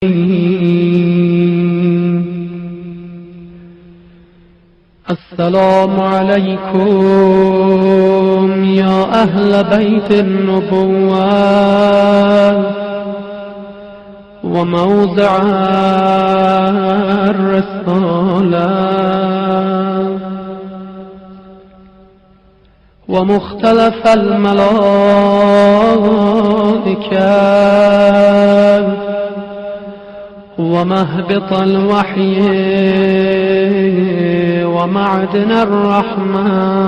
السلام عليكم يا أهل بيت النبوة وموضع الرسالة ومختلف الملائكة ومهبط الوحي ومعدن الرحمة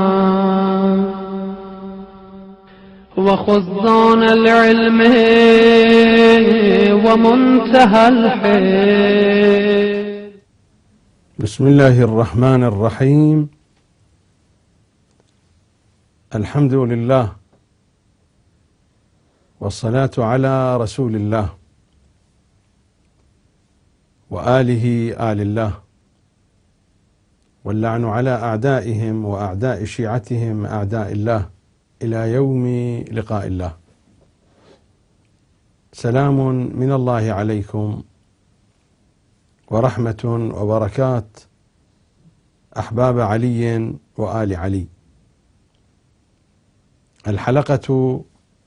وخزان العلم ومنتهى الحلم. بسم الله الرحمن الرحيم. الحمد لله والصلاة على رسول الله وآله آل الله، واللعن على أعدائهم وأعداء شيعتهم أعداء الله إلى يوم لقاء الله. سلام من الله عليكم ورحمة وبركات أحباب علي وآل علي. الحلقة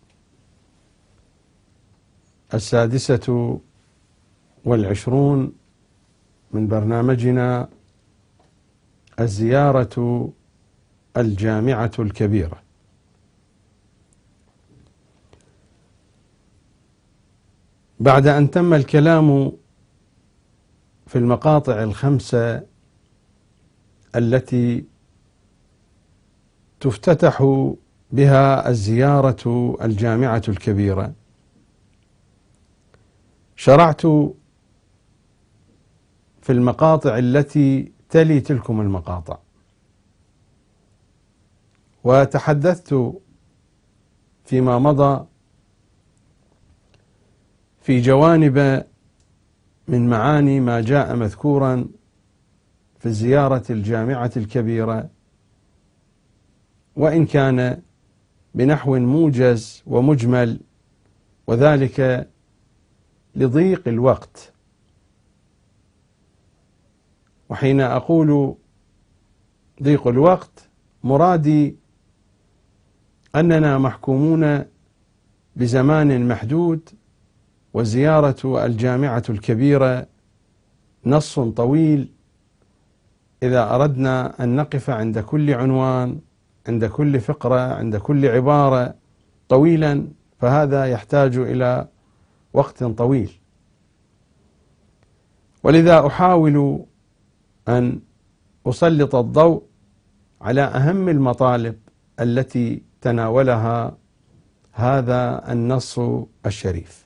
26 من برنامجنا الزيارة الجامعة الكبيرة. بعد أن تم الكلام في المقاطع ال5 التي تفتتح بها الزيارة الجامعة الكبيرة، شرعت في المقاطع التي تلي تلكم المقاطع، وتحدثت فيما مضى في جوانب من معاني ما جاء مذكورا في الزيارة الجامعة الكبيرة، وإن كان بنحو موجز ومجمل، وذلك لضيق الوقت. وحين أقول ضيق الوقت مرادي أننا محكومون بزمان محدود، وزيارة الجامعة الكبيرة نص طويل. إذا أردنا أن نقف عند كل عنوان، عند كل فقرة، عند كل عبارة طويلا، فهذا يحتاج إلى وقت طويل. ولذا أحاول أن أسلط الضوء على أهم المطالب التي تناولها هذا النص الشريف.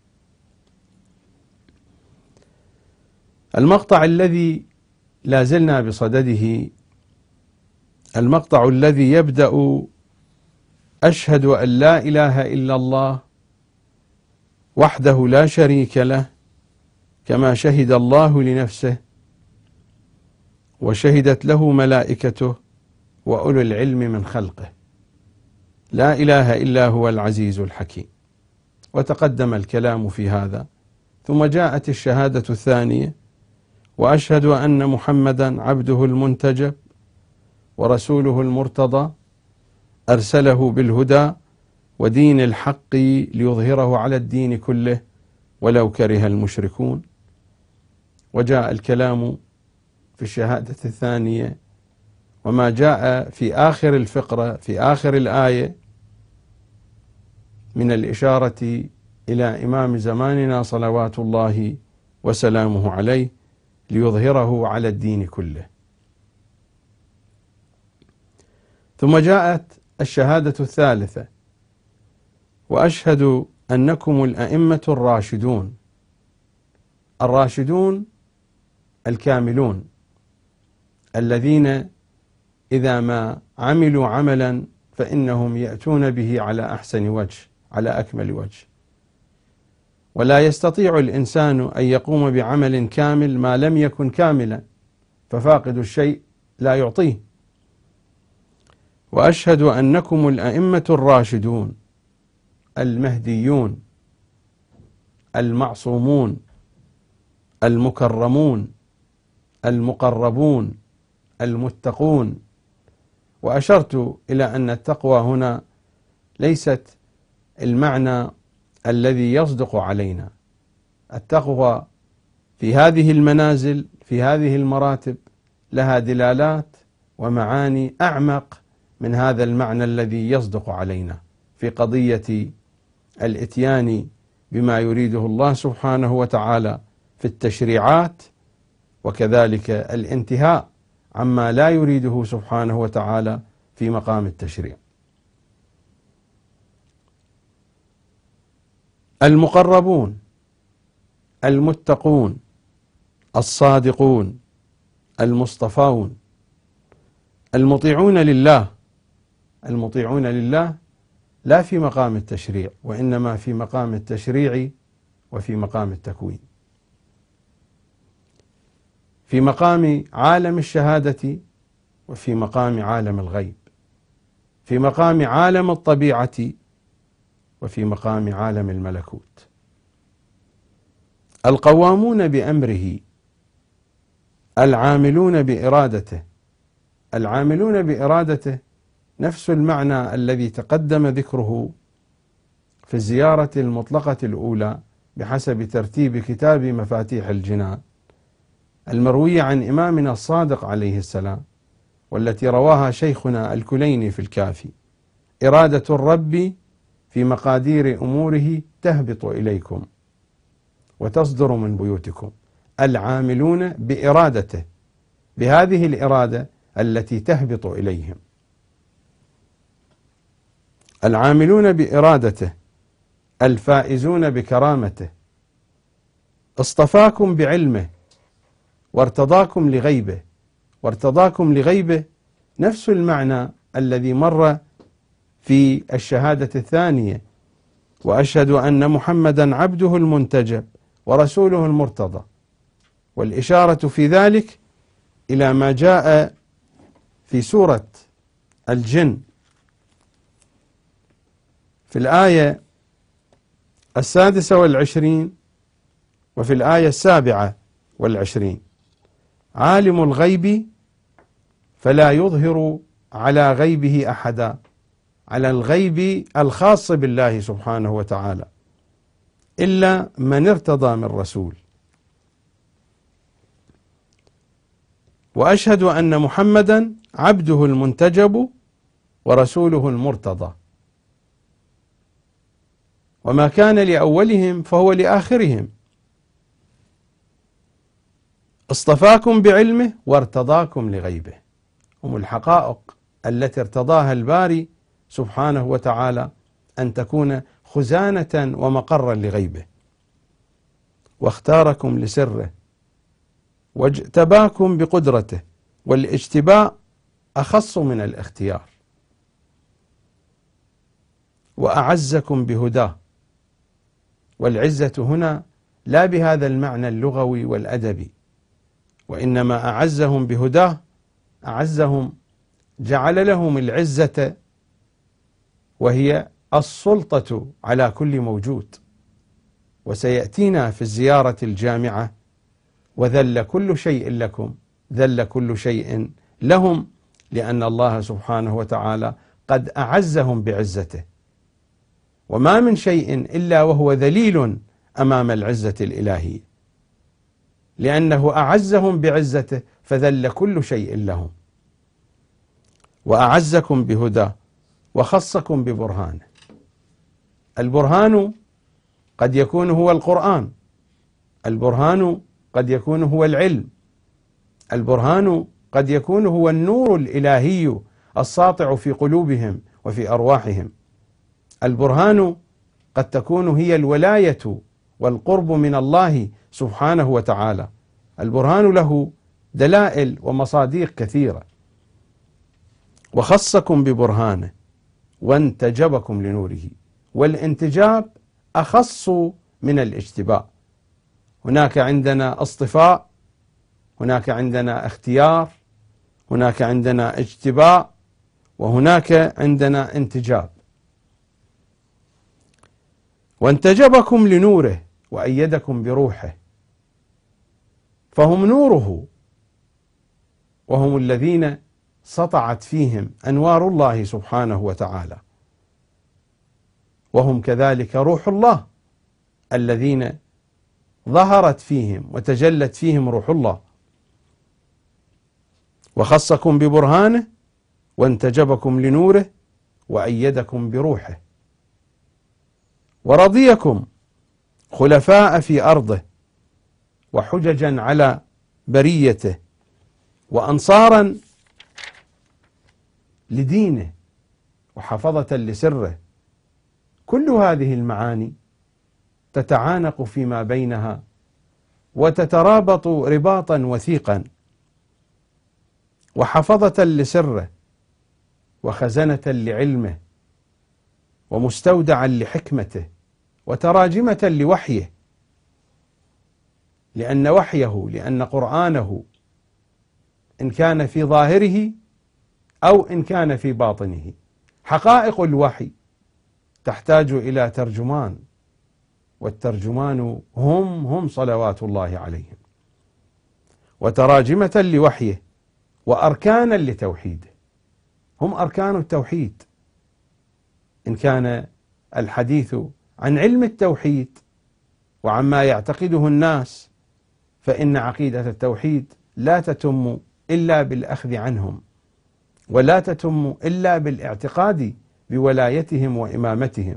المقطع الذي لا زلنا بصدده، المقطع الذي يبدأ: أشهد أن لا إله إلا الله وحده لا شريك له، كما شهد الله لنفسه وشهدت له ملائكته وأولو العلم من خلقه، لا إله إلا هو العزيز الحكيم. وتقدم الكلام في هذا. ثم جاءت الشهادة الثانية: وأشهد أن محمدا عبده المنتجب ورسوله المرتضى، أرسله بالهدى ودين الحق ليظهره على الدين كله ولو كره المشركون. وجاء الكلام في الشهادة الثانية وما جاء في آخر الفقرة، في آخر الآية، من الإشارة إلى إمام زماننا صلوات الله وسلامه عليه ليظهره على الدين كله. ثم جاءت الشهادة الثالثة: وأشهد أنكم الأئمة الراشدون. الراشدون الكاملون، الذين إذا ما عملوا عملا فإنهم يأتون به على أحسن وجه، على أكمل وجه. ولا يستطيع الإنسان أن يقوم بعمل كامل ما لم يكن كاملا، ففاقد الشيء لا يعطيه. وأشهد أنكم الأئمة الراشدون المهديون المعصومون المكرمون، المقربون، المتقون. وأشرت إلى أن التقوى هنا ليست المعنى الذي يصدق علينا. التقوى في هذه المنازل، في هذه المراتب، لها دلالات ومعاني أعمق من هذا المعنى الذي يصدق علينا في قضية الإتيان بما يريده الله سبحانه وتعالى في التشريعات، وكذلك الانتهاء عما لا يريده سبحانه وتعالى في مقام التشريع. المقربون، المتقون، الصادقون، المصطفون، المطيعون لله. المطيعون لله لا في مقام التشريع، وإنما في مقام التشريع وفي مقام التكوين، في مقام عالم الشهادة وفي مقام عالم الغيب، في مقام عالم الطبيعة وفي مقام عالم الملكوت. القوامون بأمره، العاملون بإرادته. العاملون بإرادته نفس المعنى الذي تقدم ذكره في الزيارة المطلقة الأولى بحسب ترتيب كتاب مفاتيح الجنان المروية عن إمامنا الصادق عليه السلام، والتي رواها شيخنا الكليني في الكافي: إرادة الرب في مقادير أموره تهبط إليكم وتصدر من بيوتكم. العاملون بإرادته، بهذه الإرادة التي تهبط إليهم. العاملون بإرادته، الفائزون بكرامته. اصطفاكم بعلمه وارتضاكم لغيبه. وارتضاكم لغيبه نفس المعنى الذي مر في الشهادة الثانية: وأشهد أن محمدا عبده المنتجب ورسوله المرتضى. والإشارة في ذلك إلى ما جاء في سورة الجن في الآية 26 وفي الآية 27: عالم الغيب فلا يظهر على غيبه أحدا، على الغيب الخاص بالله سبحانه وتعالى، إلا من ارتضى من رسول. وأشهد أن محمدا عبده المنتجب ورسوله المرتضى. وما كان لأولهم فهو لآخرهم. اصطفاكم بعلمه وارتضاكم لغيبه. هم الحقائق التي ارتضاها الباري سبحانه وتعالى أن تكون خزانة ومقرا لغيبه، واختاركم لسره، واجتباكم بقدرته. والاجتباء أخص من الاختيار. وأعزكم بهداه. والعزة هنا لا بهذا المعنى اللغوي والأدبي، وإنما أعزهم بهداه، أعزهم جعل لهم العزة، وهي السلطة على كل موجود. وسيأتينا في الزيارة الجامعة: وذل كل شيء لكم، ذل كل شيء لهم، لأن الله سبحانه وتعالى قد أعزهم بعزته، وما من شيء إلا وهو ذليل أمام العزة الإلهية، لأنه أعزهم بعزته فذل كل شيء لهم. وأعزكم بهداه وخصكم ببرهانه. البرهان قد يكون هو القرآن، البرهان قد يكون هو العلم، البرهان قد يكون هو النور الإلهي الساطع في قلوبهم وفي أرواحهم. البرهان قد تكون هي الولاية والقرب من الله سبحانه وتعالى. البرهان له دلائل ومصاديق كثيرة. وخصكم ببرهانه وانتجبكم لنوره. والانتجاب أخص من الاجتباء. هناك عندنا اصطفاء، هناك عندنا اختيار، هناك عندنا اجتباء، وهناك عندنا انتجاب. وانتجبكم لنوره وأيدكم بروحه. فهم نوره، وهم الذين سطعت فيهم أنوار الله سبحانه وتعالى، وهم كذلك روح الله الذين ظهرت فيهم وتجلت فيهم روح الله، وخصكم ببرهانه وانتجبكم لنوره وأيدكم بروحه، ورضيكم خلفاء في أرضه وحججا على بريته وأنصارا لدينه وحفظة لسره. كل هذه المعاني تتعانق فيما بينها وتترابط رباطا وثيقا، وحفظة لسره وخزنة لعلمه ومستودعا لحكمته وتراجمة لوحيه، لأن قرآنه إن كان في ظاهره أو إن كان في باطنه، حقائق الوحي تحتاج إلى ترجمان، والترجمان هم صلوات الله عليهم، وتراجمة لوحيه وأركانا لتوحيده، هم أركان التوحيد. إن كان الحديث عن علم التوحيد وعما يعتقده الناس، فإن عقيدة التوحيد لا تتم إلا بالأخذ عنهم، ولا تتم إلا بالاعتقاد بولايتهم وإمامتهم،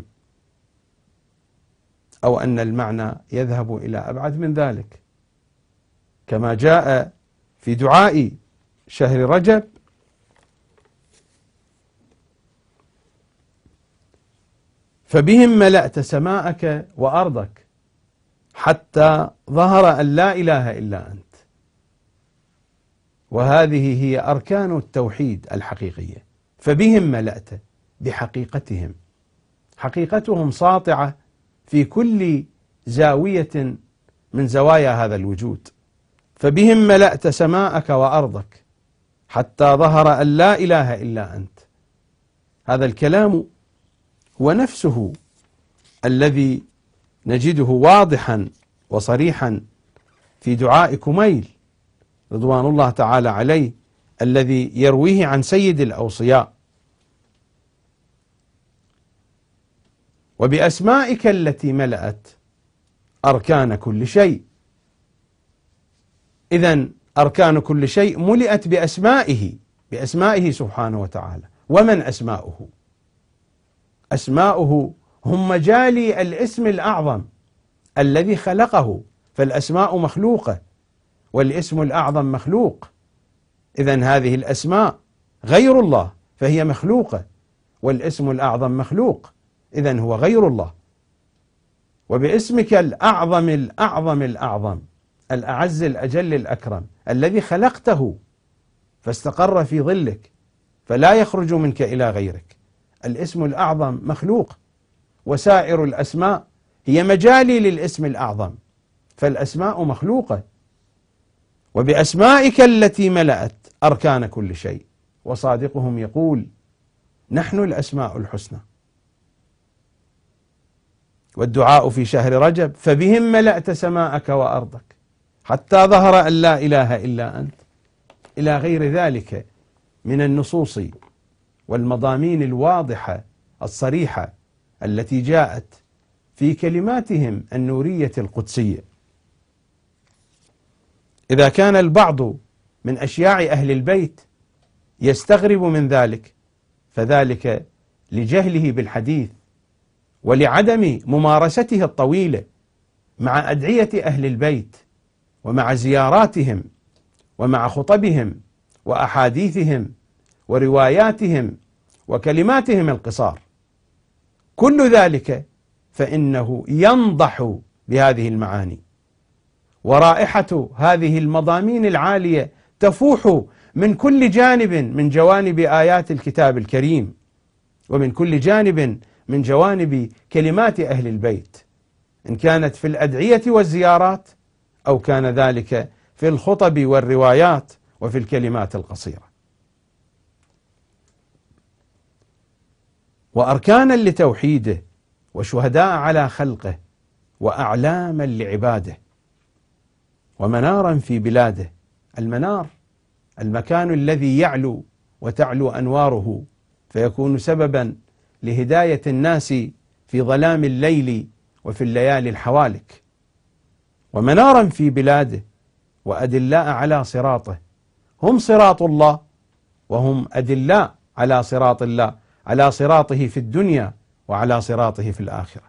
أو أن المعنى يذهب إلى أبعد من ذلك، كما جاء في دعاء شهر رجب: فبهم ملأت سماءك وأرضك حتى ظهر أن لا إله إلا أنت. وهذه هي أركان التوحيد الحقيقية. فبهم ملأت، بحقيقتهم، حقيقتهم ساطعة في كل زاوية من زوايا هذا الوجود. فبهم ملأت سماءك وأرضك حتى ظهر أن لا إله إلا أنت. هذا الكلام هو نفسه الذي نجده واضحا وصريحا في دعاء كميل رضوان الله تعالى عليه، الذي يرويه عن سيد الأوصياء: وبأسمائك التي ملأت أركان كل شيء. إذن أركان كل شيء ملئت بأسمائه سبحانه وتعالى. ومن أسماؤه؟ أسماؤه هم مجالي الاسم الأعظم الذي خلقه، فالأسماء مخلوقة والاسم الأعظم مخلوق. إذن هذه الأسماء غير الله فهي مخلوقة، والاسم الأعظم مخلوق، إذن هو غير الله. وباسمك الأعظم الأعظم الأعظم الأعز الأجل الأكرم الذي خلقته فاستقر في ظلك فلا يخرج منك إلى غيرك، الاسم الأعظم مخلوق، وسائر الأسماء هي مجالي للاسم الأعظم، فالأسماء مخلوقة. وبأسمائك التي ملأت أركان كل شيء. وصادقهم يقول: نحن الأسماء الحسنى. والدعاء في شهر رجب: فبهم ملأت سماءك وأرضك حتى ظهر أن لا إله إلا أنت، إلى غير ذلك من النصوص والمضامين الواضحة الصريحة التي جاءت في كلماتهم النورية القدسية. إذا كان البعض من أشياع أهل البيت يستغرب من ذلك، فذلك لجهله بالحديث ولعدم ممارسته الطويلة مع أدعية أهل البيت ومع زياراتهم ومع خطبهم وأحاديثهم ورواياتهم وكلماتهم القصار. كل ذلك فإنه ينضح بهذه المعاني، ورائحة هذه المضامين العالية تفوح من كل جانب من جوانب آيات الكتاب الكريم، ومن كل جانب من جوانب كلمات أهل البيت، إن كانت في الأدعية والزيارات أو كان ذلك في الخطب والروايات وفي الكلمات القصيرة. وأركانا لتوحيده وشهداء على خلقه وأعلاما لعباده. ومنارا في بلاده. المنار المكان الذي يعلو وتعلو أنواره فيكون سببا لهداية الناس في ظلام الليل وفي الليالي الحوالك. ومنارا في بلاده وأدلاء على صراطه، هم صراط الله وهم أدلاء على صراط الله، على صراطه في الدنيا وعلى صراطه في الآخرة.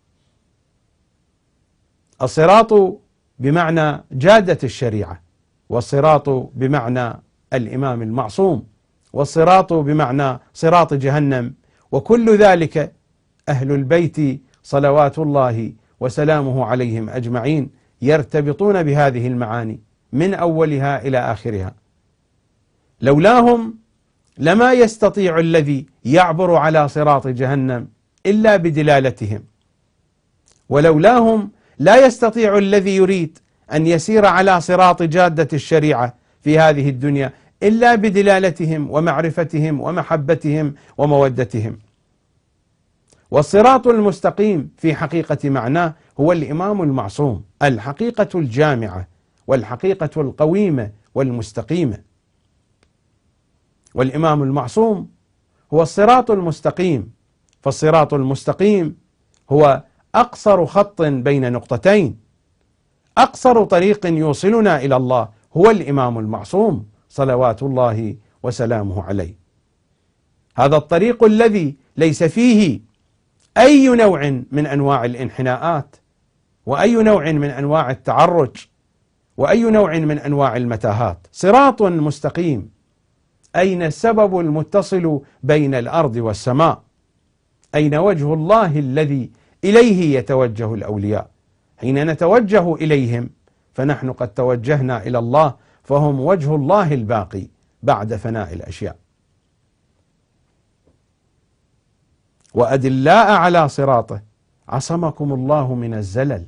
الصراط بمعنى جادة الشريعة، والصراط بمعنى الإمام المعصوم، والصراط بمعنى صراط جهنم، وكل ذلك أهل البيت صلوات الله وسلامه عليهم أجمعين يرتبطون بهذه المعاني من أولها إلى آخرها. لولاهم لما يستطيع الذي يعبر على صراط جهنم إلا بدلالتهم، ولولاهم لا يستطيع الذي يريد أن يسير على صراط جادة الشريعة في هذه الدنيا إلا بدلالتهم ومعرفتهم ومحبتهم ومودتهم. والصراط المستقيم في حقيقة معناه هو الإمام المعصوم، الحقيقة الجامعة والحقيقة القويمة والمستقيمة. والإمام المعصوم هو الصراط المستقيم، فالصراط المستقيم هو أقصر خط بين نقطتين، أقصر طريق يوصلنا إلى الله هو الإمام المعصوم صلوات الله وسلامه عليه. هذا الطريق الذي ليس فيه أي نوع من أنواع الانحناءات، وأي نوع من أنواع التعرج، وأي نوع من أنواع المتاهات. صراط مستقيم. أين السبب المتصل بين الأرض والسماء؟ أين وجه الله الذي إليه يتوجه الأولياء؟ حين نتوجه إليهم فنحن قد توجهنا إلى الله، فهم وجه الله الباقي بعد فناء الأشياء. وأدلاء على صراطه، عصمكم الله من الزلل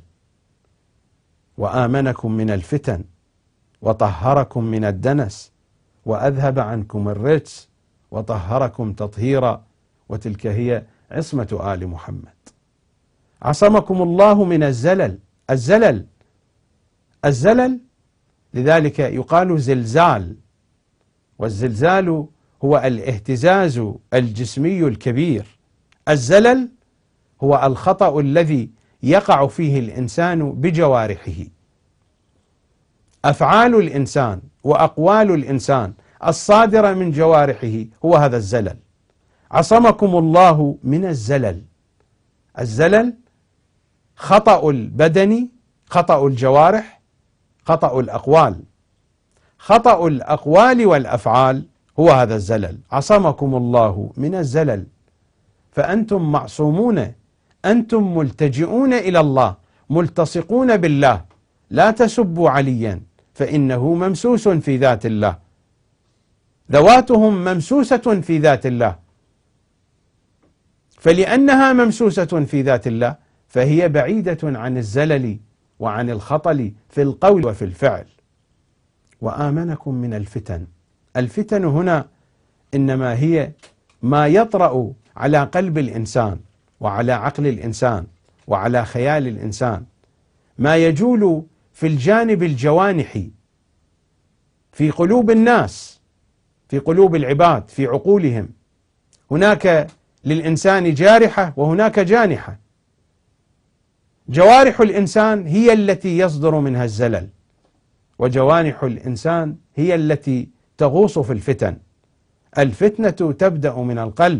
وآمنكم من الفتن وطهركم من الدنس وأذهب عنكم الرجس وطهركم تطهيرا، وتلك هي عصمة آل محمد. عصمكم الله من الزلل. الزلل لذلك يقال زلزال، والزلزال هو الاهتزاز الجسمي الكبير. الزلل هو الخطأ الذي يقع فيه الإنسان بجوارحه. أفعال الإنسان وأقوال الإنسان الصادرة من جوارحه هو هذا الزلل. عصمكم الله من الزلل. الزلل خطأ البدن، خطأ الجوارح، خطأ الأقوال. خطأ الأقوال والأفعال هو هذا الزلل. عصمكم الله من الزلل، فأنتم معصومون، أنتم ملتجئون إلى الله، ملتصقون بالله. لا تسبوا عليا فإنه ممسوس في ذات الله، ذواتهم ممسوسة في ذات الله، فلأنها ممسوسة في ذات الله فهي بعيدة عن الزلل وعن الخطل في القول وفي الفعل. وآمنكم من الفتن. الفتن هنا إنما هي ما يطرأ على قلب الإنسان وعلى عقل الإنسان وعلى خيال الإنسان، ما يجول في الجانب الجوانحي في قلوب الناس، في قلوب العباد، في عقولهم. هناك للإنسان جارحة وهناك جانحة. جوارح الإنسان هي التي يصدر منها الزلل، وجوانح الإنسان هي التي تغوص في الفتن. الفتنة تبدأ من القلب،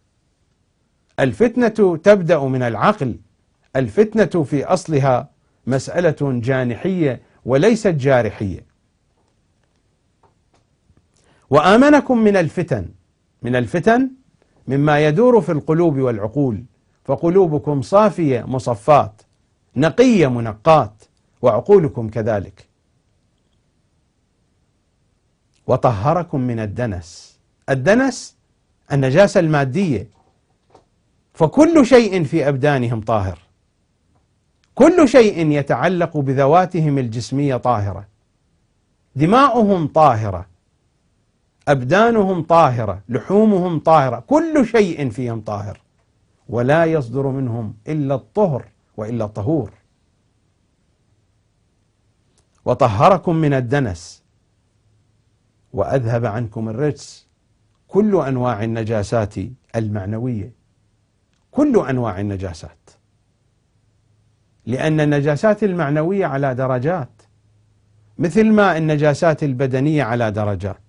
الفتنة تبدأ من العقل. الفتنة في أصلها مسألة جانحية وليست جارحية. وآمنكم من الفتن. من الفتن مما يدور في القلوب والعقول، فقلوبكم صافية مصفات، نقية منقات، وعقولكم كذلك. وطهركم من الدنس. الدنس النجاسة المادية، فكل شيء في أبدانهم طاهر، كل شيء يتعلق بذواتهم الجسمية طاهرة، دماؤهم طاهرة، أبدانهم طاهرة، لحومهم طاهرة، كل شيء فيهم طاهر، ولا يصدر منهم إلا الطهر وإلا الطهور. وطهركم من الدنس وأذهب عنكم الرجس، كل أنواع النجاسات المعنوية، كل أنواع النجاسات، لأن النجاسات المعنوية على درجات، مثل ما النجاسات البدنية على درجات.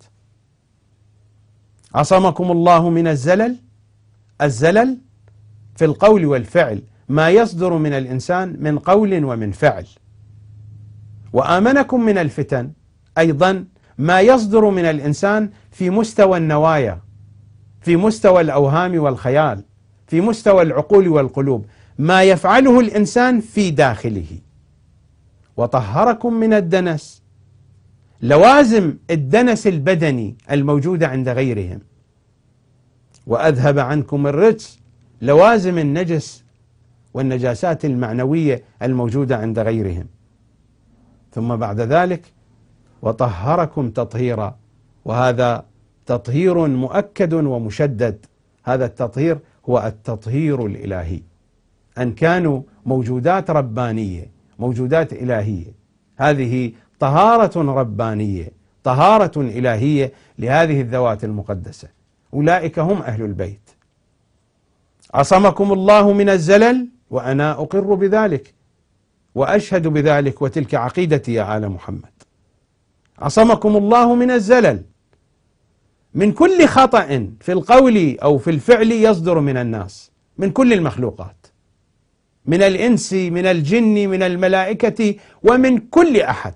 عصمكم الله من الزلل، الزلل في القول والفعل، ما يصدر من الإنسان من قول ومن فعل. وآمنكم من الفتن، أيضا ما يصدر من الإنسان في مستوى النوايا، في مستوى الأوهام والخيال، في مستوى العقول والقلوب، ما يفعله الإنسان في داخله. وطهركم من الدنس، لوازم الدنس البدني الموجودة عند غيرهم. وأذهب عنكم الرجس، لوازم النجس والنجاسات المعنوية الموجودة عند غيرهم. ثم بعد ذلك وطهركم تطهيرا، وهذا تطهير مؤكد ومشدد. هذا التطهير هو التطهير الإلهي، أن كانوا موجودات ربانية، موجودات إلهية. هذه طهارة ربانية، طهارة إلهية لهذه الذوات المقدسة، أولئك هم أهل البيت. عصمكم الله من الزلل، وأنا أقر بذلك وأشهد بذلك، وتلك عقيدتي يا آل محمد. عصمكم الله من الزلل، من كل خطأ في القول أو في الفعل يصدر من الناس، من كل المخلوقات، من الإنس، من الجن، من الملائكة، ومن كل أحد.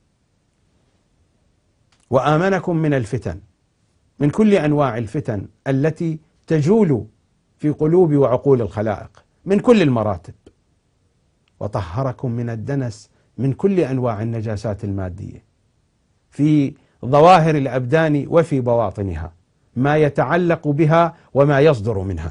وآمنكم من الفتن، من كل أنواع الفتن التي تجول في قلوب وعقول الخلائق من كل المراتب. وطهركم من الدنس، من كل أنواع النجاسات المادية في ظواهر الأبدان وفي بواطنها، ما يتعلق بها وما يصدر منها.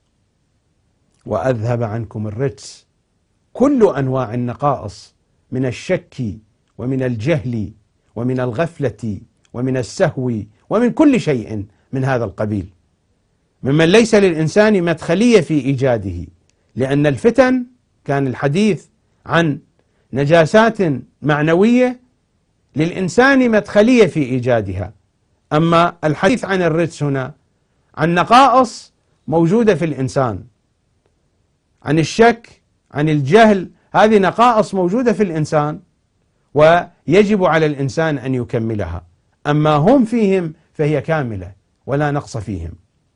وأذهب عنكم الرجس، كل أنواع النقائص من الشك ومن الجهل ومن الغفلة ومن السهو ومن كل شيء من هذا القبيل، ممن ليس للإنسان مدخلية في إيجاده. لأن الفتن كان الحديث عن نجاسات معنوية للإنسان مدخلية في إيجادها، أما الحديث عن الرجس هنا عن نقائص موجودة في الإنسان، عن الشك، عن الجهل، هذه نقائص موجودة في الإنسان ويجب على الإنسان أن يكملها، أما هم فيهم فهي كاملة ولا نقص فيهم.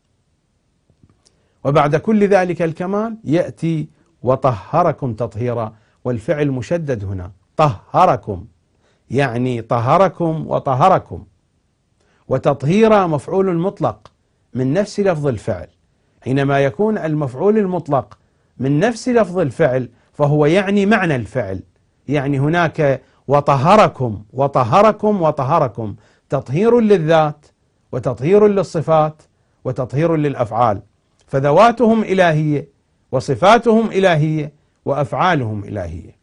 وبعد كل ذلك الكمال يأتي وطهركم تطهيرا، والفعل مشدد هنا، طهركم يعني طهركم وطهركم. وتطهيرا مفعول مطلق من نفس لفظ الفعل، حينما يكون المفعول المطلق من نفس لفظ الفعل فهو يعني معنى الفعل، يعني هناك وطهركم وطهركم وطهركم، تطهير للذات وتطهير للصفات وتطهير للأفعال، فذواتهم إلهية وصفاتهم إلهية وأفعالهم إلهية.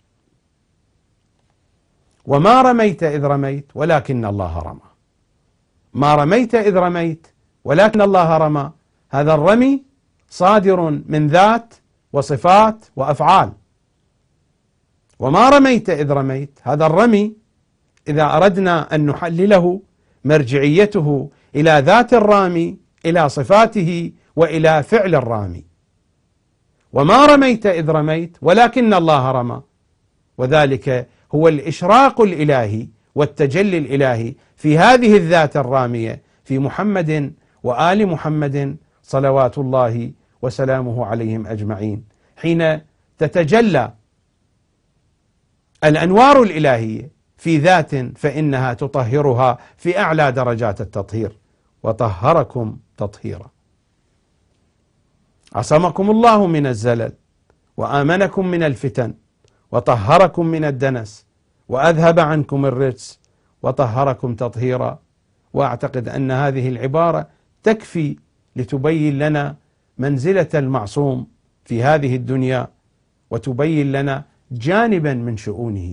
وما رميت إذ رميت ولكن الله رمى، ما رميت إذ رميت ولكن الله رمى، هذا الرمي صادر من ذات وصفات وأفعال. وما رميت إذ رميت، هذا الرمي إذا أردنا أن نحلله مرجعيته إلى ذات الرامي، إلى صفاته، وإلى فعل الرامي. وما رميت إذ رميت ولكن الله رمى، وذلك هو الإشراق الإلهي والتجلي الإلهي في هذه الذات الرامية في محمد وآل محمد صلوات الله وسلامه عليهم أجمعين، حين تتجلى الأنوار الإلهية في ذات فإنها تطهرها في أعلى درجات التطهير. وطهركم تطهيرا. عصمكم الله من الزلل، وآمنكم من الفتن، وطهركم من الدنس، وأذهب عنكم الرجس، وطهركم تطهيرا. وأعتقد أن هذه العبارة تكفي لتبين لنا منزلة المعصوم في هذه الدنيا، وتبين لنا جانبا من شؤونه،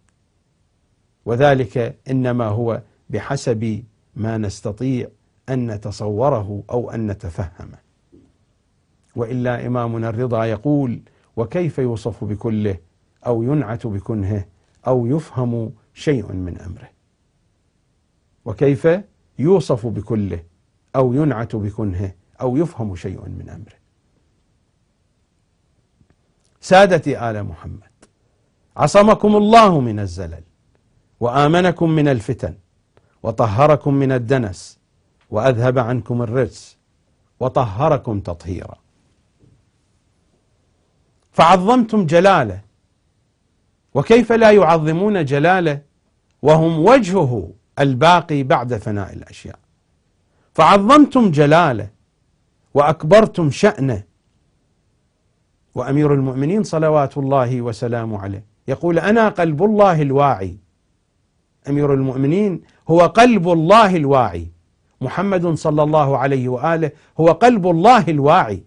وذلك إنما هو بحسب ما نستطيع أن نتصوره أو أن نتفهمه. وإلا إمامنا الرضا يقول: وكيف يوصف بكله أو ينعت بكنهه أو يفهم شيء من أمره، وكيف يوصف بكله أو ينعت بكنهه أو يفهم شيء من أمره. سادتي آل محمد، عصمكم الله من الزلل، وآمنكم من الفتن، وطهركم من الدنس، وأذهب عنكم الرجس، وطهركم تطهيرا. فعظمتم جلاله، وكيف لا يعظمون جلاله وهم وجهه الباقي بعد فناء الأشياء. فعظمتم جلاله وأكبرتم شأنه. وأمير المؤمنين صلوات الله وسلامه عليه يقول: أنا قلب الله الواعي. أمير المؤمنين هو قلب الله الواعي، محمد صلى الله عليه وآله هو قلب الله الواعي.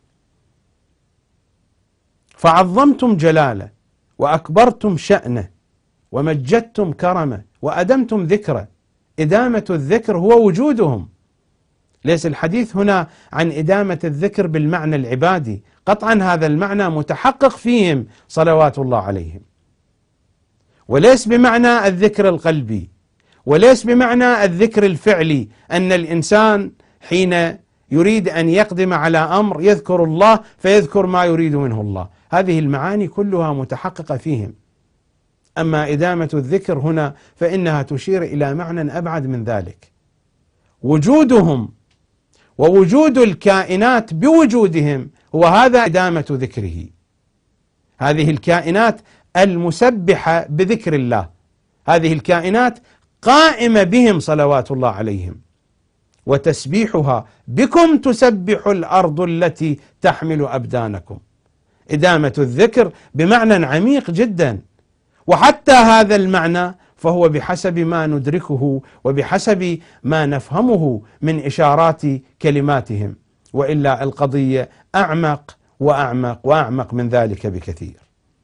فعظمتم جلاله وأكبرتم شأنه ومجدتم كرمه وأدمتم ذكره. إدامة الذكر هو وجودهم، ليس الحديث هنا عن إدامة الذكر بالمعنى العبادي، قطعا هذا المعنى متحقق فيهم صلوات الله عليهم، وليس بمعنى الذكر القلبي، وليس بمعنى الذكر الفعلي، أن الإنسان حين يريد أن يقدم على أمر يذكر الله فيذكر ما يريد منه الله. هذه المعاني كلها متحققة فيهم. أما إدامة الذكر هنا فإنها تشير إلى معنى أبعد من ذلك، وجودهم ووجود الكائنات بوجودهم هو هذا إدامة ذكره. هذه الكائنات المسبحة بذكر الله، هذه الكائنات قائمة بهم صلوات الله عليهم، وتسبيحها بكم تسبح الأرض التي تحمل أبدانكم. إدامة الذكر بمعنى عميق جدا، وحتى هذا المعنى فهو بحسب ما ندركه وبحسب ما نفهمه من إشارات كلماتهم، وإلا القضية أعمق وأعمق وأعمق من ذلك بكثير.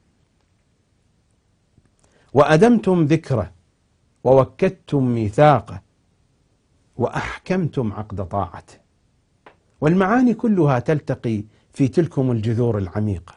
وأدمتم ذكره ووكدتم ميثاقه وأحكمتم عقد طاعته. والمعاني كلها تلتقي في تلكم الجذور العميقة.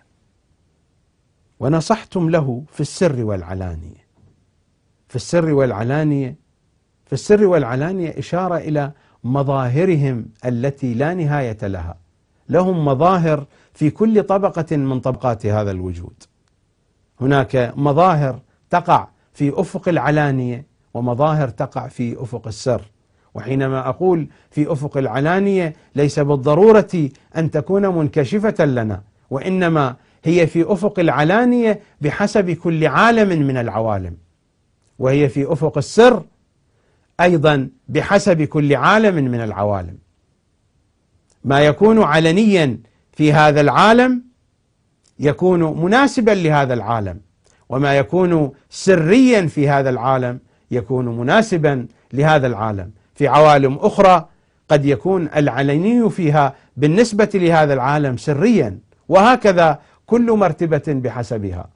ونصحتم له في السر والعلانية. في السر والعلانية، في السر والعلانية إشارة إلى مظاهرهم التي لا نهاية لها. لهم مظاهر في كل طبقة من طبقات هذا الوجود. هناك مظاهر تقع في أفق العلانية ومظاهر تقع في أفق السر. وحينما أقول في أفق العلانية ليس بالضرورة أن تكون منكشفة لنا، وإنما هي في أفق العلانية بحسب كل عالم من العوالم، وهي في أفق السر أيضا بحسب كل عالم من العوالم. ما يكون علنيا في هذا العالم يكون مناسبا لهذا العالم، وما يكون سريا في هذا العالم يكون مناسبا لهذا العالم. في عوالم أخرى قد يكون العلني فيها بالنسبة لهذا العالم سريا، وهكذا كل مرتبة بحسبها.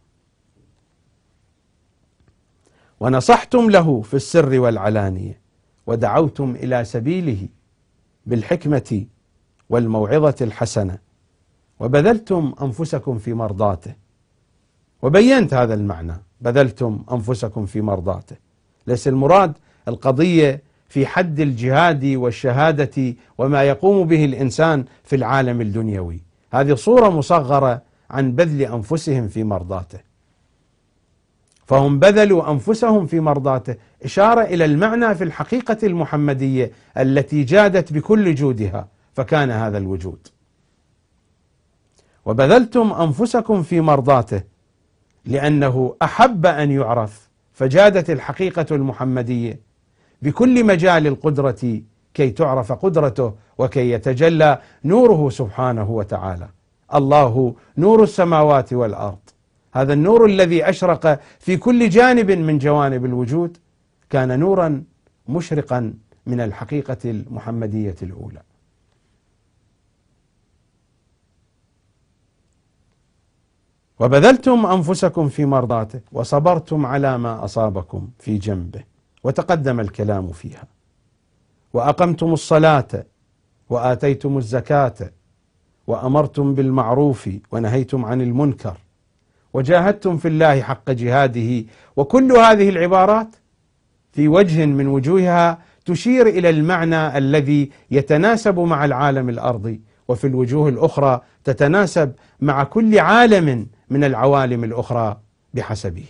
ونصحتم له في السر والعلانية، ودعوتم إلى سبيله بالحكمة والموعظة الحسنة، وبذلتم أنفسكم في مرضاته. وبينت هذا المعنى، بذلتم أنفسكم في مرضاته. ليس المراد القضية في حد الجهاد والشهادة وما يقوم به الإنسان في العالم الدنيوي، هذه صورة مصغرة عن بذل أنفسهم في مرضاته. فهم بذلوا أنفسهم في مرضاته، إشارة إلى المعنى في الحقيقة المحمدية التي جادت بكل جودها، فكان هذا الوجود. وبذلتم أنفسكم في مرضاته لأنه أحب أن يعرف، فجادت الحقيقة المحمدية بكل مجال القدرة كي تعرف قدرته وكي يتجلى نوره سبحانه وتعالى. الله نور السماوات والأرض، هذا النور الذي أشرق في كل جانب من جوانب الوجود كان نورا مشرقا من الحقيقة المحمدية الأولى. وبذلتم أنفسكم في مرضاته وصبرتم على ما أصابكم في جنبه، وتقدم الكلام فيها. وأقمتم الصلاة وآتيتم الزكاة وأمرتم بالمعروف ونهيتم عن المنكر وجاهدتم في الله حق جهاده، وكل هذه العبارات في وجه من وجوهها تشير إلى المعنى الذي يتناسب مع العالم الأرضي، وفي الوجوه الأخرى تتناسب مع كل عالم من العوالم الأخرى بحسبه.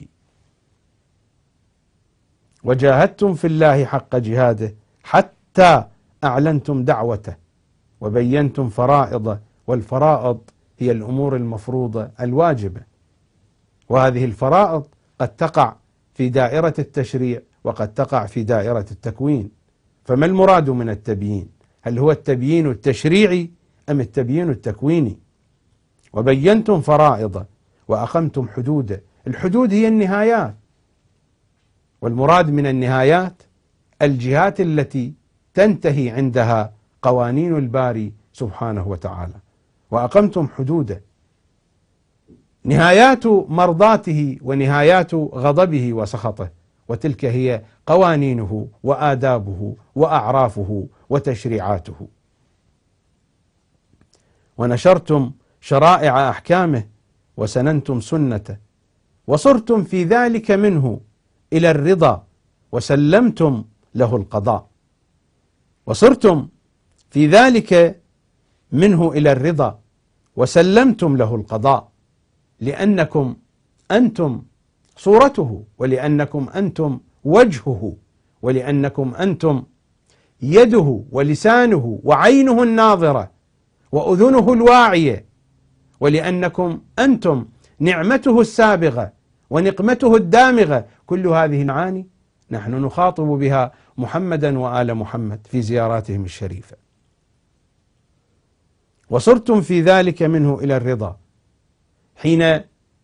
وجاهدتم في الله حق جهاده حتى أعلنتم دعوته وبينتم فرائضه، والفرائض هي الأمور المفروضة الواجبة، وهذه الفرائض قد تقع في دائرة التشريع وقد تقع في دائرة التكوين. فما المراد من التبيين؟ هل هو التبيين التشريعي أم التبيين التكويني؟ وبينتم فرائضه وأقمتم حدوده. الحدود هي النهايات، والمراد من النهايات الجهات التي تنتهي عندها قوانين الباري سبحانه وتعالى. وأقمتم حدوده، نهايات مرضاته ونهايات غضبه وسخطه، وتلك هي قوانينه وآدابه وأعرافه وتشريعاته. ونشرتم شرائع أحكامه وسننتم سنته، وصرتم في ذلك منه إلى الرضا وسلمتم له القضاء. وصرتم في ذلك منه إلى الرضا وسلمتم له القضاء، لأنكم أنتم صورته، ولأنكم أنتم وجهه، ولأنكم أنتم يده ولسانه وعينه الناظرة وأذنه الواعية، ولأنكم أنتم نعمته السابغة ونقمته الدامغة. كل هذه المعاني نحن نخاطب بها محمدا وآل محمد في زياراتهم الشريفة. وصرتم في ذلك منه إلى الرضا، حين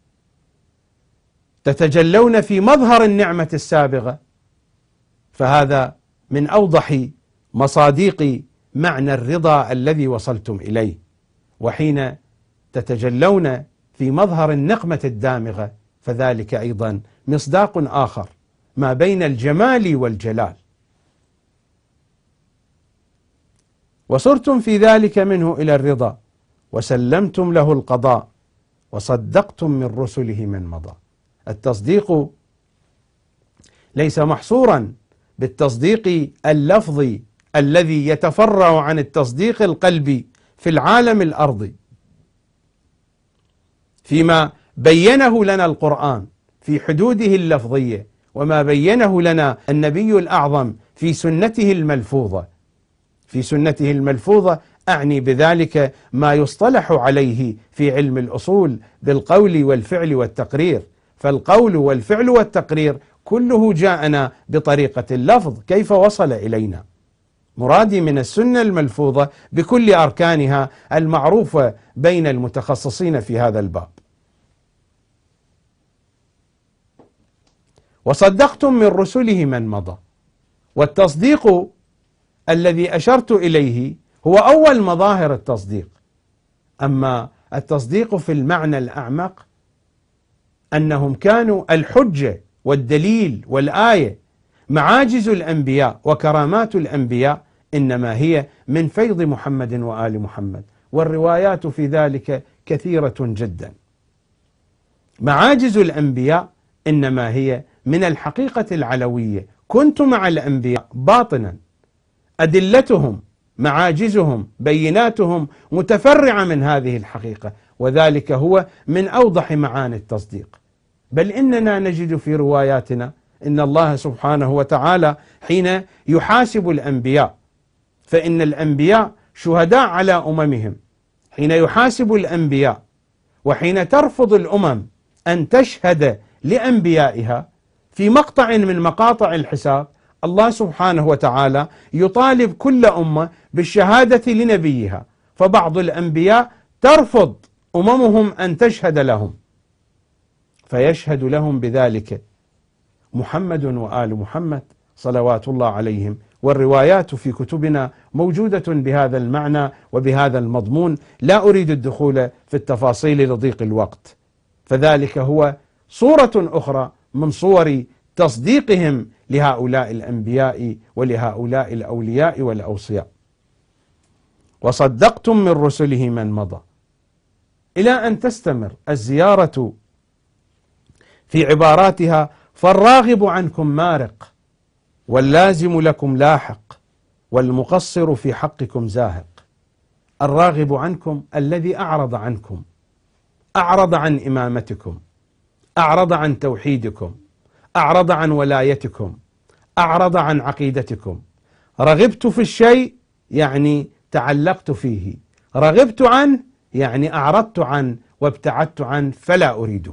تتجلون في مظهر النعمة السابغة، فهذا من أوضح مصاديق معنى الرضا الذي وصلتم إليه. وحين تتجلون في مظهر النقمة الدامغة، فذلك أيضا مصداق آخر ما بين الجمال والجلال. وصرتم في ذلك منه إلى الرضا وسلمتم له القضاء وصدقتم من رسله من مضى. التصديق ليس محصورا بالتصديق اللفظي الذي يتفرع عن التصديق القلبي في العالم الأرضي، فيما بينه لنا القرآن في حدوده اللفظية، وما بينه لنا النبي الأعظم في سنته الملفوظة. في سنته الملفوظة أعني بذلك ما يصطلح عليه في علم الأصول بالقول والفعل والتقرير، فالقول والفعل والتقرير كله جاءنا بطريقة اللفظ. كيف وصل إلينا؟ مرادي من السنة الملفوظة بكل أركانها المعروفة بين المتخصصين في هذا الباب. وصدقتم من رسله من مضى. والتصديق الذي أشرت إليه هو أول مظاهر التصديق. أما التصديق في المعنى الأعمق أنهم كانوا الحجة والدليل والآية. معاجز الأنبياء وكرامات الأنبياء إنما هي من فيض محمد وآل محمد، والروايات في ذلك كثيرة جدا. معاجز الأنبياء إنما هي من الحقيقة العلوية. كنت مع الأنبياء باطنا، أدلتهم معاجزهم بيناتهم متفرعة من هذه الحقيقة، وذلك هو من أوضح معاني التصديق. بل إننا نجد في رواياتنا إن الله سبحانه وتعالى حين يحاسب الأنبياء، فإن الأنبياء شهداء على أممهم، حين يحاسب الأنبياء وحين ترفض الأمم أن تشهد لأنبيائها في مقطع من مقاطع الحساب، الله سبحانه وتعالى يطالب كل أمة بالشهادة لنبيها، فبعض الأنبياء ترفض أممهم أن تشهد لهم، فيشهد لهم بذلك محمد وآل محمد صلوات الله عليهم. والروايات في كتبنا موجودة بهذا المعنى وبهذا المضمون، لا أريد الدخول في التفاصيل لضيق الوقت، فذلك هو صورة أخرى من صور تصديقهم لهؤلاء الأنبياء ولهؤلاء الأولياء والأوصياء. وصدقتم من رسله من مضى، إلى أن تستمر الزيارة في عباراتها: فالراغب عنكم مارق، واللازم لكم لاحق، والمقصر في حقكم زاهق. الراغب عنكم الذي أعرض عنكم، أعرض عن إمامتكم، أعرض عن توحيدكم، أعرض عن ولايتكم، أعرض عن عقيدتكم. رغبت في الشيء يعني تعلقت فيه، رغبت عنه يعني أعرضت عنه وابتعدت عنه فلا أريده.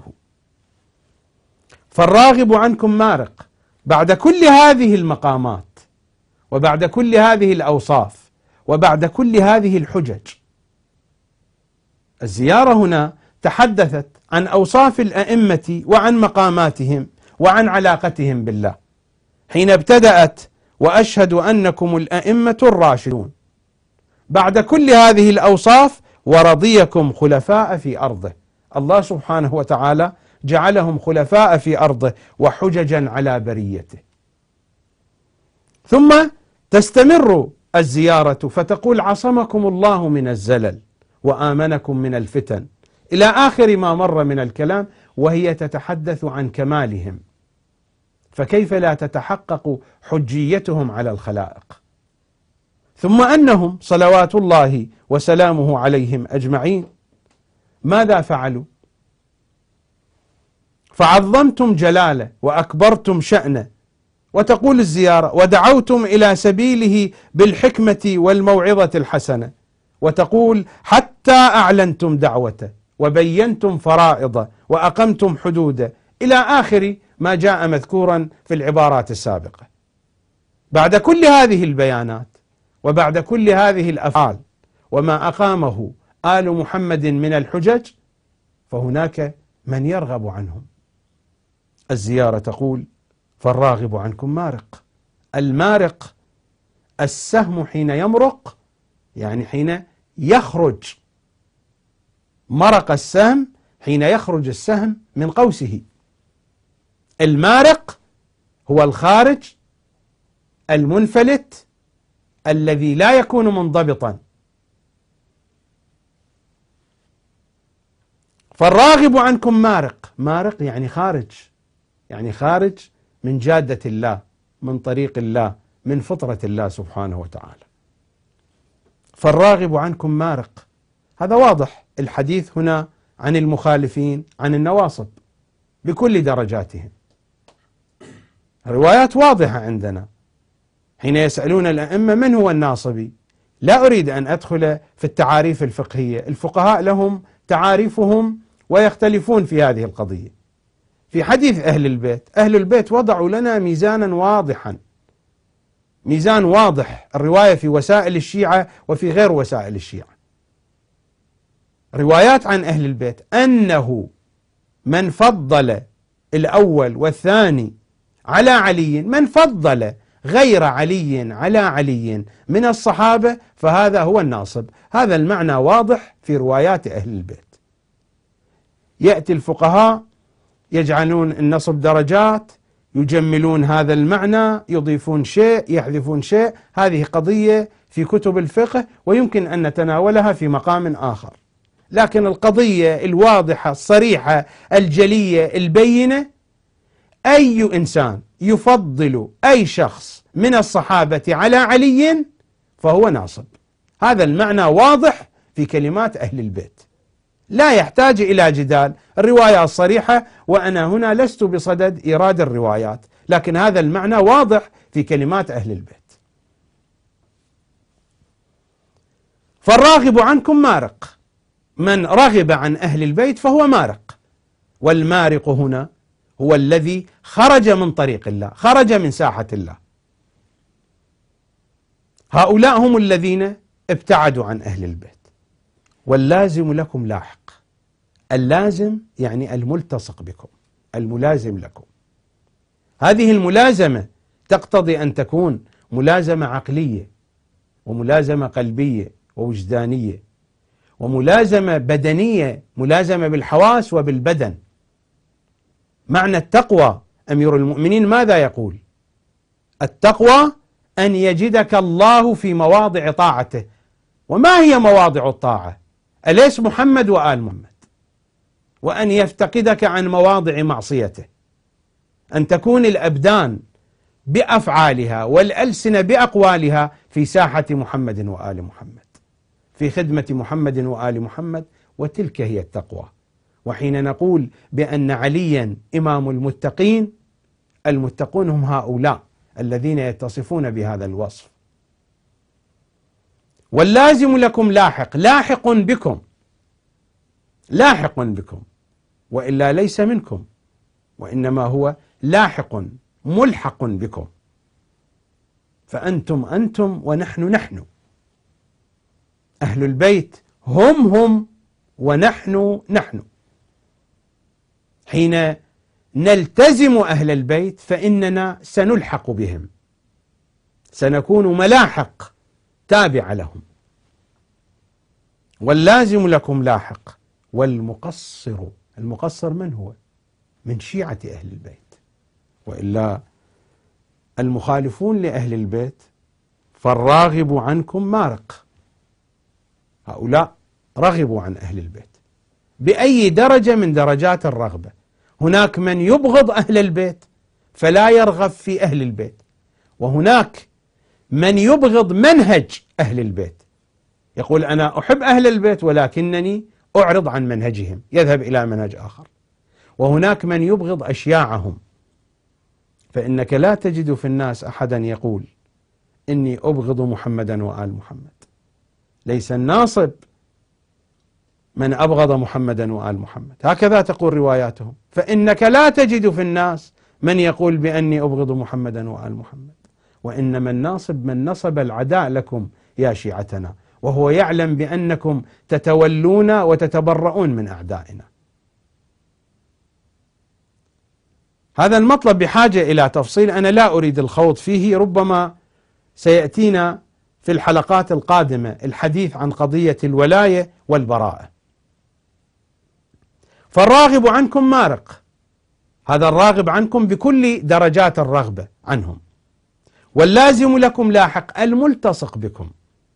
فالراغب عنكم مارق. بعد كل هذه المقامات، وبعد كل هذه الأوصاف، وبعد كل هذه الحجج، الزيارة هنا تحدثت عن أوصاف الأئمة وعن مقاماتهم وعن علاقتهم بالله، حين ابتدأت: وأشهد أنكم الأئمة الراشدون. بعد كل هذه الأوصاف: ورضيكم خلفاء في أرضه. الله سبحانه وتعالى جعلهم خلفاء في أرضه وحججا على بريته. ثم تستمر الزيارة فتقول: عصمكم الله من الزلل وآمنكم من الفتن، إلى آخر ما مر من الكلام، وهي تتحدث عن كمالهم، فكيف لا تتحقق حجيتهم على الخلائق؟ ثم أنهم صلوات الله وسلامه عليهم أجمعين ماذا فعلوا؟ فعظمتم جلاله وأكبرتم شأنه. وتقول الزيارة: ودعوتم إلى سبيله بالحكمة والموعظة الحسنة. وتقول: حتى أعلنتم دعوته وبينتم فرائضه وأقمتم حدوده، إلى آخر ما جاء مذكورا في العبارات السابقة. بعد كل هذه البيانات وبعد كل هذه الأفعال وما أقامه آل محمد من الحجج، فهناك من يرغب عنهم. الزيارة تقول: فالراغب عنكم مارق. المارق السهم حين يمرق، يعني حين يخرج، مرق السهم حين يخرج السهم من قوسه. المارق هو الخارج المنفلت الذي لا يكون منضبطا. فالراغب عنكم مارق. مارق يعني خارج، يعني خارج من جادة الله، من طريق الله، من فطرة الله سبحانه وتعالى. فالراغب عنكم مارق، هذا واضح. الحديث هنا عن المخالفين، عن النواصب بكل درجاتهم. روايات واضحة عندنا حين يسألون الأئمة: من هو الناصبي؟ لا أريد أن أدخل في التعاريف الفقهية، الفقهاء لهم تعاريفهم ويختلفون في هذه القضية. في حديث أهل البيت، أهل البيت وضعوا لنا ميزانا واضحا، ميزان واضح. الرواية في وسائل الشيعة وفي غير وسائل الشيعة، روايات عن أهل البيت أنه من فضل الأول والثاني على علي، من فضل غير علي على علي من الصحابة، فهذا هو الناصب. هذا المعنى واضح في روايات أهل البيت. يأتي الفقهاء يجعلون النصب درجات، يجملون هذا المعنى، يضيفون شيء، يحذفون شيء. هذه قضية في كتب الفقه ويمكن أن نتناولها في مقام آخر، لكن القضية الواضحة الصريحة الجلية البينة: أي إنسان يفضل أي شخص من الصحابة على علي فهو ناصب. هذا المعنى واضح في كلمات أهل البيت، لا يحتاج إلى جدال. الرواية الصريحة، وأنا هنا لست بصدد إيراد الروايات، لكن هذا المعنى واضح في كلمات أهل البيت. فالراغب عنكم مارق، من رغب عن أهل البيت فهو مارق. والمارق هنا هو الذي خرج من طريق الله، خرج من ساحة الله. هؤلاء هم الذين ابتعدوا عن أهل البيت. واللازم لكم لاحق. اللازم يعني الملتصق بكم، الملازم لكم. هذه الملازمة تقتضي أن تكون ملازمة عقلية، وملازمة قلبية ووجدانية، وملازمة بدنية، ملازمة بالحواس وبالبدن. معنى التقوى أمير المؤمنين ماذا يقول؟ التقوى أن يجدك الله في مواضع طاعته. وما هي مواضع الطاعة؟ أليس محمد وآل محمد؟ وأن يفتقدك عن مواضع معصيته، أن تكون الأبدان بأفعالها والألسنة بأقوالها في ساحة محمد وآل محمد، في خدمة محمد وآل محمد، وتلك هي التقوى. وحين نقول بأن عليا إمام المتقين، المتقون هم هؤلاء الذين يتصفون بهذا الوصف. واللازم لكم لاحق، لاحق بكم، لاحق بكم، وإلا ليس منكم، وإنما هو لاحق ملحق بكم، فأنتم أنتم ونحن نحن. أهل البيت هم ونحن نحن. حين نلتزم أهل البيت فإننا سنلحق بهم، سنكون ملاحق تابعة لهم. واللازم لكم لاحق. والمقصر، المقصر من هو؟ من شيعة أهل البيت، وإلا المخالفون لأهل البيت فالراغب عنكم مارق. هؤلاء رغبوا عن أهل البيت بأي درجة من درجات الرغبة. هناك من يبغض أهل البيت فلا يرغب في أهل البيت، وهناك من يبغض منهج أهل البيت، يقول أنا أحب أهل البيت ولكنني أعرض عن منهجهم، يذهب إلى منهج آخر. وهناك من يبغض أشياعهم، فإنك لا تجد في الناس أحدا يقول إني أبغض محمدا وآل محمد. ليس الناصب من أبغض محمدا وآل محمد، هكذا تقول رواياتهم. فإنك لا تجد في الناس من يقول بأني أبغض محمدا وآل محمد، وإنما الناصب من نصب العداء لكم يا شيعتنا، وهو يعلم بأنكم تتولون وتتبرؤون من أعدائنا. هذا المطلب بحاجة إلى تفصيل أنا لا أريد الخوض فيه، ربما سيأتينا في الحلقات القادمة الحديث عن قضية الولاية والبراءة. فالراغب عنكم مارق، هذا الراغب عنكم بكل درجات الرغبة عنهم. واللازم لكم لاحق، الملتصق بكم.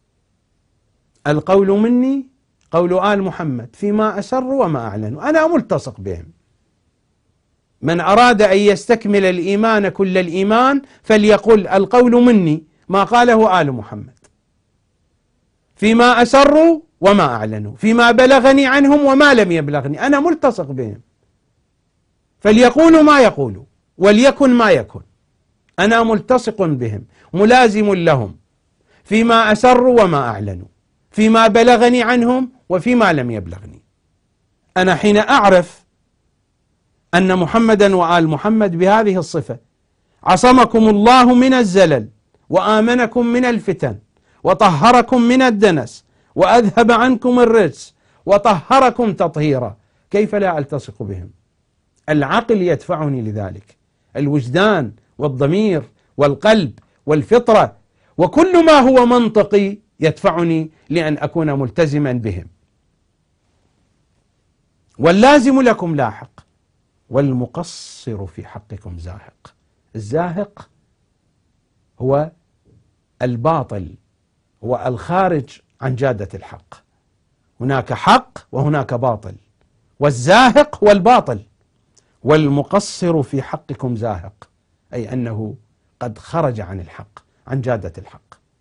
القول مني قول آل محمد فيما أسروا وما أعلنوا، أنا ملتصق بهم. من أراد أن يستكمل الإيمان كل الإيمان فليقل القول مني ما قاله آل محمد فيما أسروا وما أعلنوا، فيما بلغني عنهم وما لم يبلغني، أنا ملتصق بهم، فليقولوا ما يقولوا وليكن ما يكن، أنا ملتصق بهم ملازم لهم فيما أسروا وما أعلنوا، فيما بلغني عنهم وفيما لم يبلغني. أنا حين أعرف أن محمدا وآل محمد بهذه الصفة عصمكم الله من الزلل وآمنكم من الفتن وطهركم من الدنس وأذهب عنكم الرجس وطهركم تطهيرا، كيف لا ألتصق بهم؟ العقل يدفعني لذلك، الوجدان والضمير والقلب والفطرة وكل ما هو منطقي يدفعني لأن أكون ملتزما بهم. واللازم لكم لاحق، والمقصر في حقكم زاهق. الزاهق هو الباطل، هو الخارج عن جادة الحق. هناك حق وهناك باطل، والزاهق هو الباطل. والمقصر في حقكم زاهق، أي أنه قد خرج عن الحق، عن جادة الحق.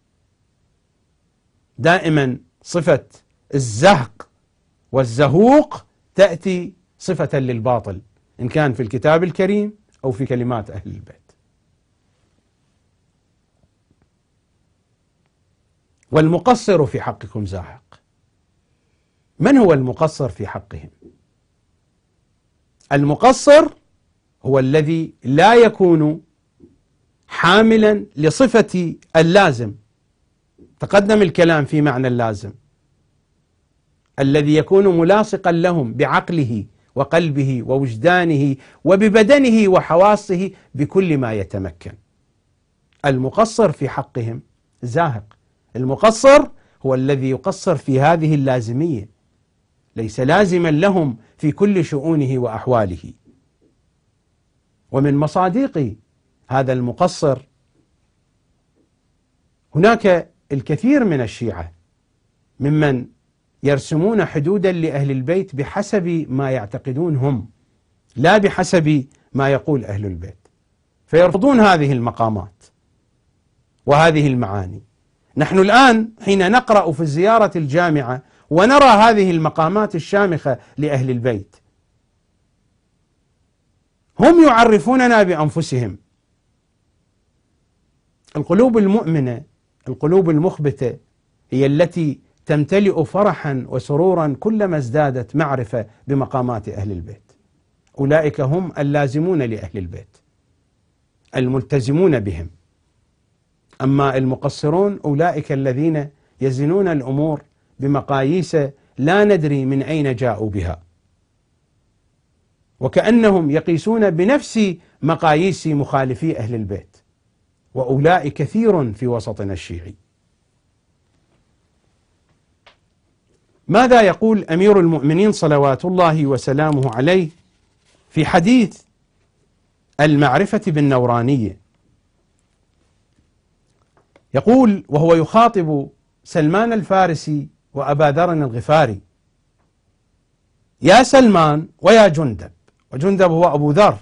دائما صفة الزهق والزهوق تأتي صفة للباطل، إن كان في الكتاب الكريم أو في كلمات أهل البيت. والمقصر في حقكم زاهق. من هو المقصر في حقهم؟ المقصر هو الذي لا يكون حاملا لصفة اللازم. تقدم الكلام في معنى اللازم الذي يكون ملاصقا لهم بعقله وقلبه ووجدانه وببدنه وحواسه بكل ما يتمكن. المقصر في حقهم زاهق. المقصر هو الذي يقصر في هذه اللازمية، ليس لازما لهم في كل شؤونه وأحواله. ومن مصادق هذا المقصر هناك الكثير من الشيعة ممن يرسمون حدودا لأهل البيت بحسب ما يعتقدون هم، لا بحسب ما يقول أهل البيت، فيرفضون هذه المقامات وهذه المعاني. نحن الآن حين نقرأ في الزيارة الجامعة ونرى هذه المقامات الشامخة لأهل البيت، هم يعرفوننا بأنفسهم. القلوب المؤمنة، القلوب المخبتة، هي التي تمتلئ فرحا وسرورا كلما ازدادت معرفة بمقامات أهل البيت. أولئك هم اللازمون لأهل البيت، الملتزمون بهم. أما المقصرون أولئك الذين يزنون الأمور بمقاييس لا ندري من أين جاءوا بها، وكأنهم يقيسون بنفس مقاييس مخالفي أهل البيت، وأولئك كثير في وسطنا الشيعي. ماذا يقول أمير المؤمنين صلوات الله وسلامه عليه في حديث المعرفة بالنورانية؟ يقول وهو يخاطب سلمان الفارسي وأبا ذر الغفاري: يا سلمان ويا جندب، وجندب هو أبو ذر،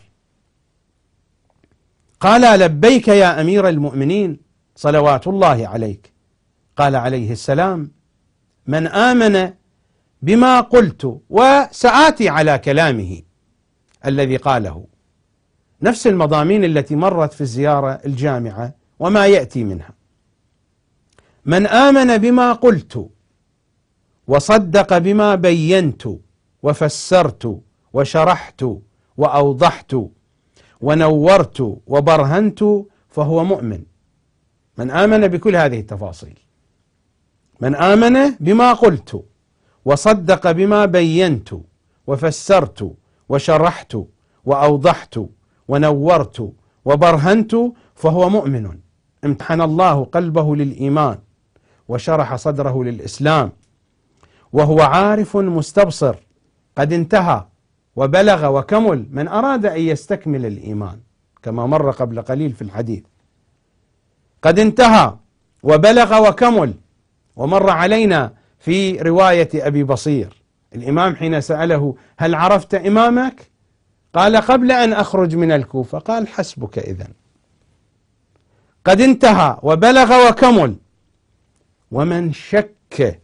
قال: لبيك يا أمير المؤمنين صلوات الله عليك. قال عليه السلام: من آمن بما قلت، وسآتي على كلامه الذي قاله، نفس المضامين التي مرت في الزيارة الجامعة وما يأتي منها. من آمن بما قلت وصدق بما بينت وفسرت وشرحت وأوضحت ونورت وبرهنت فهو مؤمن. من آمن بكل هذه التفاصيل، من آمن بما قلت وصدق بما بينت وفسرت وشرحت وأوضحت ونورت وبرهنت فهو مؤمن. امتحن الله قلبه للإيمان وشرح صدره للإسلام، وهو عارف مستبصر قد انتهى وبلغ وكمل من أراد أن يستكمل الإيمان، كما مر قبل قليل في الحديث. قد انتهى وبلغ وكمل. ومر علينا في رواية أبي بصير الإمام حين سأله: هل عرفت إمامك؟ قال: قبل أن أخرج من الكوفة. قال: حسبك إذن. قد انتهى وبلغ وكمل. ومن شك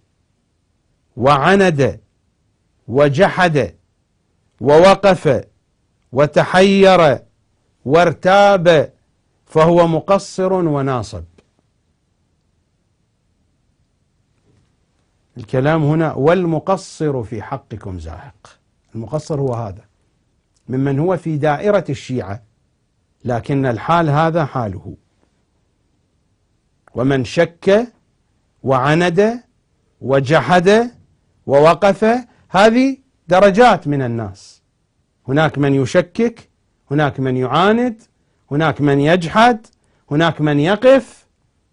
وعند وجحد ووقف وتحير وارتاب فهو مقصر وناصب. الكلام هنا: والمقصر في حقكم زاهق. المقصر هو هذا ممن هو في دائرة الشيعة، لكن الحال هذا حاله. ومن شك وعند وجحد ووقف، هذه درجات من الناس. هناك من يشكك، هناك من يعاند، هناك من يجحد، هناك من يقف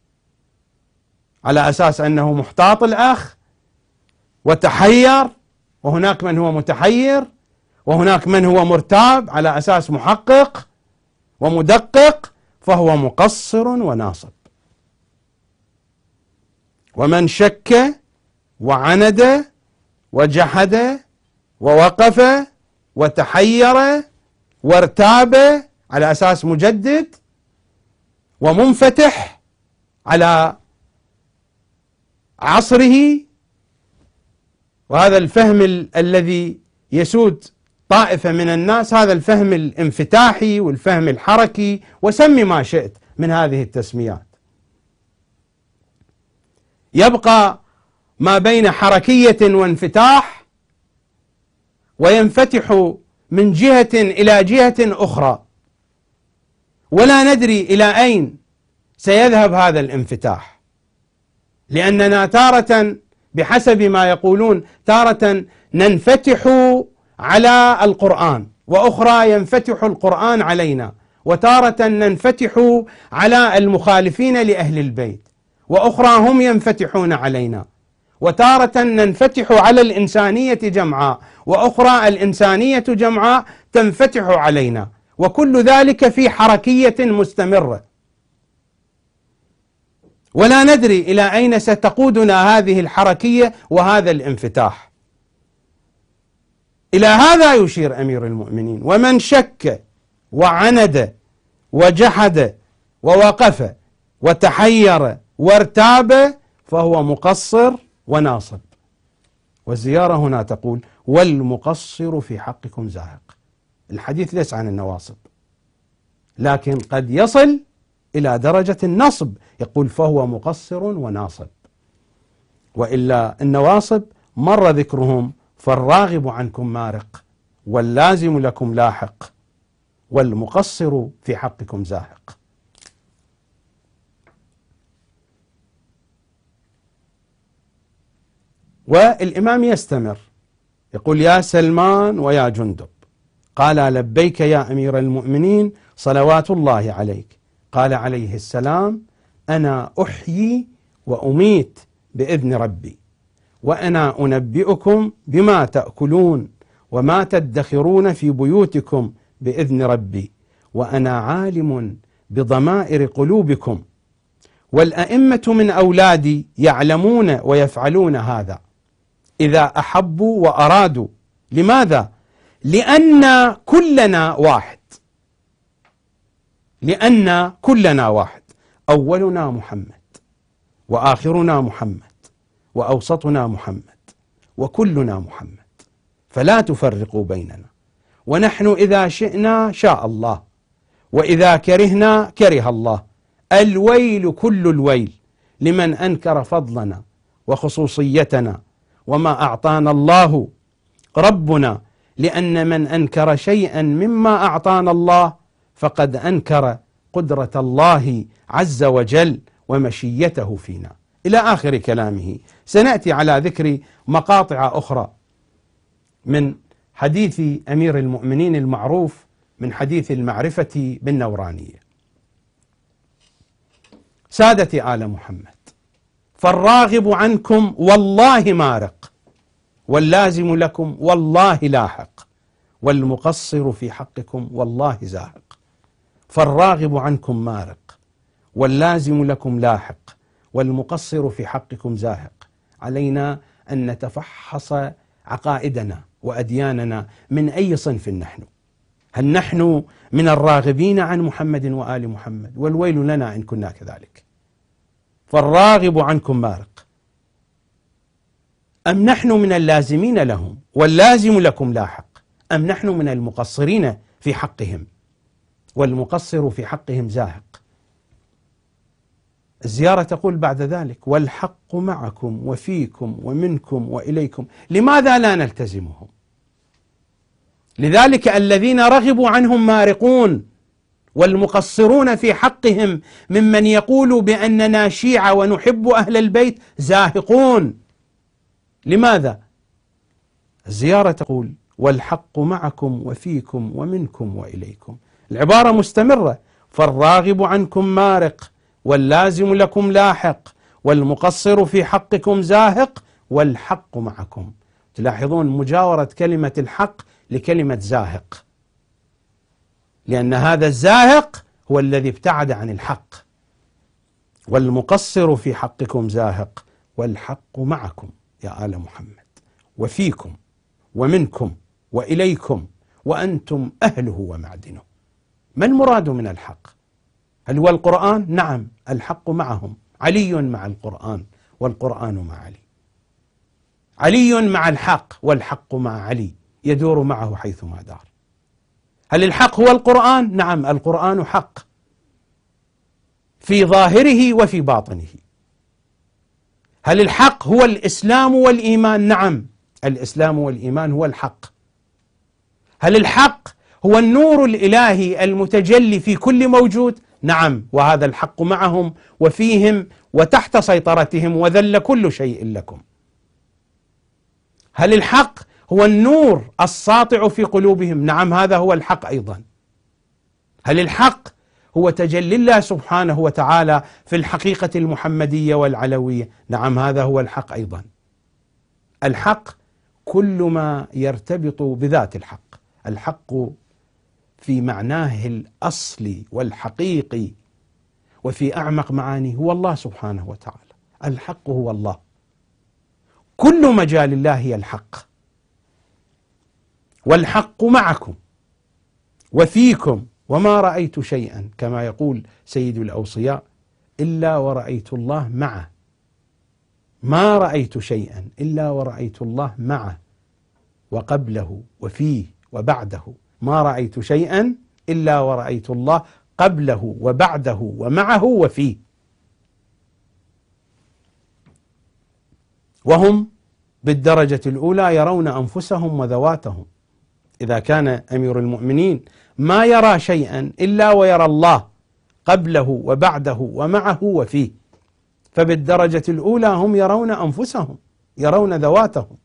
على أساس أنه محتاط الأخ وتحير، وهناك من هو متحير، وهناك من هو مرتاب على أساس محقق ومدقق، فهو مقصر وناصب. ومن شك وعند وجحد ووقف وتحير وارتاب على أساس مجدد ومنفتح على عصره، وهذا الفهم الذي يسود طائفة من الناس، هذا الفهم الانفتاحي والفهم الحركي، وسمي ما شئت من هذه التسميات. يبقى ما بين حركية وانفتاح، وينفتح من جهة إلى جهة أخرى، ولا ندري إلى أين سيذهب هذا الانفتاح، لأننا تارة بحسب ما يقولون تارة ننفتح على القرآن، وأخرى ينفتح القرآن علينا، وتارة ننفتح على المخالفين لأهل البيت، وأخرى هم ينفتحون علينا، وتارة ننفتح على الإنسانية جمعاء، وأخرى الإنسانية جمعاء تنفتح علينا، وكل ذلك في حركية مستمرة. ولا ندري إلى أين ستقودنا هذه الحركية وهذا الانفتاح. إلى هذا يشير أمير المؤمنين: ومن شك وعند وجحد ووقف وتحير وارتاب فهو مقصر وناصب. والزيارة هنا تقول: والمقصر في حقكم زاهق. الحديث ليس عن النواصب، لكن قد يصل إلى درجة النصب، يقول فهو مقصر وناصب. وإلا النواصب مر ذكرهم: فالراغب عنكم مارق واللازم لكم لاحق والمقصر في حقكم زاهق. والإمام يستمر يقول: يا سلمان ويا جندب. قال: لبيك يا أمير المؤمنين صلوات الله عليك. قال عليه السلام: أنا أحيي وأميت بإذن ربي، وأنا أنبئكم بما تأكلون وما تدخرون في بيوتكم بإذن ربي، وأنا عالم بضمائر قلوبكم، والأئمة من أولادي يعلمون ويفعلون هذا إذا أحبوا وأرادوا. لماذا؟ لأن كلنا واحد، لأن كلنا واحد، أولنا محمد وآخرنا محمد وأوسطنا محمد وكلنا محمد، فلا تفرقوا بيننا. ونحن إذا شئنا شاء الله، وإذا كرهنا كره الله. الويل كل الويل لمن أنكر فضلنا وخصوصيتنا وما أعطانا الله ربنا، لأن من أنكر شيئا مما أعطانا الله فقد أنكر قدرة الله عز وجل ومشيته فينا، إلى آخر كلامه. سنأتي على ذكر مقاطع أخرى من حديث أمير المؤمنين المعروف من حديث المعرفة بالنورانية. سادة آل محمد، فالراغب عنكم والله مارق، واللازم لكم والله لاحق، والمقصر في حقكم والله زاهق. فالراغب عنكم مارق، واللازم لكم لاحق، والمقصر في حقكم زاهق. علينا أن نتفحص عقائدنا وأدياننا من أي صنف نحن. هل نحن من الراغبين عن محمد وآل محمد؟ والويل لنا إن كنا كذلك. فالراغب عنكم مارق، أم نحن من اللازمين لهم واللازم لكم لاحق، أم نحن من المقصرين في حقهم والمقصر في حقهم زاهق. الزيارة تقول بعد ذلك: والحق معكم وفيكم ومنكم وإليكم. لماذا لا نلتزمهم؟ لذلك الذين رغبوا عنهم مارقون، والمقصرون في حقهم ممن يقول بأننا شيعة ونحب أهل البيت زاهقون. لماذا؟ الزيارة تقول: والحق معكم وفيكم ومنكم وإليكم. العبارة مستمرة: فالراغب عنكم مارق، واللازم لكم لاحق، والمقصر في حقكم زاهق، والحق معكم. تلاحظون مجاورة كلمة الحق لكلمة زاهق، لأن هذا الزاهق هو الذي ابتعد عن الحق. والمقصر في حقكم زاهق، والحق معكم يا آل محمد، وفيكم ومنكم وإليكم، وأنتم أهله ومعدنه. ما المراد من الحق؟ هل هو القرآن؟ نعم، الحق معهم. علي مع القرآن والقرآن مع علي. علي مع الحق والحق مع علي، يدور معه حيثما دار. هل الحق هو القرآن؟ نعم، القرآن حق في ظاهره وفي باطنه. هل الحق هو الإسلام والإيمان؟ نعم، الإسلام والإيمان هو الحق. هل الحق هو النور الإلهي المتجلي في كل موجود؟ نعم، وهذا الحق معهم وفيهم وتحت سيطرتهم، وذل كل شيء لكم. هل الحق هو النور الساطع في قلوبهم؟ نعم، هذا هو الحق أيضا. هل الحق هو تجلي الله سبحانه وتعالى في الحقيقة المحمدية والعلوية؟ نعم، هذا هو الحق أيضا. الحق كل ما يرتبط بذات الحق. الحق في معناه الأصلي والحقيقي، وفي أعمق معانيه هو الله سبحانه وتعالى. الحق هو الله، كل مجال الله هي الحق، والحق معكم وفيكم، وما رأيت شيئا كما يقول سيد الأوصياء إلا ورأيت الله معه. ما رأيت شيئا إلا ورأيت الله معه وقبله وفيه وبعده. ما رأيت شيئا إلا ورأيت الله قبله وبعده ومعه وفيه. وهم بالدرجة الأولى يرون أنفسهم وذواتهم. إذا كان أمير المؤمنين ما يرى شيئا إلا ويرى الله قبله وبعده ومعه وفيه، فبالدرجة الأولى هم يرون أنفسهم، يرون ذواتهم.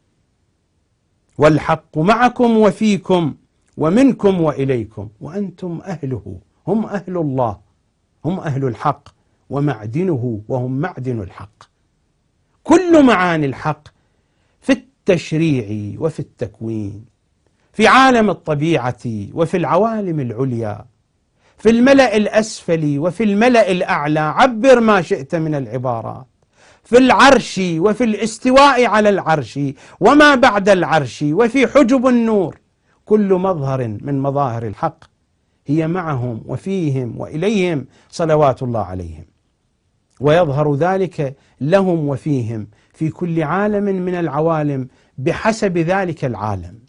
والحق معكم وفيكم ومنكم وإليكم وأنتم أهله. هم أهل الله، هم أهل الحق ومعدنه، وهم معدن الحق. كل معاني الحق في التشريع وفي التكوين، في عالم الطبيعة وفي العوالم العليا، في الملأ الأسفل وفي الملأ الأعلى، عبر ما شئت من العبارات، في العرش وفي الاستواء على العرش وما بعد العرش وفي حجب النور. كل مظهر من مظاهر الحق هي معهم وفيهم وإليهم صلوات الله عليهم، ويظهر ذلك لهم وفيهم في كل عالم من العوالم بحسب ذلك العالم.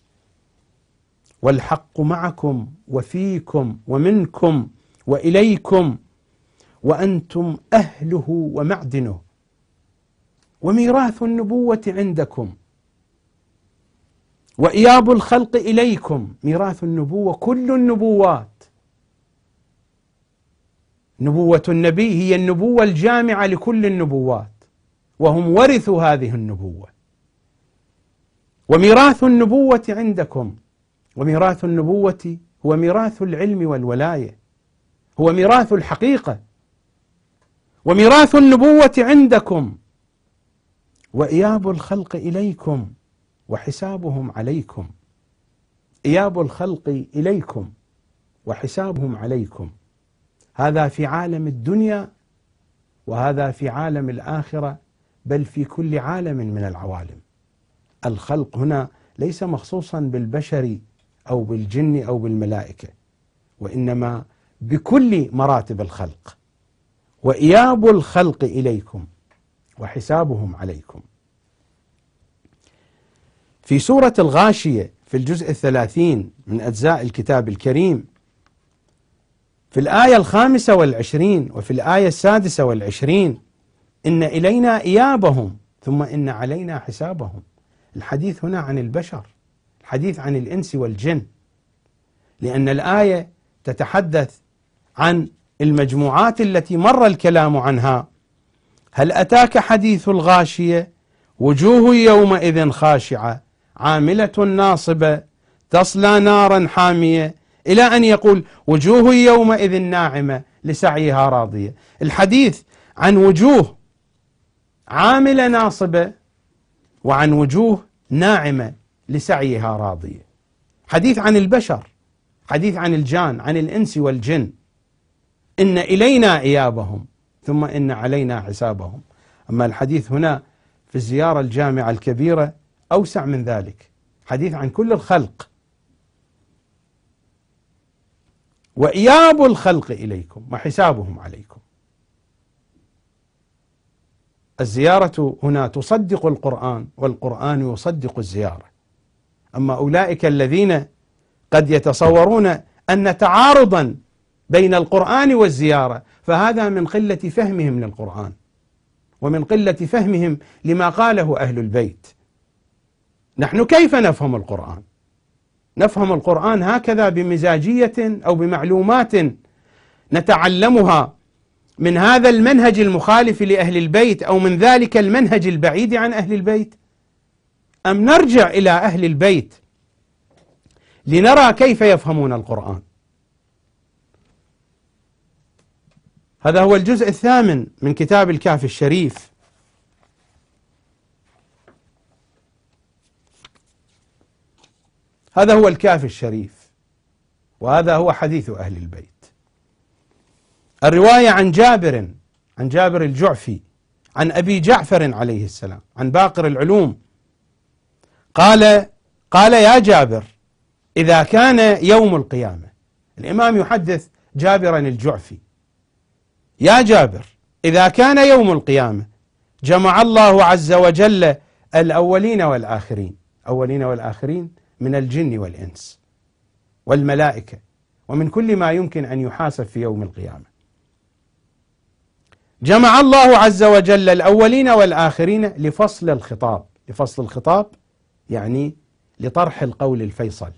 والحق معكم وفيكم ومنكم وإليكم وأنتم أهله ومعدنه. وميراث النبوة عندكم وإياب الخلق إليكم. ميراث النبوة كل النبوات. نبوة النبي هي النبوة الجامعة لكل النبوات، وهم ورثوا هذه النبوة. وميراث النبوة عندكم، وميراث النبوة هو ميراث العلم والولاية، هو ميراث الحقيقة. وميراث النبوة عندكم وإياب الخلق إليكم وحسابهم عليكم. إياب الخلق إليكم وحسابهم عليكم، هذا في عالم الدنيا وهذا في عالم الآخرة، بل في كل عالم من العوالم. الخلق هنا ليس مخصوصا بالبشر أو بالجن أو بالملائكة، وإنما بكل مراتب الخلق. وإياب الخلق إليكم وحسابهم عليكم. في سورة الغاشية في الجزء 30 من أجزاء الكتاب الكريم، في الآية 25 وفي الآية 26: إن إلينا إيابهم ثم إن علينا حسابهم. الحديث هنا عن البشر، الحديث عن الإنس والجن، لأن الآية تتحدث عن المجموعات التي مر الكلام عنها. هل أتاك حديث الغاشية وجوه يومئذ خاشعة عاملة ناصبة تصلى نارا حامية، إلى أن يقول وجوه يومئذ ناعمة لسعيها راضية. الحديث عن وجوه عاملة ناصبة وعن وجوه ناعمة لسعيها راضية. حديث عن البشر، حديث عن الجان، عن الإنس والجن. إن إلينا إيابهم ثم إن علينا حسابهم. أما الحديث هنا في الزيارة الجامعة الكبيرة أوسع من ذلك، حديث عن كل الخلق. وإياب الخلق إليكم وحسابهم عليكم. الزيارة هنا تصدق القرآن والقرآن يصدق الزيارة. أما أولئك الذين قد يتصورون أن تعارضا بين القرآن والزيارة، فهذا من قلة فهمهم للقرآن ومن قلة فهمهم لما قاله أهل البيت. نحن كيف نفهم القرآن؟ نفهم القرآن هكذا بمزاجية أو بمعلومات نتعلمها من هذا المنهج المخالف لأهل البيت أو من ذلك المنهج البعيد عن أهل البيت، أم نرجع إلى أهل البيت لنرى كيف يفهمون القرآن؟ هذا هو الجزء 8 من كتاب الكافي الشريف. هذا هو الكافي الشريف، وهذا هو حديث أهل البيت. الرواية عن جابر الجعفي عن أبي جعفر عليه السلام عن باقر العلوم قال يا جابر إذا كان يوم القيامة، الإمام يحدث جابرا الجعفي، يا جابر إذا كان يوم القيامة جمع الله عز وجل الأولين والآخرين، أولين والآخرين من الجن والإنس والملائكة ومن كل ما يمكن أن يحاسب في يوم القيامة، جمع الله عز وجل الأولين والآخرين لفصل الخطاب. لفصل الخطاب يعني لطرح القول الفيصل.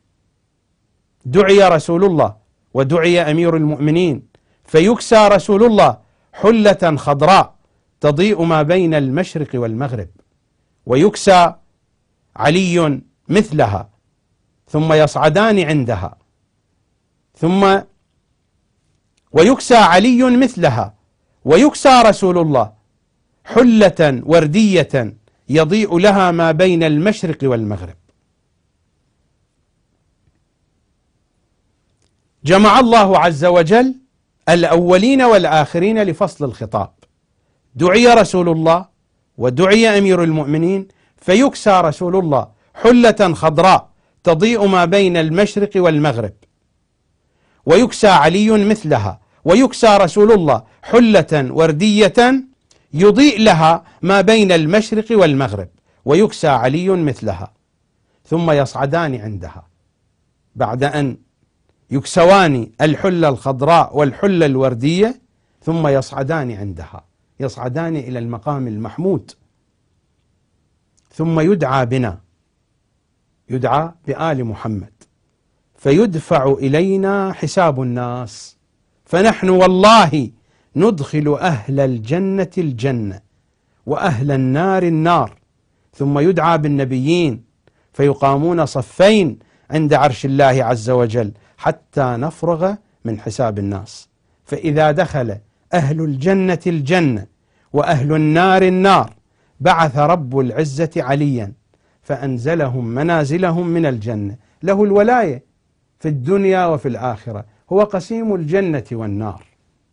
دعي رسول الله ودعي أمير المؤمنين فيكسى رسول الله حلة خضراء تضيء ما بين المشرق والمغرب، ويكسى علي مثلها ثم يصعدان عندها، ويكسى علي مثلها، ويكسى رسول الله حلة وردية يضيء لها ما بين المشرق والمغرب. جمع الله عز وجل الأولين والآخرين لفصل الخطاب. دعي رسول الله ودعي أمير المؤمنين فيكسى رسول الله حلة خضراء تضيء ما بين المشرق والمغرب، ويكسى علي مثلها، ويكسى رسول الله حلة وردية يضيء لها ما بين المشرق والمغرب، ويكسى علي مثلها، ثم يصعدان عندها بعد أن يكسوان الحلة الخضراء والحلة الوردية، ثم يصعدان عندها، يصعدان إلى المقام المحمود، ثم يدعى بنا، يدعى بآل محمد، فيدفع إلينا حساب الناس، فنحن والله ندخل أهل الجنة الجنة وأهل النار النار، ثم يدعى بالنبيين فيقامون صفين عند عرش الله عز وجل حتى نفرغ من حساب الناس، فإذا دخل أهل الجنة الجنة وأهل النار النار بعث رب العزة عليا فأنزلهم منازلهم من الجنة، له الولاية في الدنيا وفي الآخرة، هو قسيم الجنة والنار،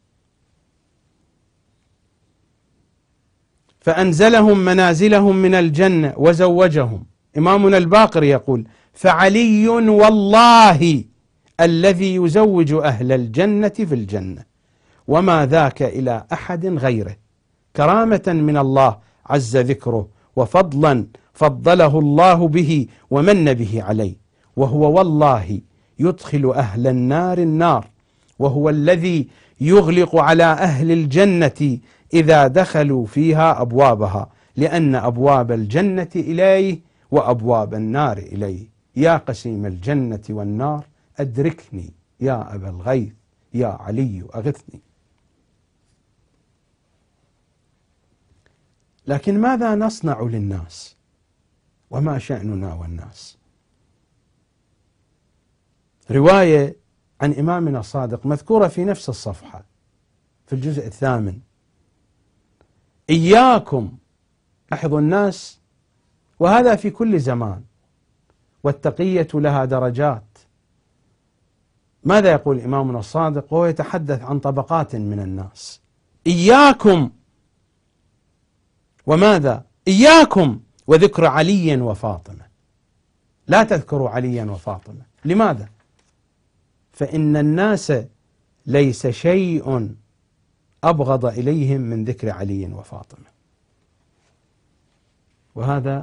فأنزلهم منازلهم من الجنة وزوجهم. إمامنا الباقر يقول: فعلي والله الذي يزوج أهل الجنة في الجنة، وما ذاك إلى أحد غيره، كرامة من الله عز ذكره، وفضلا فضله الله به ومن به عليه، وهو والله يدخل أهل النار النار، وهو الذي يغلق على أهل الجنة إذا دخلوا فيها أبوابها، لأن أبواب الجنة إليه وأبواب النار إليه. يا قسيم الجنة والنار أدركني يا أبا الغيث، يا علي أغثني. لكن ماذا نصنع للناس؟ وما شأننا والناس؟ رواية عن إمامنا الصادق مذكورة في نفس الصفحة في الجزء 8: إياكم، لاحظوا الناس، وهذا في كل زمان، والتقية لها درجات. ماذا يقول إمامنا الصادق وهو يتحدث عن طبقات من الناس؟ إياكم، وماذا؟ إياكم وذكر علي وفاطمة، لا تذكروا عليا وفاطمة. لماذا؟ فإن الناس ليس شيء أبغض إليهم من ذكر علي وفاطمة، وهذا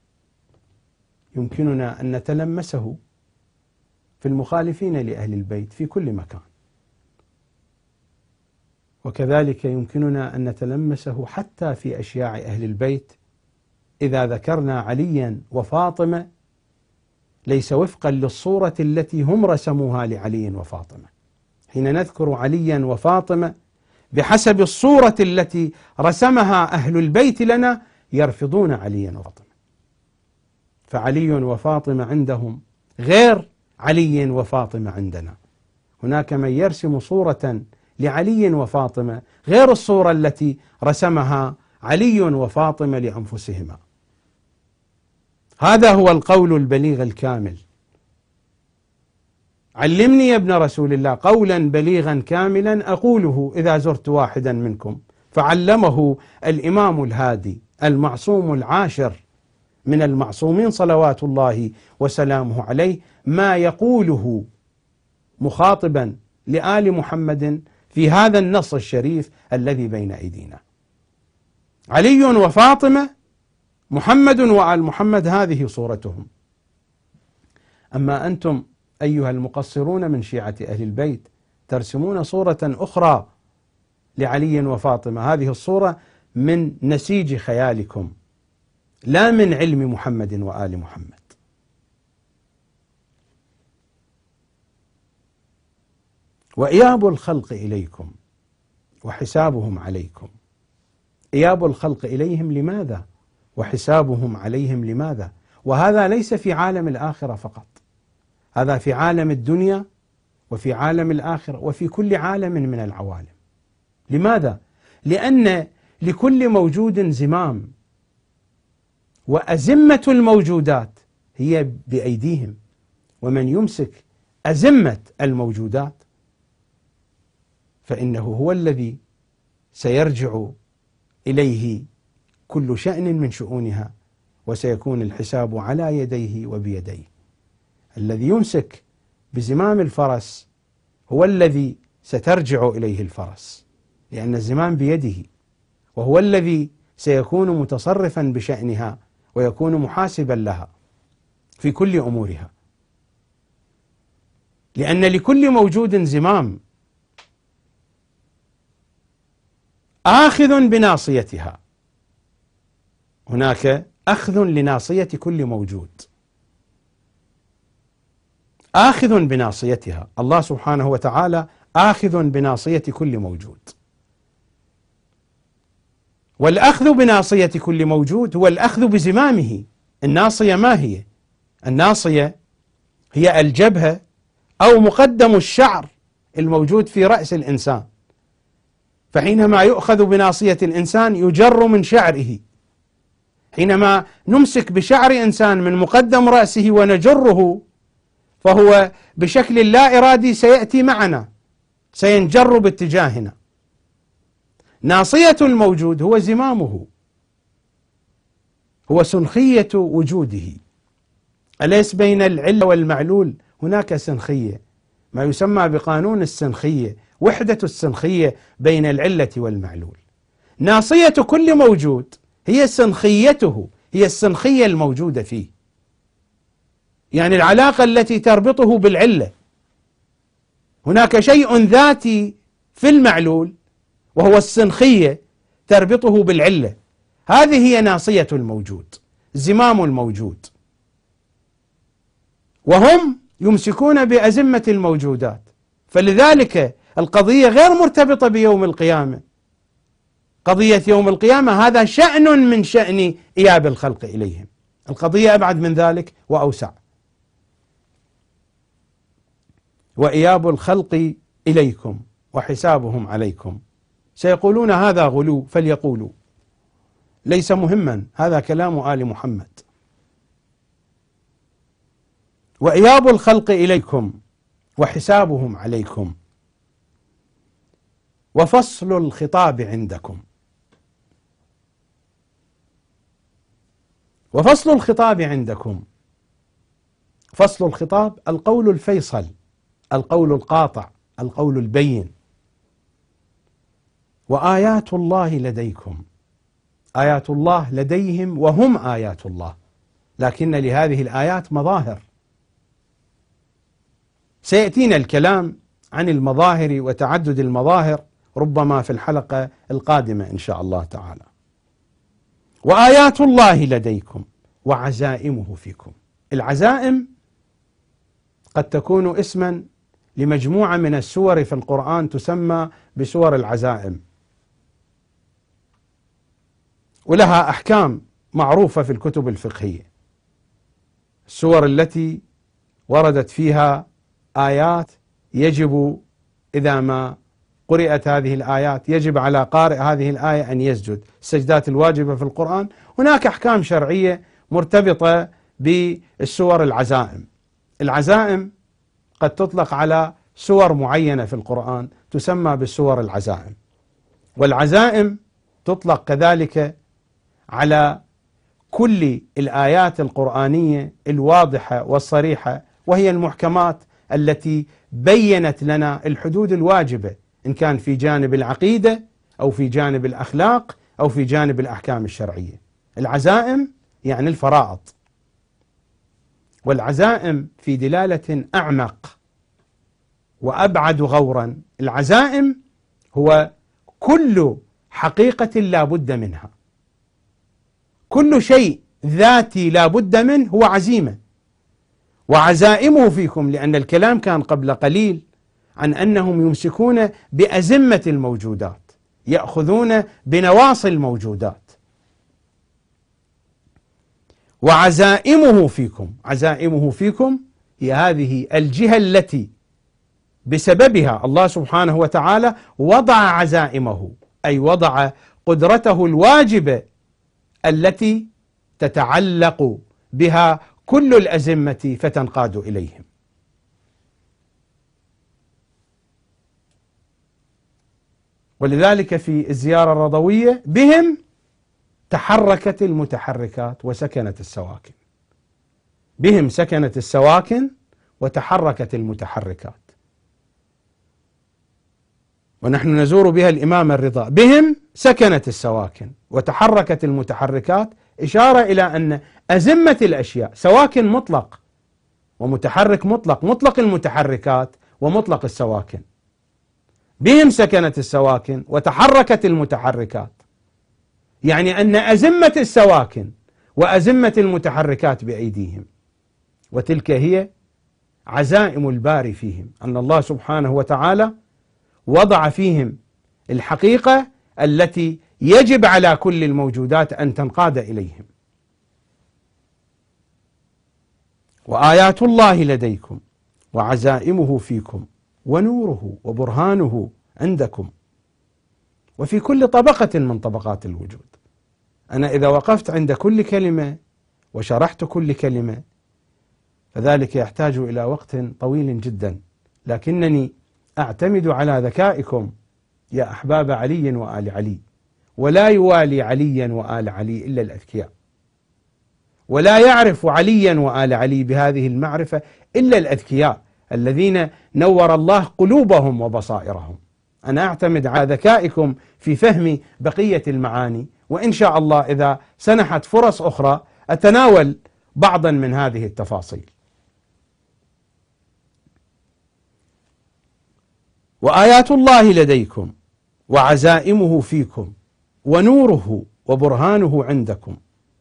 يمكننا أن نتلمسه في المخالفين لأهل البيت في كل مكان، وكذلك يمكننا أن نتلمسه حتى في أشياع أهل البيت. إذا ذكرنا عليا وفاطمة ليس وفقا للصورة التي هم رسموها لعلي وفاطمة، حين نذكر عليا وفاطمة بحسب الصورة التي رسمها أهل البيت لنا يرفضون عليا وفاطمة، فعلي وفاطمة عندهم غير علي وفاطمة عندنا. هناك من يرسم صورة لعلي وفاطمة غير الصورة التي رسمها علي وفاطمة لأنفسهما. هذا هو القول البليغ الكامل. علمني يا ابن رسول الله قولا بليغا كاملا أقوله إذا زرت واحدا منكم. فعلمه الإمام الهادي المعصوم العاشر من المعصومين صلوات الله وسلامه عليه ما يقوله مخاطبا لآل محمد في هذا النص الشريف الذي بين أيدينا. علي وفاطمة، محمد وآل محمد، هذه صورتهم. أما أنتم أيها المقصرون من شيعة أهل البيت ترسمون صورة أخرى لعلي وفاطمة، هذه الصورة من نسيج خيالكم لا من علم محمد وآل محمد. وإياب الخلق إليكم وحسابهم عليكم. إياب الخلق إليهم لماذا؟ وحسابهم عليهم لماذا؟ وهذا ليس في عالم الآخرة فقط، هذا في عالم الدنيا وفي عالم الآخرة وفي كل عالم من العوالم. لماذا؟ لأن لكل موجود زمام، وأزمة الموجودات هي بأيديهم، ومن يمسك أزمة الموجودات فإنه هو الذي سيرجع إليه كل شأن من شؤونها، وسيكون الحساب على يديه وبيديه. الذي يمسك بزمام الفرس هو الذي سترجع إليه الفرس، لأن الزمام بيده، وهو الذي سيكون متصرفا بشأنها ويكون محاسبا لها في كل أمورها، لأن لكل موجود زمام آخذ بناصيتها. هناك أخذ لناصية كل موجود، آخذ بناصيتها. الله سبحانه وتعالى آخذ بناصية كل موجود، والأخذ بناصية كل موجود هو الأخذ بزمامه. الناصية ما هي؟ الناصية هي الجبهة أو مقدم الشعر الموجود في رأس الإنسان، فحينما يؤخذ بناصية الإنسان يجر من شعره. حينما نمسك بشعر إنسان من مقدم رأسه ونجره فهو بشكل لا إرادي سيأتي معنا، سينجر باتجاهنا. ناصية الموجود هو زمامه، هو سنخية وجوده. أليس بين العلة والمعلول هناك سنخية، ما يسمى بقانون السنخية، وحدة السنخية بين العلة والمعلول. ناصية كل موجود هي سنخيته، هي السنخية الموجودة فيه، يعني العلاقة التي تربطه بالعلة. هناك شيء ذاتي في المعلول وهو السنخية تربطه بالعلة، هذه هي ناصية الموجود، زمام الموجود. وهم يمسكون بأزمة الموجودات، فلذلك القضية غير مرتبطة بيوم القيامة. قضية يوم القيامة هذا شأن من شأن إياب الخلق إليهم، القضية أبعد من ذلك وأوسع. وإياب الخلق إليكم وحسابهم عليكم. سيقولون هذا غلو، فليقولوا، ليس مهما، هذا كلام آل محمد. وإياب الخلق إليكم وحسابهم عليكم. وفصل الخطاب عندكم. وفصل الخطاب عندكم، فصل الخطاب القول الفيصل، القول القاطع، القول البين. وآيات الله لديكم، آيات الله لديهم وهم آيات الله، لكن لهذه الآيات مظاهر. سيأتينا الكلام عن المظاهر وتعدد المظاهر ربما في الحلقة القادمة إن شاء الله تعالى. وآيات الله لديكم وعزائمه فيكم. العزائم قد تكون اسما لمجموعة من السور في القرآن تسمى بسور العزائم، ولها أحكام معروفة في الكتب الفقهية. السور التي وردت فيها آيات يجب إذا ما قرأت هذه الآيات يجب على قارئ هذه الآية أن يسجد، السجدات الواجبة في القرآن. هناك أحكام شرعية مرتبطة بالسور العزائم. العزائم قد تطلق على سور معينة في القرآن تسمى بالسور العزائم، والعزائم تطلق كذلك على كل الآيات القرآنية الواضحة والصريحة، وهي المحكمات التي بينت لنا الحدود الواجبة إن كان في جانب العقيدة أو في جانب الأخلاق أو في جانب الأحكام الشرعية. العزائم يعني الفرائض، والعزائم في دلالة أعمق وأبعد غورا. العزائم هو كل حقيقة لا بد منها، كل شيء ذاتي لا بد منه هو عزيمة. وعزائمه فيكم، لأن الكلام كان قبل قليل عن أنهم يمسكون بأزمة الموجودات، يأخذون بنواصي الموجودات. وعزائمه فيكم، عزائمه فيكم هي هذه الجهة التي بسببها الله سبحانه وتعالى وضع عزائمه، أي وضع قدرته الواجبة التي تتعلق بها كل الأزمة فتنقاد إليهم. ولذلك في الزيارة الرضوية بهم تحركت المتحركات وسكنت السواكن، بهم سكنت السواكن وتحركت المتحركات. ونحن نزور بها الإمام الرضا، بهم سكنت السواكن وتحركت المتحركات، إشارة إلى أن أزمة الأشياء سواكن مطلق ومتحرك مطلق، مطلق المتحركات ومطلق السواكن. بهم سكنت السواكن وتحركت المتحركات، يعني أن أزمة السواكن وأزمة المتحركات بأيديهم، وتلك هي عزائم الباري فيهم، أن الله سبحانه وتعالى وضع فيهم الحقيقة التي يجب على كل الموجودات أن تنقاد إليهم. وآيات الله لديكم وعزائمه فيكم ونوره وبرهانه عندكم. وفي كل طبقة من طبقات الوجود. أنا إذا وقفت عند كل كلمة وشرحت كل كلمة فذلك يحتاج إلى وقت طويل جدا، لكنني أعتمد على ذكائكم يا أحباب علي وآل علي، ولا يوالي عليا وآل علي إلا الأذكياء، ولا يعرف عليا وآل علي بهذه المعرفة إلا الأذكياء الذين نور الله قلوبهم وبصائرهم. أنا أعتمد على ذكائكم في فهم بقية المعاني، وإن شاء الله إذا سنحت فرص أخرى أتناول بعضا من هذه التفاصيل. وآيات الله لديكم وعزائمه فيكم ونوره وبرهانه عندكم.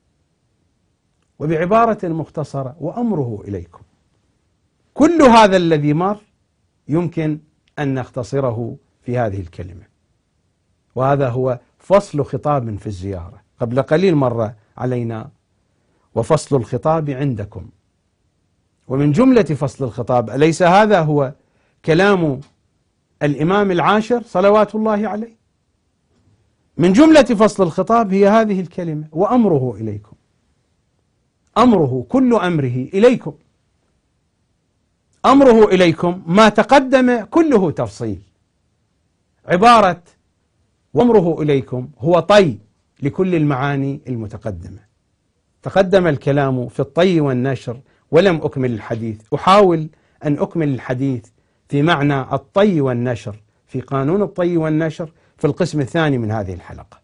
وبعبارة مختصرة وأمره إليكم. كل هذا الذي مر يمكن أن نختصره في هذه الكلمة، وهذا هو فصل خطاب في الزيارة. قبل قليل مر علينا وفصل الخطاب عندكم، ومن جملة فصل الخطاب أليس هذا هو كلام الإمام العاشر صلوات الله عليه؟ من جملة فصل الخطاب هي هذه الكلمة وأمره إليكم. أمره كل أمره إليكم، أمره إليكم ما تقدم كله تفصيل. عبارة وأمره إليكم هو طي لكل المعاني المتقدمة. تقدم الكلام في الطي والنشر ولم أكمل الحديث، أحاول أن أكمل الحديث في معنى الطي والنشر في قانون الطي والنشر في القسم الثاني من هذه الحلقة.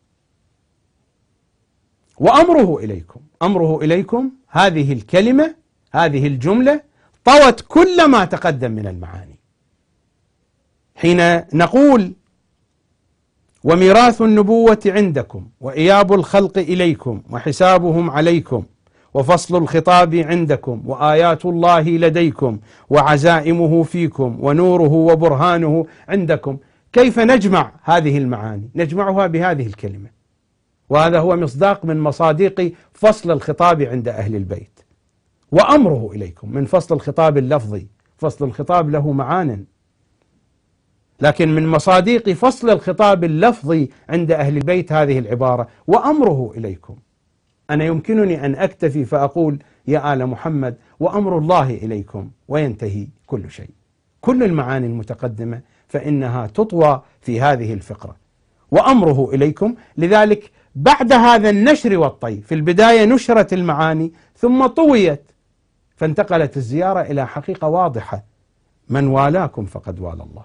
وأمره إليكم، أمره إليكم هذه الكلمة، هذه الجملة طوت كل ما تقدم من المعاني. حين نقول وميراث النبوة عندكم وإياب الخلق إليكم وحسابهم عليكم وفصل الخطاب عندكم وآيات الله لديكم وعزائمه فيكم ونوره وبرهانه عندكم، كيف نجمع هذه المعاني؟ نجمعها بهذه الكلمة، وهذا هو مصداق من مصادق فصل الخطاب عند أهل البيت. وأمره إليكم من فصل الخطاب اللفظي، فصل الخطاب له معان، لكن من مصادق فصل الخطاب اللفظي عند أهل البيت هذه العبارة وأمره إليكم، أنا يمكنني أن أكتفي فأقول يا آل محمد وأمر الله إليكم وينتهي كل شيء. كل المعاني المتقدمة فإنها تطوى في هذه الفقرة، وأمره إليكم. لذلك بعد هذا النشر والطي، في البداية نشرت المعاني ثم طويت، فانتقلت الزيارة إلى حقيقة واضحة: من والاكم فقد والى الله.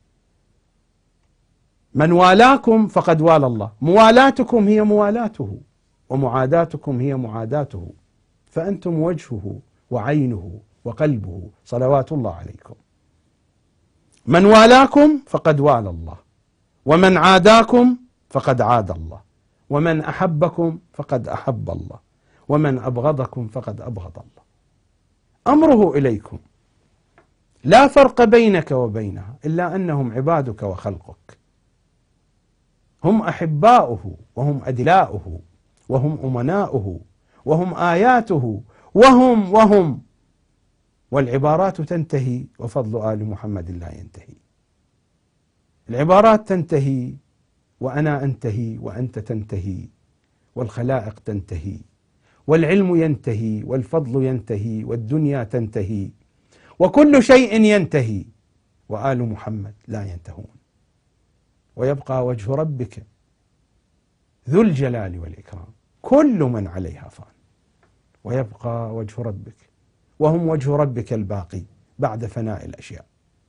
من والاكم فقد والى الله، موالاتكم هي موالاته، ومعاداتكم هي معاداته، فأنتم وجهه وعينه وقلبه صلوات الله عليكم. من والاكم فقد والى الله، ومن عاداكم فقد عاد الله، ومن أحبكم فقد أحب الله، ومن أبغضكم فقد أبغض الله. أمره إليكم، لا فرق بينك وبينها إلا أنهم عبادك وخلقك، هم أحباؤه وهم أدلاؤه وهم أمناؤه وهم آياته وهم والعبارات تنتهي وفضل آل محمد لا ينتهي. العبارات تنتهي وأنا أنتهي وأنت تنتهي والخلائق تنتهي والعلم ينتهي والفضل ينتهي والدنيا تنتهي وكل شيء ينتهي وآل محمد لا ينتهون، ويبقى وجه ربك ذو الجلال والإكرام. كل من عليها فان، ويبقى وجه ربك، وهم وجه ربك الباقي بعد فناء الأشياء.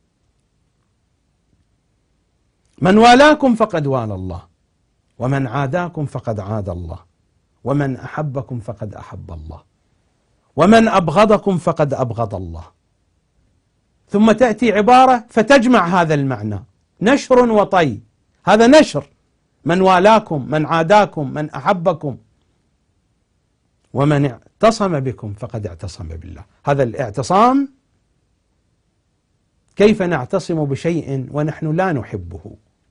من والاكم فقد والى الله، ومن عاداكم فقد عاد الله، ومن أحبكم فقد أحب الله، ومن أبغضكم فقد أبغض الله. ثم تأتي عبارة فتجمع هذا المعنى: نشر وطي. هذا نشر: من والاكم، من عاداكم، من أحبكم، ومن اعتصم بكم فقد اعتصم بالله. هذا الاعتصام، كيف نعتصم بشيء ونحن لا نحبه؟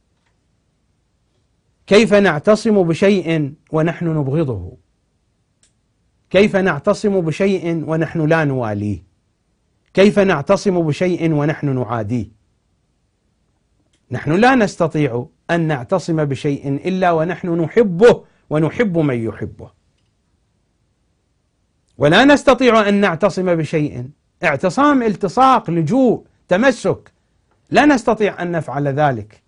كيف نعتصم بشيء ونحن نبغضه؟ كيف نعتصم بشيء ونحن لا نواليه؟ كيف نعتصم بشيء ونحن نعاديه؟ نحن لا نستطيع أن نعتصم بشيء إلا ونحن نحبه ونحب من يحبه، ولا نستطيع أن نعتصم بشيء اعتصام، التصاق، لجوء، تمسك، لا نستطيع أن نفعل ذلك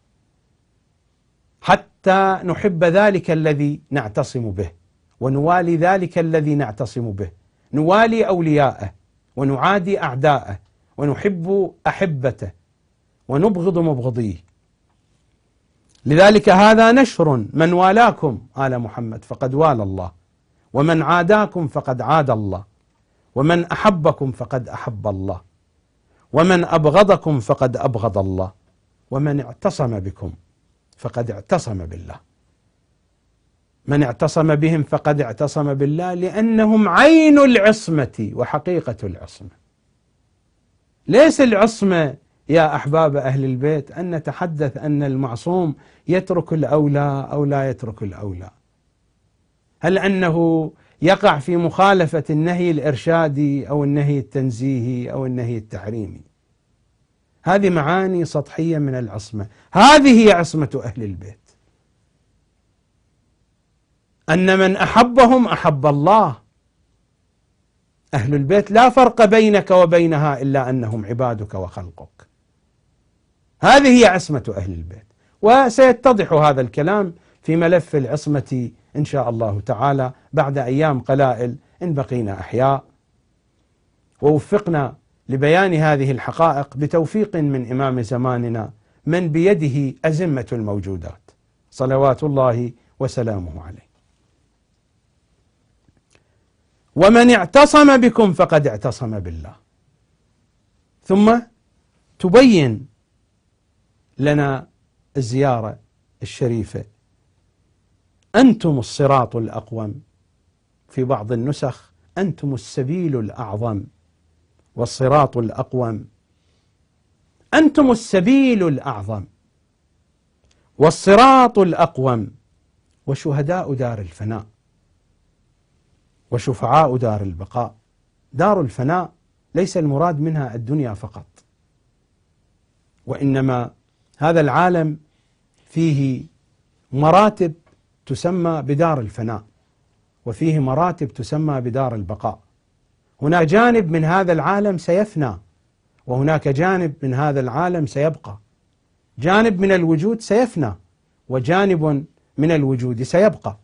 حتى نحب ذلك الذي نعتصم به، ونوالي ذلك الذي نعتصم به، نوالي أولياءه ونعادي أعداءه، ونحب أحبته ونبغض مبغضيه. لذلك هذا نشر: من والاكم آل محمد فقد والى الله، ومن عاداكم فقد عاد الله، ومن أحبكم فقد أحب الله، ومن أبغضكم فقد أبغض الله، ومن اعتصم بكم فقد اعتصم بالله. من اعتصم بهم فقد اعتصم بالله، لأنهم عين العصمة وحقيقة العصمة. ليس العصمة يا أحباب أهل البيت أن نتحدث أن المعصوم يترك الأولى أو لا يترك الأولى، هل أنه يقع في مخالفة النهي الإرشادي أو النهي التنزيهي أو النهي التحريمي. هذه معاني سطحية من العصمة. هذه هي عصمة أهل البيت، أن من أحبهم أحب الله. أهل البيت لا فرق بينك وبينها إلا أنهم عبادك وخلقك. هذه هي عصمة أهل البيت، وسيتضح هذا الكلام في ملف العصمة إن شاء الله تعالى بعد أيام قلائل إن بقينا أحياء ووفقنا لبيان هذه الحقائق بتوفيق من إمام زماننا من بيده أزمة الموجودات صلوات الله وسلامه عليه. ومن اعتصم بكم فقد اعتصم بالله. ثم تبين لنا الزيارة الشريفة: أنتم الصراط الأقوم، في بعض النسخ أنتم السبيل الأعظم والصراط الأقوم. أنتم السبيل الأعظم والصراط الأقوم، وشهداء دار الفناء وشفعاء دار البقاء. دار الفناء ليس المراد منها الدنيا فقط، وإنما هذا العالم فيه مراتب تسمى بدار الفناء، وفيه مراتب تسمى بدار البقاء. هناك جانب من هذا العالم سيفنى، وهناك جانب من هذا العالم سيبقى. جانب من الوجود سيفنى، وجانب من الوجود سيبقى.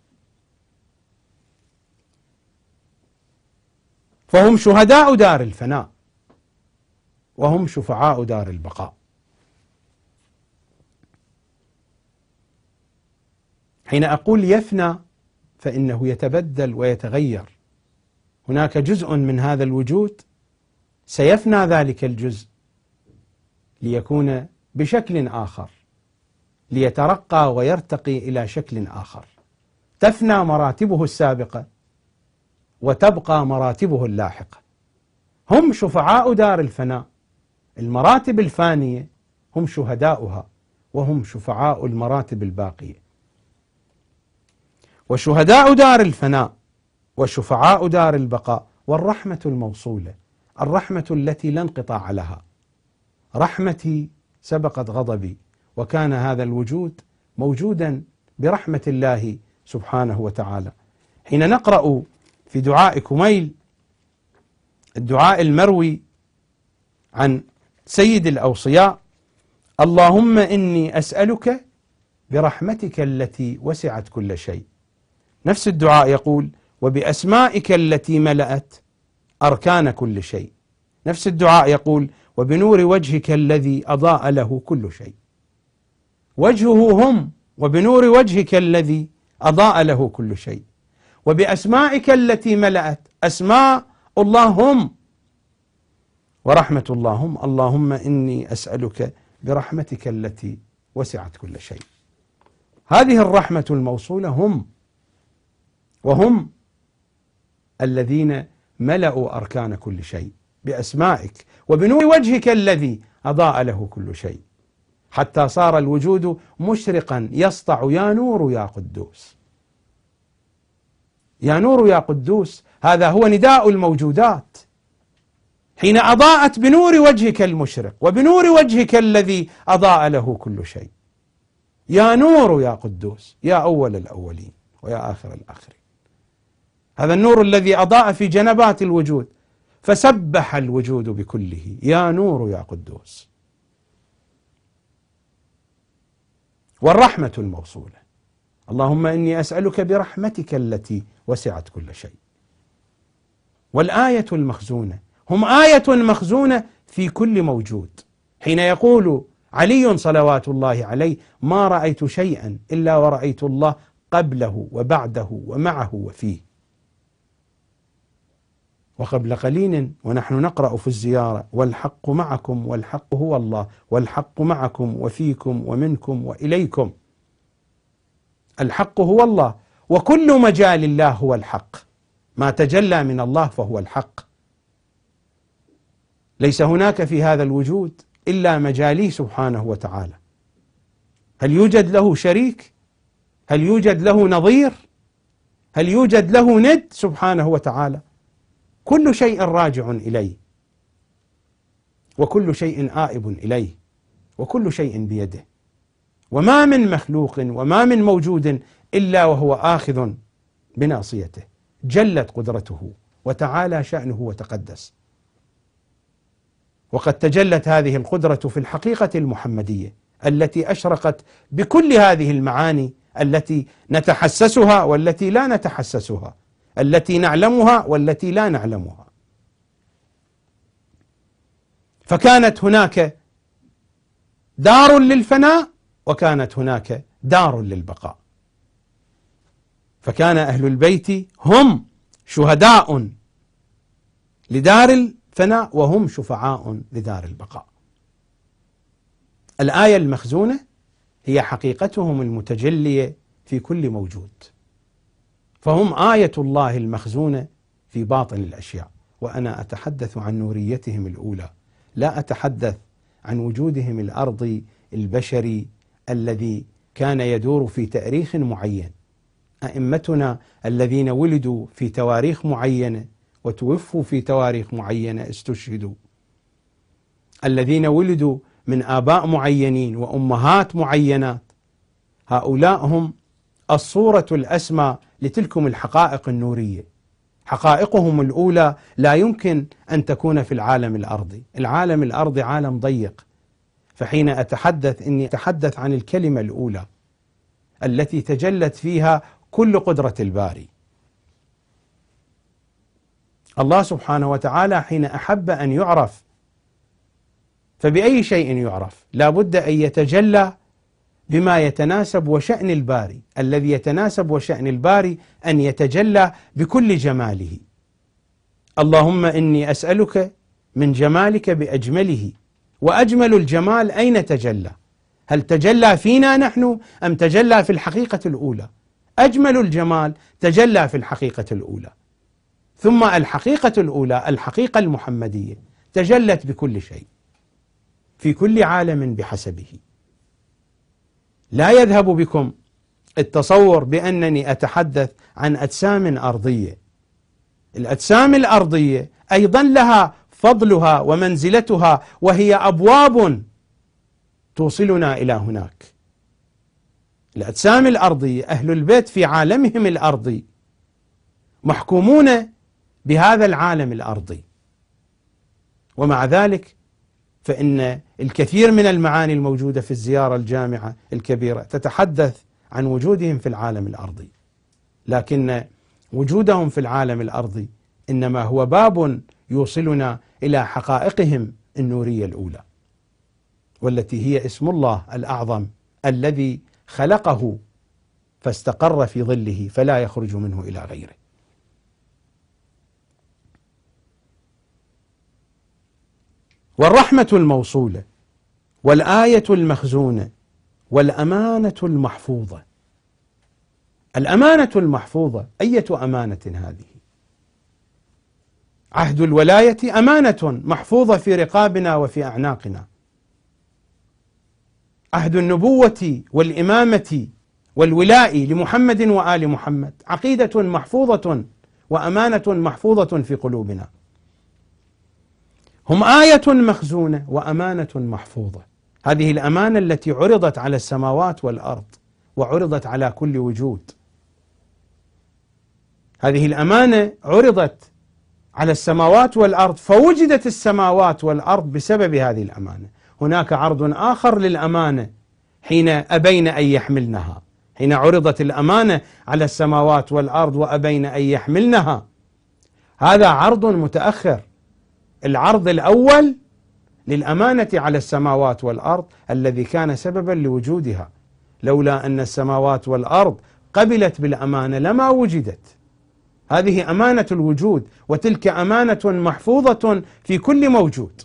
فهم شهداء دار الفناء، وهم شفعاء دار البقاء. حين أقول يفنى فإنه يتبدل ويتغير. هناك جزء من هذا الوجود سيفنى ذلك الجزء ليكون بشكل آخر، ليترقى ويرتقي إلى شكل آخر. تفنى مراتبه السابقة وتبقى مراتبه اللاحقة. هم شفعاء دار الفناء. المراتب الفانية هم شهداؤها، وهم شفعاء المراتب الباقية. وشهداء دار الفناء وشفعاء دار البقاء. والرحمة الموصولة، الرحمة التي لا انقطاع لها. رحمتي سبقت غضبي، وكان هذا الوجود موجودا برحمة الله سبحانه وتعالى. حين نقرأ في دعاء كميل، الدعاء المروي عن سيد الأوصياء: اللهم إني أسألك برحمتك التي وسعت كل شيء. نفس الدعاء يقول: وبأسمائك التي ملأت أركان كل شيء. نفس الدعاء يقول: وبنور وجهك الذي أضاء له كل شيء. وجهه هم، وبنور وجهك الذي أضاء له كل شيء. وبأسمائك التي ملأت، أسماء الله هم، ورحمة الله هم. اللهم إني أسألك برحمتك التي وسعت كل شيء. هذه الرحمة الموصولة هم، وهم الذين ملأوا أركان كل شيء بأسمائك وبنور وجهك الذي أضاء له كل شيء، حتى صار الوجود مشرقا يسطع: يا نور يا قدوس. يا نور يا قدوس، هذا هو نداء الموجودات حين أضاءت بنور وجهك المشرق وبنور وجهك الذي أضاء له كل شيء. يا نور يا قدوس، يا أول الأولين ويا آخر الآخرين. هذا النور الذي أضاء في جنبات الوجود، فسبح الوجود بكله: يا نور يا قدوس. والرحمة الموصولة: اللهم إني أسألك برحمتك التي وسعت كل شيء. والآية المخزونة: هم آية مخزونة في كل موجود. حين يقول علي صلوات الله عليه: ما رأيت شيئا إلا ورأيت الله قبله وبعده ومعه وفيه. وقبل قليل ونحن نقرأ في الزيارة: والحق معكم والحق هو الله، والحق معكم وفيكم ومنكم وإليكم. الحق هو الله، وكل مجال الله هو الحق. ما تجلى من الله فهو الحق. ليس هناك في هذا الوجود إلا مجالي سبحانه وتعالى. هل يوجد له شريك؟ هل يوجد له نظير؟ هل يوجد له ند سبحانه وتعالى؟ كل شيء راجع إليه، وكل شيء آئب إليه، وكل شيء بيده. وما من مخلوق وما من موجود إلا وهو آخذ بناصيته. جلت قدرته وتعالى شأنه وتقدس. وقد تجلت هذه القدرة في الحقيقة المحمدية التي أشرقت بكل هذه المعاني التي نتحسسها والتي لا نتحسسها، التي نعلمها والتي لا نعلمها. فكانت هناك دار للفناء، وكانت هناك دار للبقاء. فكان أهل البيت هم شهداء لدار الفناء، وهم شفعاء لدار البقاء. الآية المخزونة هي حقيقتهم المتجلية في كل موجود. فهم آية الله المخزونة في باطن الأشياء. وأنا أتحدث عن نوريتهم الأولى، لا أتحدث عن وجودهم الأرضي البشري الذي كان يدور في تاريخ معين. أئمتنا الذين ولدوا في تواريخ معينة وتوفوا في تواريخ معينة استشهدوا، الذين ولدوا من آباء معينين وأمهات معينات، هؤلاء هم الصورة الأسمى لتلكم الحقائق النورية. حقائقهم الأولى لا يمكن أن تكون في العالم الأرضي. العالم الأرضي عالم ضيق، فحين أتحدث إني أتحدث عن الكلمة الأولى التي تجلت فيها كل قدرة الباري. الله سبحانه وتعالى حين أحب أن يعرف، فبأي شيء يعرف؟ لا بد أن يتجلى بما يتناسب وشأن الباري. الذي يتناسب وشأن الباري أن يتجلى بكل جماله. اللهم إني أسألك من جمالك بأجمله، وأجمل الجمال أين تجلى؟ هل تجلى فينا نحن أم تجلى في الحقيقة الأولى؟ أجمل الجمال تجلى في الحقيقة الأولى، ثم الحقيقة الأولى الحقيقة المحمدية تجلت بكل شيء في كل عالم بحسبه. لا يذهب بكم التصور بأنني أتحدث عن أجسام أرضية. الأجسام الأرضية أيضا لها فضلها ومنزلتها، وهي أبواب توصلنا إلى هناك. الأجسام الأرضية، أهل البيت في عالمهم الأرضي محكومون بهذا العالم الأرضي، ومع ذلك فإن الكثير من المعاني الموجودة في الزيارة الجامعة الكبيرة تتحدث عن وجودهم في العالم الأرضي، لكن وجودهم في العالم الأرضي إنما هو باب يوصلنا إلى حقائقهم النورية الأولى، والتي هي اسم الله الأعظم الذي خلقه فاستقر في ظله فلا يخرج منه إلى غيره. والرحمة الموصولة، والآية المخزونة، والأمانة المحفوظة. الأمانة المحفوظة، أية أمانة هذه؟ عهد الولاية أمانة محفوظة في رقابنا وفي أعناقنا. عهد النبوة والإمامة والولاء لمحمد وآل محمد عقيدة محفوظة وأمانة محفوظة في قلوبنا. هم آية مخزونة وأمانة محفوظة. هذه الأمانة التي عرضت على السماوات والأرض وعرضت على كل وجود. هذه الأمانة عرضت على السماوات والأرض، فوجدت السماوات والأرض بسبب هذه الأمانة. هناك عرض آخر للأمانة حين أبين أن يحملنها، حين عرضت الأمانة على السماوات والأرض وأبين أن يحملنها، هذا عرض متأخر. العرض الأول للأمانة على السماوات والأرض الذي كان سببا لوجودها. لولا أن السماوات والأرض قبلت بالأمانة لما وجدت. هذه أمانة الوجود، وتلك أمانة محفوظة في كل موجود.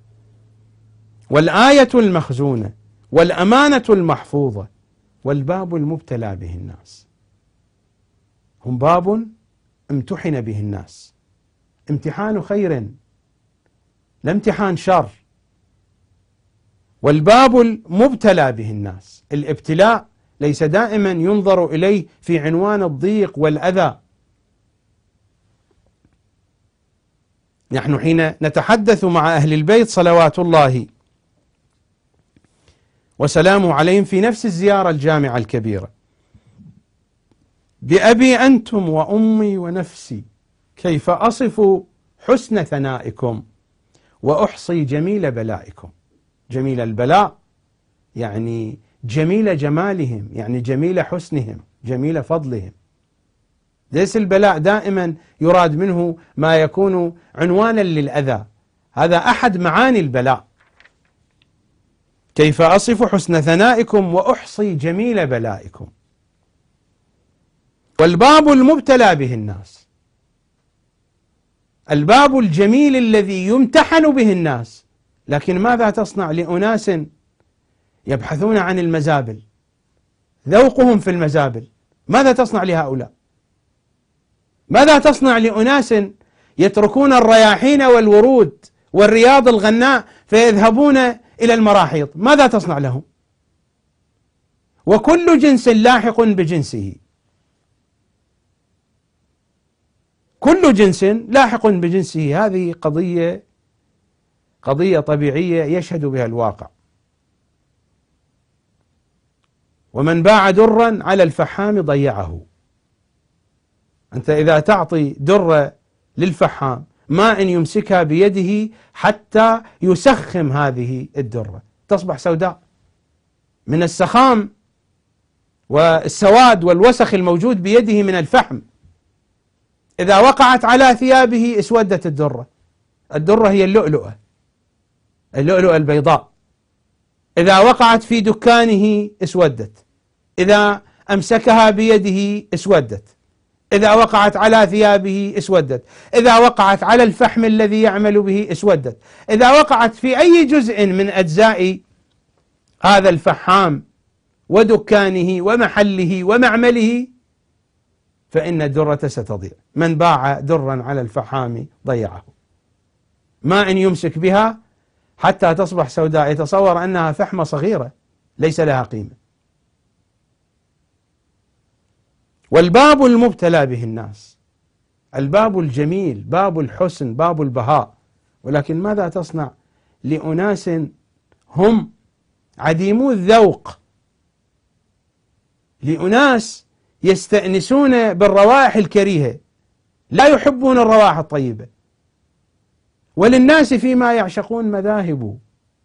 والآية المخزونة والأمانة المحفوظة والباب المبتلى به الناس. هم باب امتحن به الناس، امتحان خير لا امتحان شر. والباب المبتلى به الناس، الابتلاء ليس دائما ينظر إليه في عنوان الضيق والأذى. نحن حين نتحدث مع أهل البيت صلوات الله وسلامه عليهم في نفس الزيارة الجامعة الكبيرة، بأبي أنتم وأمي ونفسي كيف أصف حسن ثنائكم وأحصي جميل بلائكم. جميل البلاء يعني جميل جمالهم، يعني جميل حسنهم، جميل فضلهم. ليس البلاء دائما يراد منه ما يكون عنوانا للأذى، هذا أحد معاني البلاء. كيف أصف حسن ثنائكم وأحصي جميل بلائكم. والباب المبتلى به الناس، الباب الجميل الذي يمتحن به الناس. لكن ماذا تصنع لأناس يبحثون عن المزابل، ذوقهم في المزابل؟ ماذا تصنع لهؤلاء؟ ماذا تصنع لأناس يتركون الرياحين والورود والرياض الغناء فيذهبون إلى المراحيض؟ ماذا تصنع لهم؟ وكل جنس لاحق بجنسه، كل جنس لاحق بجنسه. هذه قضية طبيعية يشهد بها الواقع. ومن باع درا على الفحام ضيعه. أنت إذا تعطي درة للفحام ما إن يمسكها بيده حتى يسخم هذه الدرة تصبح سوداء من السخام والسواد والوسخ الموجود بيده من الفحم. إذا وقعت على ثيابه اسودت الدرة. الدرة هي اللؤلؤة البيضاء. إذا وقعت في دكانه اسودت، إذا أمسكها بيده اسودت، إذا وقعت على ثيابه اسودت، إذا وقعت على الفحم الذي يعمل به اسودت، إذا وقعت في أي جزء من أجزاء هذا الفحام ودكانه ومحله ومعمله فإن الدرة ستضيع. من باع درا على الفحام ضيعه. ما إن يمسك بها حتى تصبح سوداء يتصور أنها فحمة صغيرة ليس لها قيمة. والباب المبتلى به الناس، الباب الجميل، باب الحسن، باب البهاء، ولكن ماذا تصنع لأناس هم عديمو الذوق، لأناس يستأنسون بالروائح الكريهة لا يحبون الروائح الطيبة، وللناس فيما يعشقون مذاهب.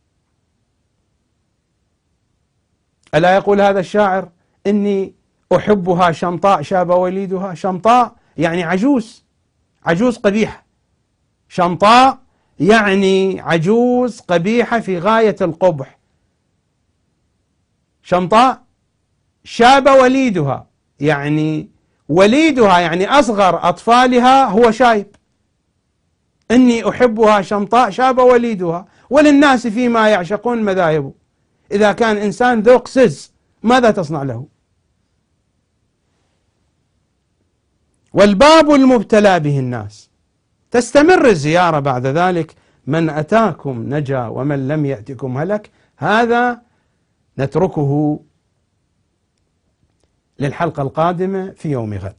ألا يقول هذا الشاعر إني أحبها شمطاء شاب وليدها؟ شمطاء يعني عجوز، عجوز قبيحة. شمطاء يعني عجوز قبيحة في غاية القبح. شمطاء شاب وليدها يعني وليدها يعني أصغر أطفالها هو شايب. إني أحبها شمطاء شاب وليدها وللناس فيما يعشقون مذاهب. إذا كان إنسان ذوق سز ماذا تصنع له؟ والباب المبتلى به الناس. تستمر الزيارة بعد ذلك: من أتاكم نجا ومن لم يأتكم هلك. هذا نتركه للحلقة القادمة في يوم غد.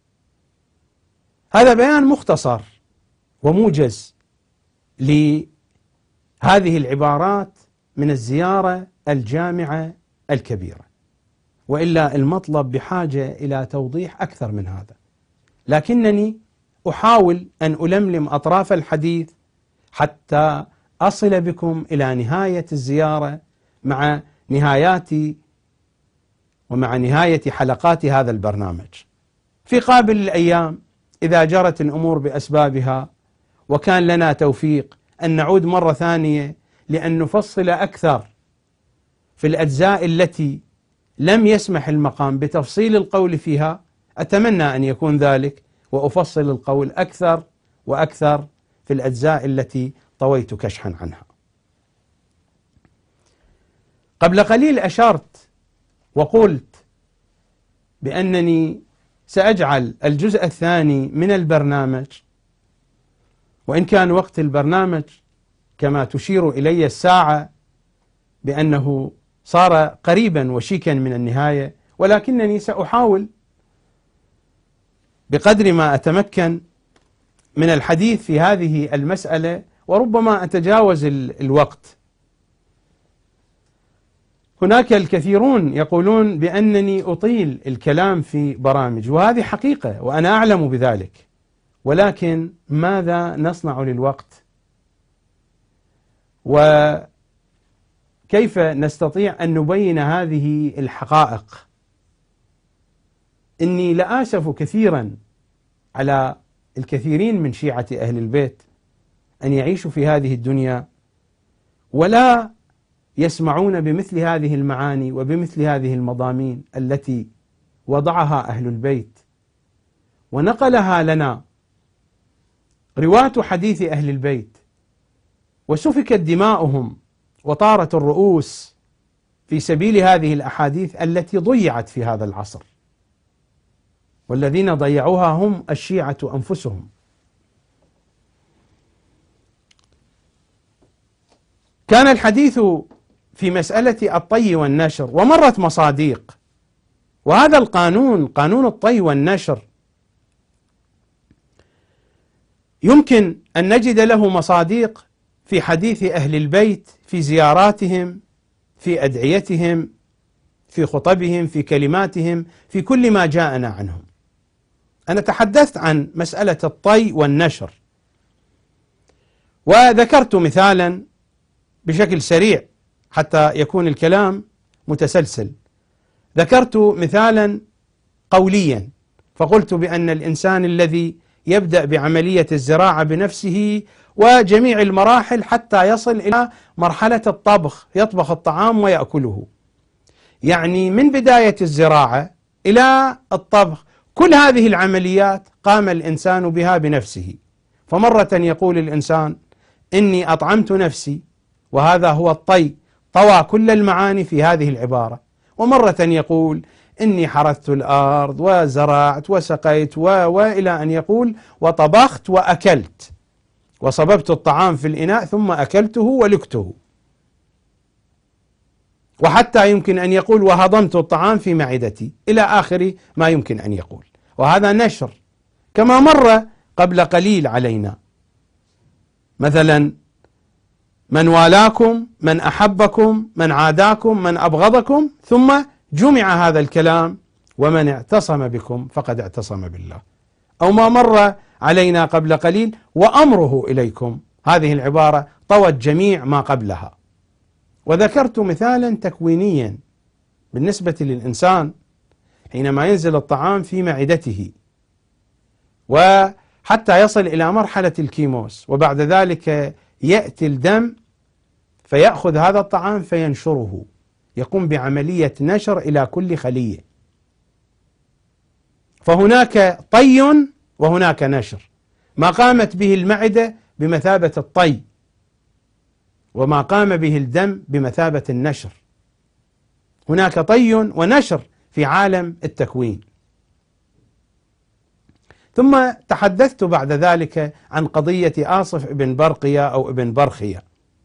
هذا بيان مختصر وموجز لهذه العبارات من الزيارة الجامعة الكبيرة، وإلا المطلب بحاجة إلى توضيح أكثر من هذا، لكنني أحاول أن ألملم أطراف الحديث حتى أصل بكم إلى نهاية الزيارة مع نهايات ومع نهاية حلقات هذا البرنامج. في قابل الأيام إذا جرت الأمور بأسبابها وكان لنا توفيق أن نعود مرة ثانية لأن نفصل أكثر في الأجزاء التي لم يسمح المقام بتفصيل القول فيها، أتمنى أن يكون ذلك وأفصل القول أكثر وأكثر في الأجزاء التي طويت كشحا عنها. قبل قليل أشرت وقلت بأنني سأجعل الجزء الثاني من البرنامج، وإن كان وقت البرنامج كما تشير إلي الساعة بأنه صار قريبا وشيكا من النهاية، ولكنني سأحاول بقدر ما أتمكن من الحديث في هذه المسألة، وربما أتجاوز الوقت. هناك الكثيرون يقولون بأنني أطيل الكلام في برامج، وهذه حقيقة وأنا أعلم بذلك، ولكن ماذا نصنع للوقت؟ وكيف نستطيع أن نبين هذه الحقائق؟ إني لآسف كثيرا على الكثيرين من شيعة أهل البيت أن يعيشوا في هذه الدنيا ولا يسمعون بمثل هذه المعاني وبمثل هذه المضامين التي وضعها أهل البيت ونقلها لنا رواة حديث أهل البيت، وسفكت دماؤهم وطارت الرؤوس في سبيل هذه الأحاديث التي ضيعت في هذا العصر، والذين ضيعوها هم الشيعة أنفسهم. كان الحديث في مسألة الطي والنشر، ومرت مصاديق، وهذا القانون، قانون الطي والنشر، يمكن أن نجد له مصاديق في حديث أهل البيت، في زياراتهم، في أدعيتهم، في خطبهم، في كلماتهم، في كل ما جاءنا عنهم. أنا تحدثت عن مسألة الطي والنشر، وذكرت مثالا بشكل سريع حتى يكون الكلام متسلسل. ذكرت مثالا قوليا، فقلت بأن الإنسان الذي يبدأ بعملية الزراعة بنفسه وجميع المراحل حتى يصل إلى مرحلة الطبخ، يطبخ الطعام ويأكله، يعني من بداية الزراعة إلى الطبخ كل هذه العمليات قام الإنسان بها بنفسه. فمرة يقول الإنسان إني أطعمت نفسي، وهذا هو الطي، طوى كل المعاني في هذه العبارة. ومرة يقول إني حرثت الأرض وزرعت وسقيت وإلى أن يقول وطبخت وأكلت، وصببت الطعام في الإناء ثم أكلته ولكته، وحتى يمكن أن يقول وهضمت الطعام في معدتي، إلى آخر ما يمكن أن يقول. وهذا نشر، كما مر قبل قليل علينا مثلا من والاكم، من أحبكم، من عاداكم، من أبغضكم، ثم جمع هذا الكلام ومن اعتصم بكم فقد اعتصم بالله. أو ما مر علينا قبل قليل وأمره إليكم، هذه العبارة طوت جميع ما قبلها. وذكرت مثالا تكوينيا بالنسبة للإنسان حينما ينزل الطعام في معدته وحتى يصل إلى مرحلة الكيموس، وبعد ذلك يأتي الدم فيأخذ هذا الطعام فينشره، يقوم بعملية نشر إلى كل خلية. فهناك طي وهناك نشر، ما قامت به المعدة بمثابة الطي، وما قام به الدم بمثابة النشر. هناك طي ونشر في عالم التكوين. ثم تحدثت بعد ذلك عن قضية آصف ابن برقية أو ابن برخية،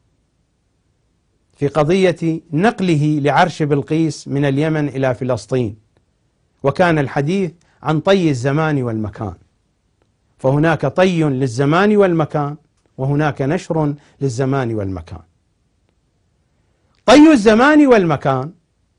في قضية نقله لعرش بلقيس من اليمن إلى فلسطين، وكان الحديث عن طي الزمان والمكان. فهناك طي للزمان والمكان، وهناك نشر للزمان والمكان. طي الزمان والمكان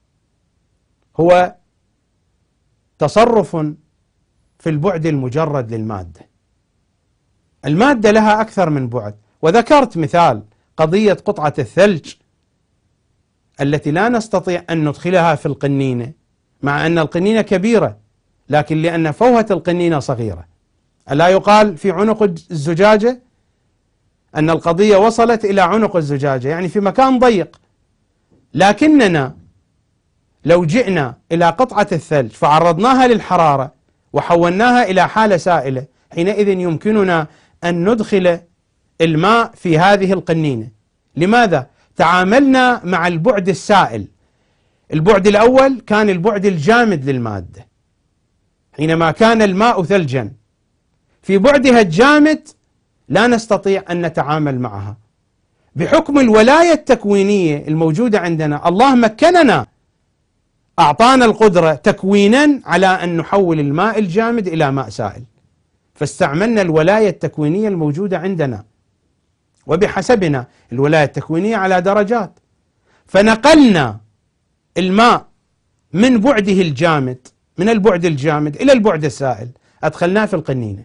هو تصرف في البعد المجرد للمادة. المادة لها أكثر من بعد، وذكرت مثال قضية قطعة الثلج التي لا نستطيع أن ندخلها في القنينة، مع أن القنينة كبيرة، لكن لأن فوهة القنينة صغيرة. ألا يقال في عنق الزجاجة أن القضية وصلت إلى عنق الزجاجة، يعني في مكان ضيق. لكننا لو جئنا إلى قطعة الثلج فعرضناها للحرارة وحولناها إلى حالة سائلة، حينئذ يمكننا أن ندخل الماء في هذه القنينة. لماذا؟ تعاملنا مع البعد السائل. البعد الأول كان البعد الجامد للمادة، حينما كان الماء ثلجا. في بعدها الجامد لا نستطيع أن نتعامل معها. بحكم الولاية التكوينية الموجودة عندنا، الله مكننا، أعطانا القدرة تكوينا على أن نحول الماء الجامد إلى ماء سائل، فاستعملنا الولاية التكوينية الموجودة عندنا، وبحسبنا الولاية التكوينية على درجات، فنقلنا الماء من بعده الجامد، من البعد الجامد إلى البعد السائل، أدخلناه في القنينة.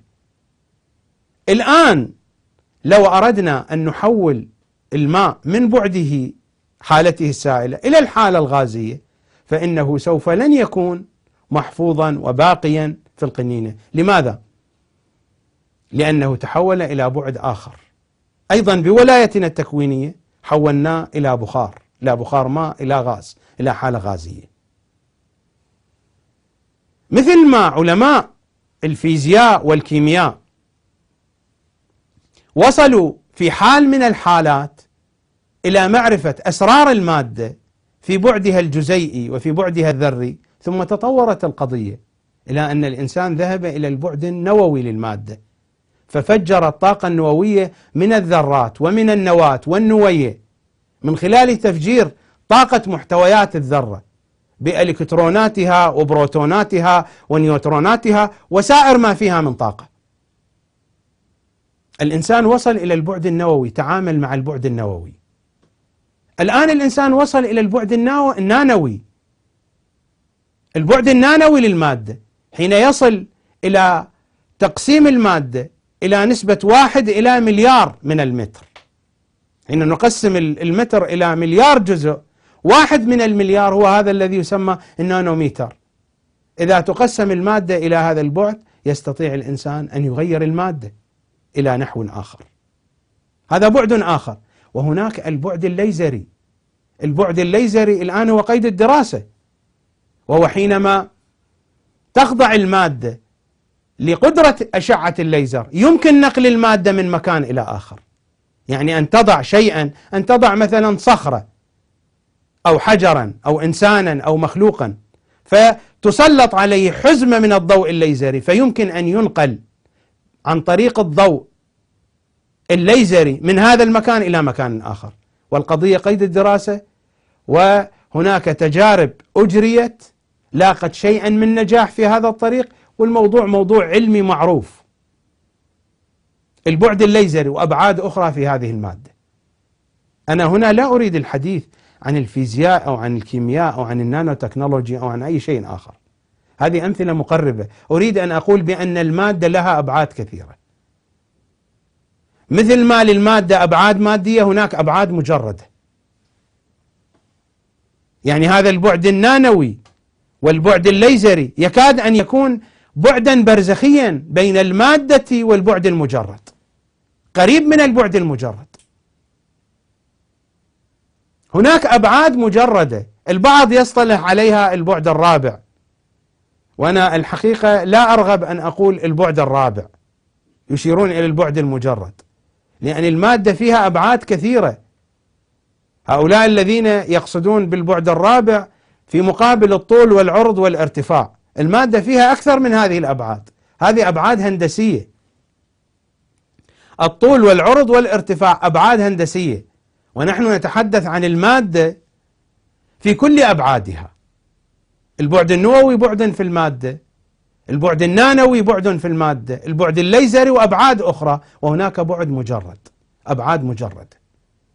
الآن لو أردنا أن نحول الماء من بعده حالته السائلة إلى الحالة الغازية، فإنه سوف لن يكون محفوظا وباقيا في القنينة. لماذا؟ لأنه تحول إلى بعد آخر. أيضا بولايتنا التكوينية حولناه إلى بخار، إلى بخار ماء، إلى غاز، إلى حالة غازية. مثل ما علماء الفيزياء والكيمياء وصلوا في حال من الحالات إلى معرفة أسرار المادة في بعدها الجزيئي وفي بعدها الذري، ثم تطورت القضية إلى أن الإنسان ذهب إلى البعد النووي للمادة، ففجر الطاقة النووية من الذرات ومن النواة والنوية من خلال تفجير طاقة محتويات الذرة بإلكتروناتها وبروتوناتها ونيوتروناتها وسائر ما فيها من طاقة. الإنسان وصل إلى البعد النووي، تعامل مع البعد النووي. الآن الإنسان وصل إلى البعد النانوي، البعد النانوي للمادة. حين يصل إلى تقسيم المادة إلى نسبة 1 إلى مليار من المتر. حين نقسم المتر إلى مليار جزء، 1 من المليار هو هذا الذي يسمى النانوميتر. إذا تقسم المادة إلى هذا البعد يستطيع الإنسان أن يغير المادة إلى نحو آخر. هذا بعد آخر. وهناك البعد الليزري. البعد الليزري الآن هو قيد الدراسة، وهو حينما تخضع المادة لقدرة أشعة الليزر يمكن نقل المادة من مكان إلى آخر. يعني أن تضع شيئا، أن تضع مثلا صخرة أو حجرا أو إنسانا أو مخلوقا، فتسلط عليه حزمة من الضوء الليزري، فيمكن أن ينقل عن طريق الضوء الليزري من هذا المكان إلى مكان آخر. والقضية قيد الدراسة، وهناك تجارب أجريت لاقت شيئا من نجاح في هذا الطريق، والموضوع موضوع علمي معروف. البعد الليزري وأبعاد أخرى في هذه المادة. أنا هنا لا أريد الحديث عن الفيزياء أو عن الكيمياء أو عن النانو تكنولوجي أو عن أي شيء آخر، هذه أمثلة مقربة. أريد أن أقول بأن المادة لها أبعاد كثيرة. مثل ما للمادة أبعاد مادية، هناك أبعاد مجردة. يعني هذا البعد النانوي والبعد الليزري يكاد أن يكون بعدا برزخيا بين المادة والبعد المجرد، قريب من البعد المجرد. هناك أبعاد مجردة البعض يصطلح عليها البعد الرابع، وأنا الحقيقة لا أرغب أن أقول البعد الرابع، يشيرون إلى البعد المجرد، لأن المادة فيها أبعاد كثيرة. هؤلاء الذين يقصدون بالبعد الرابع في مقابل الطول والعرض والارتفاع، المادة فيها أكثر من هذه الأبعاد، هذه أبعاد هندسية. الطول والعرض والارتفاع أبعاد هندسية، ونحن نتحدث عن المادة في كل أبعادها. البعد النووي بعد في المادة، البعد النانوي بعد في المادة، البعد الليزري وأبعاد أخرى، وهناك بعد مجرد، أبعاد مجردة.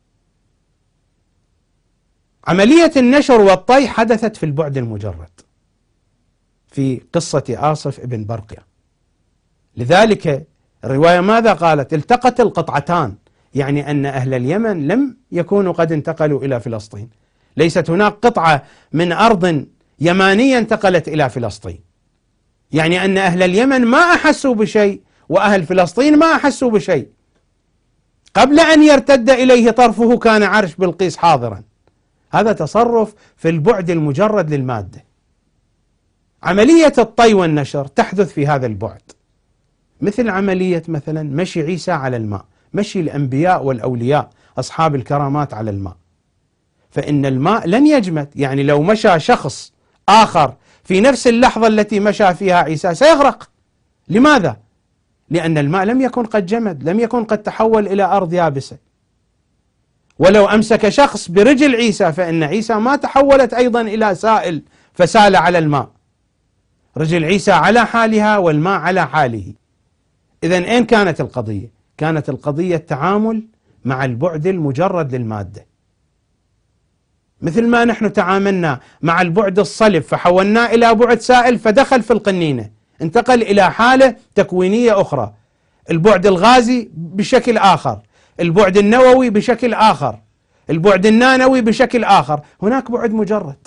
عملية النشر والطي حدثت في البعد المجرد في قصة آصف ابن برقية. لذلك الرواية ماذا قالت؟ التقت القطعتان، يعني أن أهل اليمن لم يكونوا قد انتقلوا إلى فلسطين، ليست هناك قطعة من أرض يمانية انتقلت إلى فلسطين، يعني أن أهل اليمن ما أحسوا بشيء وأهل فلسطين ما أحسوا بشيء. قبل أن يرتد إليه طرفه كان عرش بلقيس حاضرا. هذا تصرف في البعد المجرد للمادة. عملية الطي والنشر تحدث في هذا البعد، مثل عملية مثلا مشي عيسى على الماء، مشي الأنبياء والأولياء أصحاب الكرامات على الماء، فإن الماء لن يجمد. يعني لو مشى شخص آخر في نفس اللحظة التي مشى فيها عيسى سيغرق. لماذا؟ لأن الماء لم يكن قد جمد، لم يكن قد تحول إلى أرض يابسة. ولو أمسك شخص برجل عيسى فإن عيسى ما تحولت أيضا إلى سائل فسال على الماء، رجل عيسى على حالها والماء على حاله. إذن أين كانت القضية؟ كانت القضية التعامل مع البعد المجرد للمادة، مثل ما نحن تعاملنا مع البعد الصلب فحولناه إلى بعد سائل فدخل في القنينة، انتقل إلى حالة تكوينية أخرى. البعد الغازي بشكل آخر، البعد النووي بشكل آخر، البعد النانوي بشكل آخر، هناك بعد مجرد.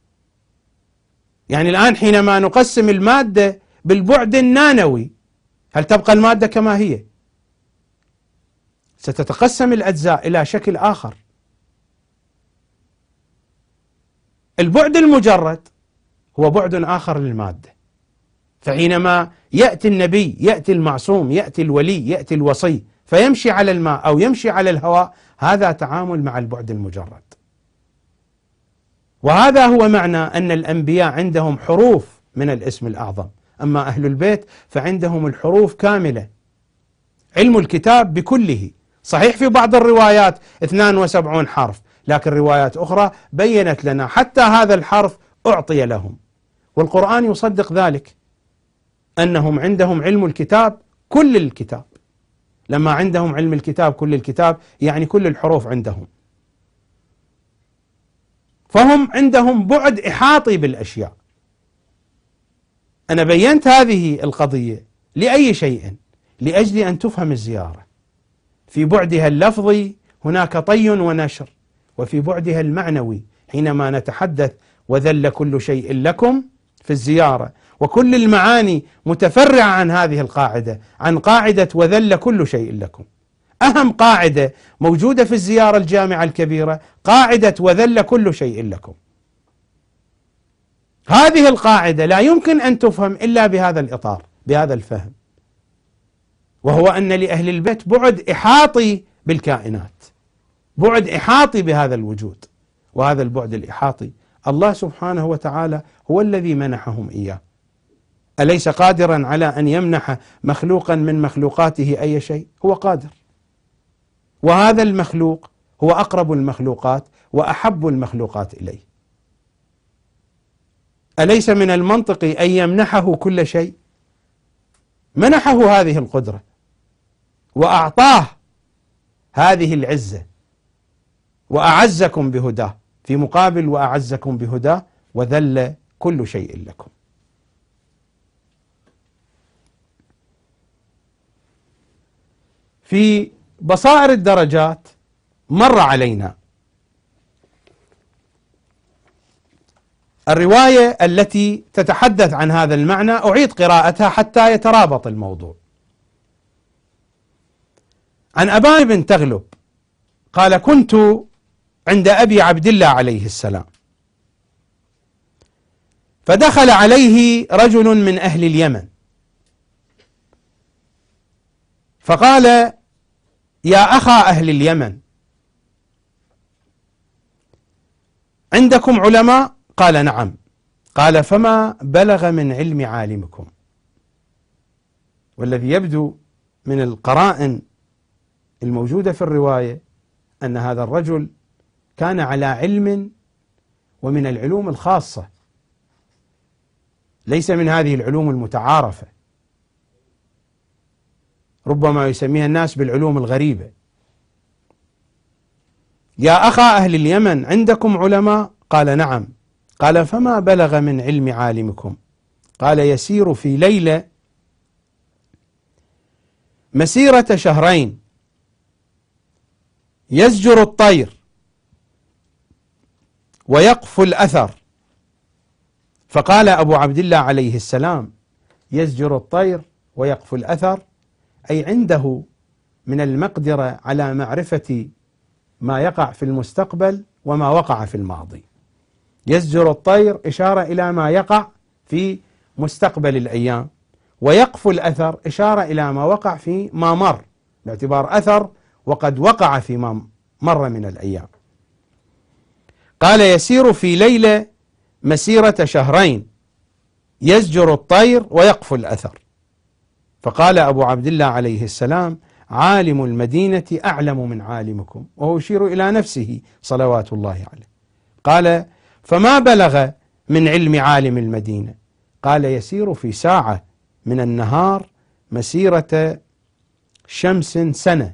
يعني الآن حينما نقسم المادة بالبعد النانوي، هل تبقى المادة كما هي؟ ستتقسم الأجزاء إلى شكل آخر. البعد المجرد هو بعد آخر للمادة. فحينما يأتي النبي، يأتي المعصوم، يأتي الولي، يأتي الوصي فيمشي على الماء أو يمشي على الهواء، هذا تعامل مع البعد المجرد. وهذا هو معنى أن الأنبياء عندهم حروف من الاسم الأعظم، أما أهل البيت فعندهم الحروف كاملة، علم الكتاب بكله. صحيح في بعض الروايات 72 حرف، لكن روايات أخرى بيّنت لنا حتى هذا الحرف أعطي لهم، والقرآن يصدق ذلك، أنهم عندهم علم الكتاب كل الكتاب. لما عندهم علم الكتاب كل الكتاب يعني كل الحروف عندهم، فهم عندهم بعد إحاطي بالأشياء. أنا بينت هذه القضية لأي شيء؟ لأجل أن تفهم الزيارة في بعدها اللفظي، هناك طي ونشر، وفي بعدها المعنوي حينما نتحدث وذل كل شيء لكم في الزيارة، وكل المعاني متفرعة عن هذه القاعدة، عن قاعدة وذل كل شيء لكم. أهم قاعدة موجودة في الزيارة الجامعة الكبيرة قاعدة وذل كل شيء لكم. هذه القاعدة لا يمكن أن تفهم إلا بهذا الإطار، بهذا الفهم، وهو أن لأهل البيت بعد إحاطي بالكائنات، بعد إحاطي بهذا الوجود، وهذا البعد الإحاطي الله سبحانه وتعالى هو الذي منحهم إياه. أليس قادرا على أن يمنح مخلوقا من مخلوقاته أي شيء؟ هو قادر، وهذا المخلوق هو أقرب المخلوقات وأحب المخلوقات إليه. أليس من المنطق أن يمنحه كل شيء؟ منحه هذه القدرة وأعطاه هذه العزة، وأعزكم بهداه، في مقابل وأعزكم بهداه وذل كل شيء لكم. في بصائر الدرجات مر علينا الرواية التي تتحدث عن هذا المعنى، أعيد قراءتها حتى يترابط الموضوع. عن أبان بن تغلب قال: كنت عند أبي عبد الله عليه السلام، فدخل عليه رجل من أهل اليمن فقال: يا أخا أهل اليمن، عندكم علماء؟ قال: نعم. قال: فما بلغ من علم عالمكم؟ والذي يبدو من القرائن الموجودة في الرواية أن هذا الرجل كان على علم ومن العلوم الخاصة، ليس من هذه العلوم المتعارفة، ربما يسميها الناس بالعلوم الغريبة. يا أخا أهل اليمن، عندكم علماء؟ قال: نعم. قال: فما بلغ من علم عالمكم؟ قال: يسير في ليلة مسيرة شهرين، يزجر الطير ويقفو الأثر. فقال أبو عبد الله عليه السلام: يزجر الطير ويقفو الأثر، أي عنده من المقدرة على معرفة ما يقع في المستقبل وما وقع في الماضي. يزجر الطير إشارة إلى ما يقع في مستقبل الأيام، ويقفو الأثر إشارة إلى ما وقع في ما مر، باعتبار أثر وقد وقع في ما مر من الأيام. قال: يسير في ليلة مسيرة شهرين، يزجر الطير ويقفو الأثر. فقال أبو عبد الله عليه السلام: عالم المدينة أعلم من عالمكم، وهو يشير إلى نفسه صلوات الله عليه. قال: فما بلغ من علم عالم المدينة؟ قال: يسير في ساعة من النهار مسيرة شمس سنة،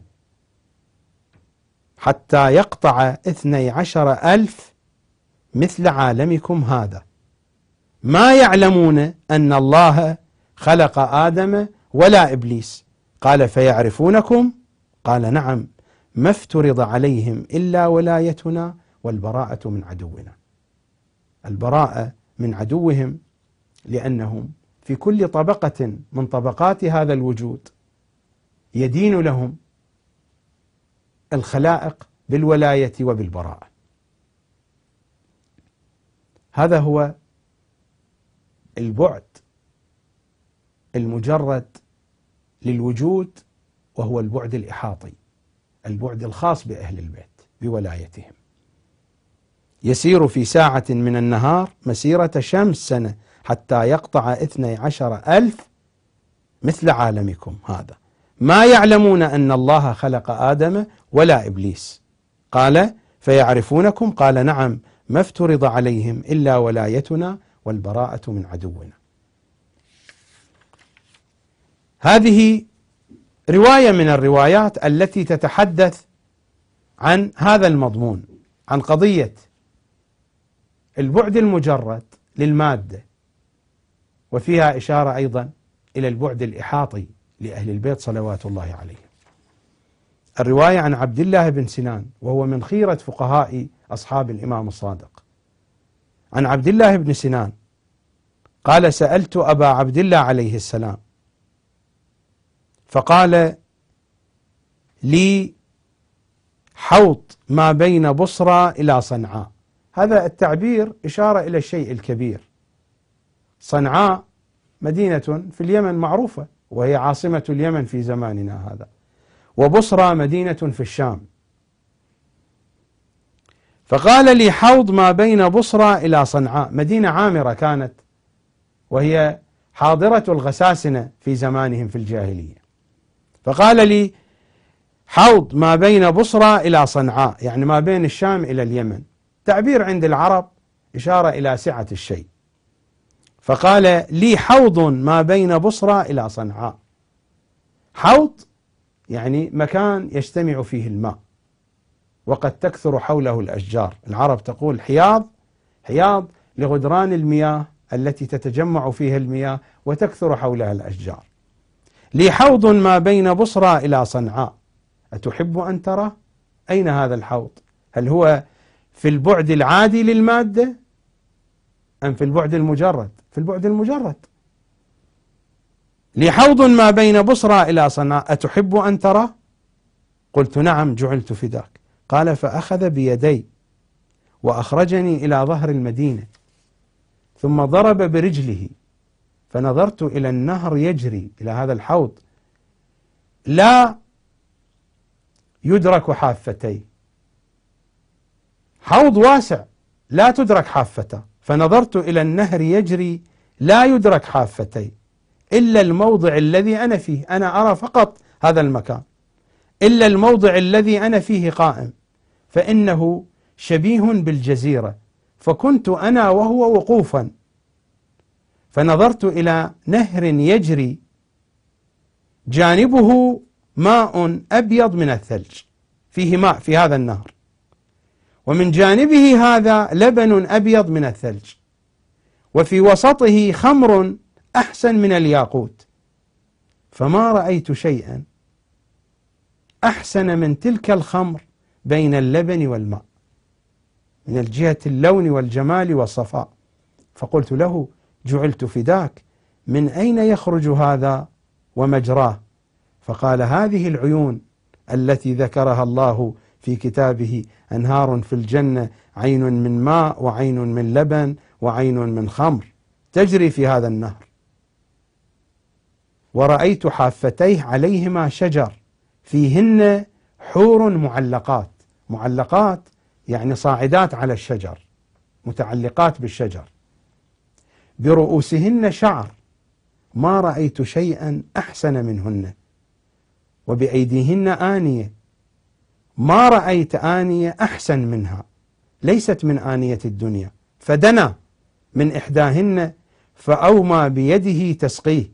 حتى يقطع 12,000 مثل عالمكم هذا، ما يعلمون أن الله خلق آدم ولا إبليس. قال: فيعرفونكم؟ قال: نعم. ما افترض عليهم إلا ولايتنا والبراءة من عدونا. البراءة من عدوهم لأنهم في كل طبقة من طبقات هذا الوجود يدين لهم الخلائق بالولاية وبالبراءة. هذا هو البعد المجرد للوجود، وهو البعد الإحاطي، البعد الخاص بأهل البيت بولايتهم. يسير في ساعة من النهار مسيرة شمس سنة، حتى يقطع 12,000 مثل عالمكم هذا، ما يعلمون أن الله خلق آدم ولا إبليس. قال: فيعرفونكم؟ قال: نعم. ما افترض عليهم إلا ولايتنا والبراءة من عدونا. هذه رواية من الروايات التي تتحدث عن هذا المضمون، عن قضية البعد المجرد للمادة وفيها إشارة أيضا إلى البعد الإحاطي لأهل البيت صلوات الله عليهم. الرواية عن عبد الله بن سنان، وهو من خيرة فقهاء أصحاب الإمام الصادق. عن عبد الله بن سنان قال: سألت أبا عبد الله عليه السلام فقال لي: حوض ما بين بصرى إلى صنعاء. هذا التعبير إشارة إلى الشيء الكبير. صنعاء مدينة في اليمن معروفة، وهي عاصمة اليمن في زماننا هذا، وبصرى مدينة في الشام. فقال لي: حوض ما بين بصرى إلى صنعاء، مدينة عامرة كانت، وهي حاضرة الغساسنة في زمانهم في الجاهلية. فقال لي: حوض ما بين بصرى إلى صنعاء، يعني ما بين الشام إلى اليمن. تعبير عند العرب إشارة إلى سعة الشيء. فقال لي: حوض ما بين بصرى إلى صنعاء. حوض يعني مكان يجتمع فيه الماء، وقد تكثر حوله الأشجار. العرب تقول حياض، حياض لغدران المياه التي تتجمع فيها المياه وتكثر حولها الأشجار. لي حوض ما بين بصرى إلى صنعاء، أتحب أن ترى؟ أين هذا الحوض؟ هل هو في البعد العادي للمادة أم في البعد المجرد؟ في البعد المجرد. لي حوض ما بين بصرى إلى صنعاء، أتحب أن ترى؟ قلت: نعم، جعلت فداك. قال: فأخذ بيدي وأخرجني إلى ظهر المدينة، ثم ضرب برجله، فنظرت إلى النهر يجري إلى هذا الحوض، لا يدرك حافتي، حوض واسع لا تدرك حافته. فنظرت إلى النهر يجري لا يدرك حافتي إلا الموضع الذي أنا فيه، أنا أرى فقط هذا المكان، إلا الموضع الذي أنا فيه قائم، فإنه شبيه بالجزيرة، فكنت أنا وهو وقوفا. فنظرت إلى نهر يجري جانبه ماء أبيض من الثلج، فيه ماء في هذا النهر، ومن جانبه هذا لبن أبيض من الثلج، وفي وسطه خمر أحسن من الياقوت. فما رأيت شيئا أحسن من تلك الخمر بين اللبن والماء من الجهة اللون والجمال والصفاء. فقلت له: جعلت فداك، من أين يخرج هذا ومجراه؟ فقال: هذه العيون التي ذكرها الله في كتابه: أنهار في الجنة، عين من ماء وعين من لبن وعين من خمر، تجري في هذا النهر. ورأيت حافتيه عليهما شجر فيهن حور معلقات، معلقات يعني صاعدات على الشجر، متعلقات بالشجر، برؤوسهن شعر، ما رأيت شيئا أحسن منهن، وبأيديهن آنية، ما رأيت آنية أحسن منها، ليست من آنية الدنيا. فدنا من إحداهن فأومى بيده تسقيه،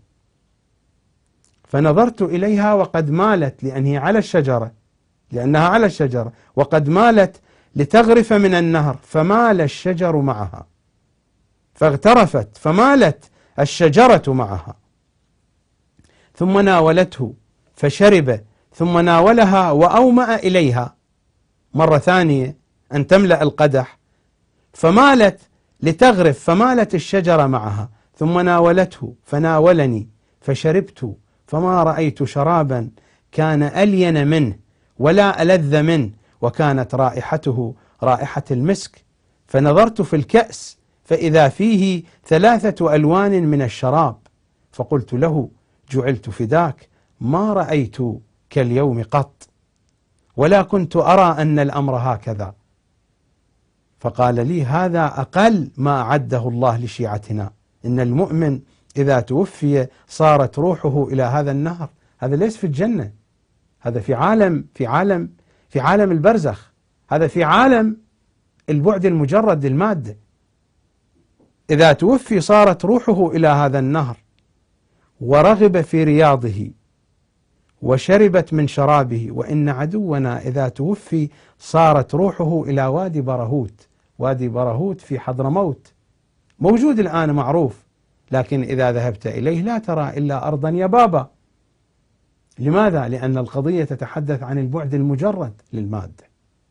فنظرت إليها وقد مالت، لأنها على الشجرة، وقد مالت لتغرف من النهر، فمال الشجر معها، فاغترفت فمالت الشجرة معها، ثم ناولته فشرب، ثم ناولها وأومأ إليها مرة ثانية أن تملأ القدح، فمالت لتغرف، فمالت الشجرة معها، ثم ناولته فناولني فشربت، فما رأيت شرابا كان ألين منه ولا ألذ منه، وكانت رائحته رائحة المسك. فنظرت في الكأس فإذا فيه 3 ألوان من الشراب، فقلت له: جعلت فداك، ما رأيت كاليوم قط، ولا كنت أرى أن الأمر هكذا. فقال لي: هذا أقل ما أعده الله لشيعتنا، إن المؤمن إذا توفي صارت روحه إلى هذا النهر. هذا ليس في الجنة، هذا في عالم البرزخ، هذا في عالم البعد المجرد للمادة. إذا توفي صارت روحه إلى هذا النهر، ورغب في رياضه، وشربت من شرابه. وإن عدونا إذا توفي صارت روحه إلى وادي برهوت، وادي برهوت في حضرموت، موجود الآن معروف، لكن إذا ذهبت إليه لا ترى إلا أرضا يبابا. لماذا؟ لأن القضية تتحدث عن البعد المجرد للمادة.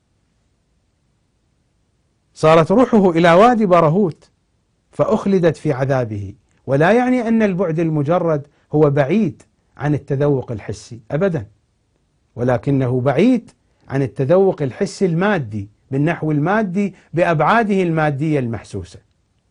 صارت روحه إلى وادي برهوت فأخلدت في عذابه، ولا يعني أن البعد المجرد هو بعيد عن التذوق الحسي أبدا، ولكنه بعيد عن التذوق الحسي المادي بالنحو المادي بأبعاده المادية المحسوسة.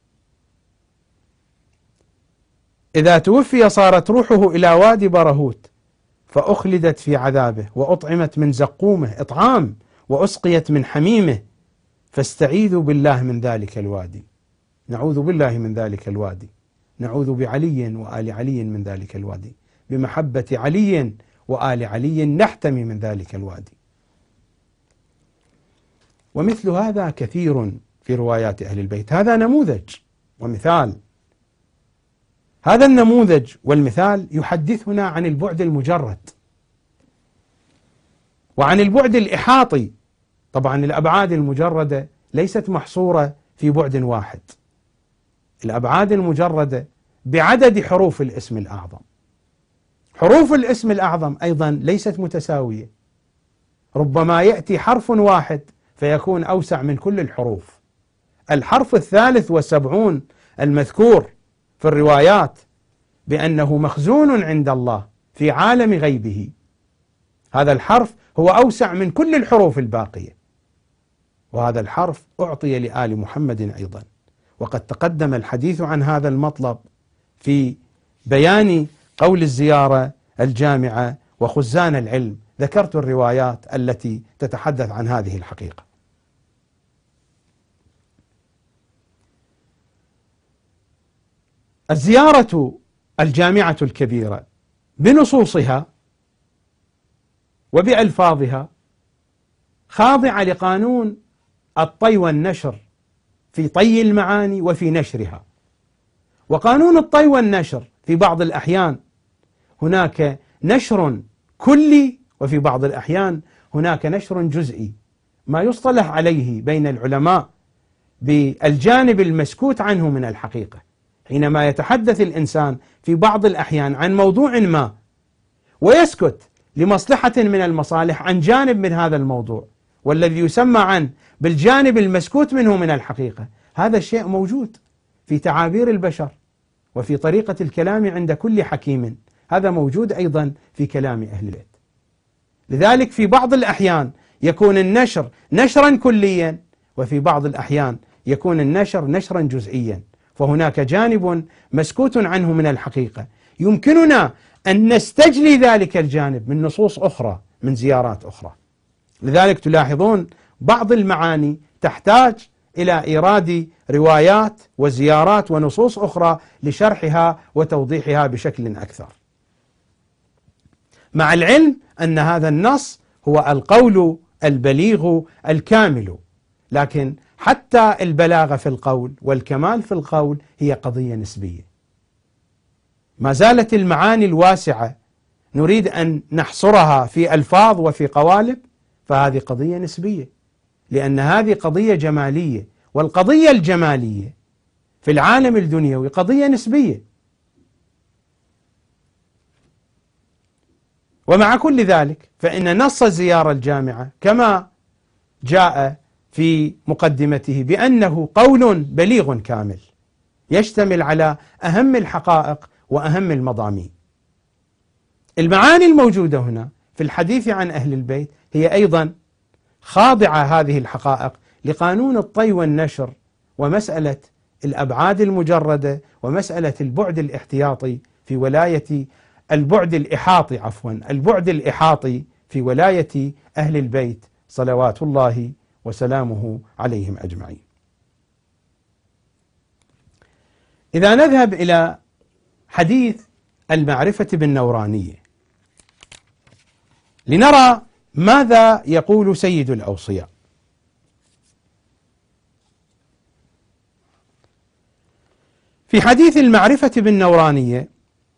إذا توفي صارت روحه إلى وادي برهوت فأخلدت في عذابه، وأطعمت من زقومه إطعام، وأسقيت من حميمه، فاستعيذوا بالله من ذلك الوادي. نعوذ بالله من ذلك الوادي، نعوذ بعلي وآل علي من ذلك الوادي، بمحبة علي وآل علي نحتمي من ذلك الوادي. ومثل هذا كثير في روايات أهل البيت. هذا نموذج ومثال. هذا النموذج والمثال يحدثنا عن البعد المجرد وعن البعد الإحاطي. طبعا الأبعاد المجردة ليست محصورة في بعد واحد، الأبعاد المجردة بعدد حروف الاسم الأعظم. حروف الاسم الأعظم أيضا ليست متساوية، ربما يأتي حرف واحد فيكون أوسع من كل الحروف. الحرف 73 المذكور في الروايات بأنه مخزون عند الله في عالم غيبه، هذا الحرف هو أوسع من كل الحروف الباقية، وهذا الحرف أعطي لآل محمد أيضا. وقد تقدم الحديث عن هذا المطلب في بيان قول الزيارة الجامعة وخزان العلم. ذكرت الروايات التي تتحدث عن هذه الحقيقة. الزيارة الجامعة الكبيرة بنصوصها وبألفاظها خاضعة لقانون الطي والنشر في طي المعاني وفي نشرها. وقانون الطي والنشر في بعض الأحيان هناك نشر كلي، وفي بعض الأحيان هناك نشر جزئي، ما يصطلح عليه بين العلماء بالجانب المسكوت عنه من الحقيقة. حينما يتحدث الإنسان في بعض الأحيان عن موضوع ما ويسكت لمصلحة من المصالح عن جانب من هذا الموضوع، والذي يسمى عنه بالجانب المسكوت منه من الحقيقة، هذا الشيء موجود في تعابير البشر وفي طريقة الكلام عند كل حكيم، هذا موجود أيضا في كلام أهل البيت. لذلك في بعض الأحيان يكون النشر نشرا كليا، وفي بعض الأحيان يكون النشر نشرا جزئيا، فهناك جانب مسكوت عنه من الحقيقة يمكننا أن نستجلي ذلك الجانب من نصوص أخرى، من زيارات أخرى. لذلك تلاحظون بعض المعاني تحتاج إلى إيراد روايات وزيارات ونصوص أخرى لشرحها وتوضيحها بشكل أكثر، مع العلم أن هذا النص هو القول البليغ الكامل. لكن حتى البلاغة في القول والكمال في القول هي قضية نسبية. ما زالت المعاني الواسعة نريد أن نحصرها في ألفاظ وفي قوالب، فهذه قضية نسبية، لأن هذه قضية جمالية، والقضية الجمالية في العالم الدنيوي قضية نسبية. ومع كل ذلك فإن نص الزيارة الجامعة كما جاء في مقدمته بأنه قول بليغ كامل يشتمل على أهم الحقائق وأهم المضامين. المعاني الموجودة هنا في الحديث عن أهل البيت هي أيضا خاضعة هذه الحقائق لقانون الطي والنشر، ومسألة الأبعاد المجردة، ومسألة البعد الاحتياطي في ولاية البعد الإحاطي في ولاية أهل البيت صلوات الله وسلامه عليهم أجمعين. إذا نذهب إلى حديث المعرفة بالنورانية لنرى ماذا يقول سيد الأوصياء. في حديث المعرفة بالنورانية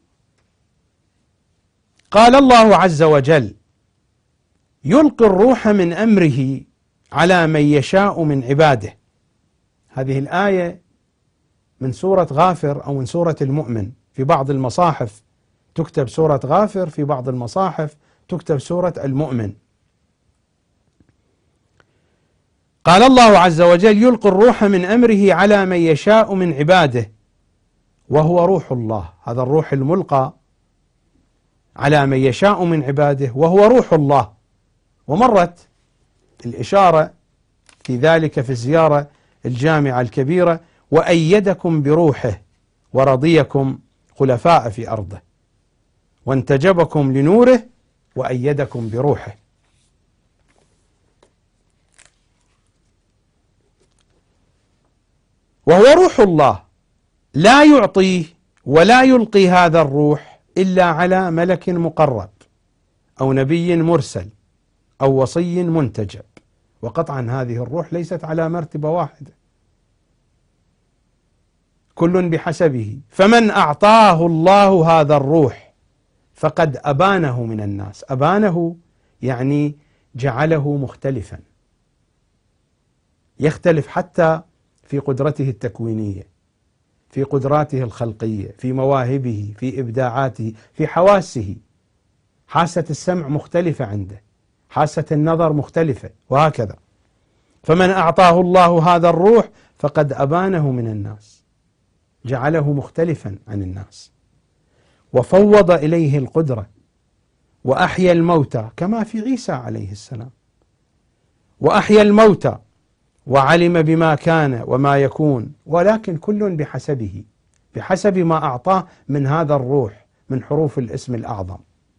قال الله عز وجل: يلقي الروح من أمره على من يشاء من عباده. هذه الآية من سورة غافر أو من سورة المؤمن. في بعض المصاحف تكتب سورة غافر، في بعض المصاحف تكتب سورة المؤمن. قال الله عز وجل: يلقي الروح من أمره على من يشاء من عباده وهو روح الله. هذا الروح الملقى على من يشاء من عباده وهو روح الله. ومرت الإشارة في ذلك في الزيارة الجامعة الكبيرة: وأيدكم بروحه ورضيكم خلفاء في أرضه وانتجبكم لنوره وأيدكم بروحه. وهو روح الله لا يعطيه ولا يلقي هذا الروح إلا على ملك مقرب أو نبي مرسل أو وصي منتجب، وقطعا هذه الروح ليست على مرتبة واحدة، كل بحسبه. فمن أعطاه الله هذا الروح فقد أبانه من الناس. أبانه يعني جعله مختلفا، يختلف حتى في قدرته التكوينية، في قدراته الخلقية، في مواهبه، في إبداعاته، في حواسه. حاسة السمع مختلفة عنده، حاسة النظر مختلفة، وهكذا. فمن أعطاه الله هذا الروح فقد أبانه من الناس، جعله مختلفا عن الناس. وفوض إليه القدرة وأحيا الموتى كما في عيسى عليه السلام، وأحيا الموتى وعلم بما كان وما يكون، ولكن كل بحسبه، بحسب ما أعطاه من هذا الروح من حروف الاسم الأعظم.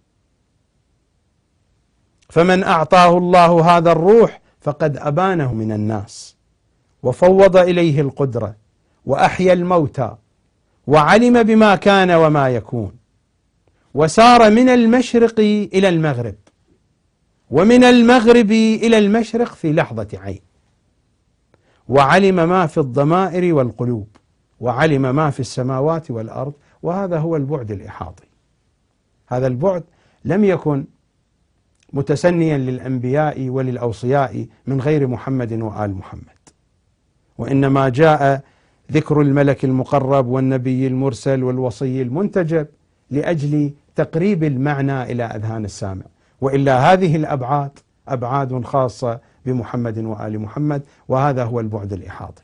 فمن أعطاه الله هذا الروح فقد أبانه من الناس، وفوض إليه القدرة وأحيا الموتى وعلم بما كان وما يكون، وسار من المشرق إلى المغرب ومن المغرب إلى المشرق في لحظة عين، وعلم ما في الضمائر والقلوب، وعلم ما في السماوات والأرض. وهذا هو البعد الإحاطي. هذا البعد لم يكن متسنيا للأنبياء وللأوصياء من غير محمد وآل محمد، وإنما جاء ذكر الملك المقرب والنبي المرسل والوصي المنتجب لأجل تقريب المعنى إلى أذهان السامع، وإلا هذه الأبعاد أبعاد خاصة بمحمد وآل محمد، وهذا هو البعد الإحاطي.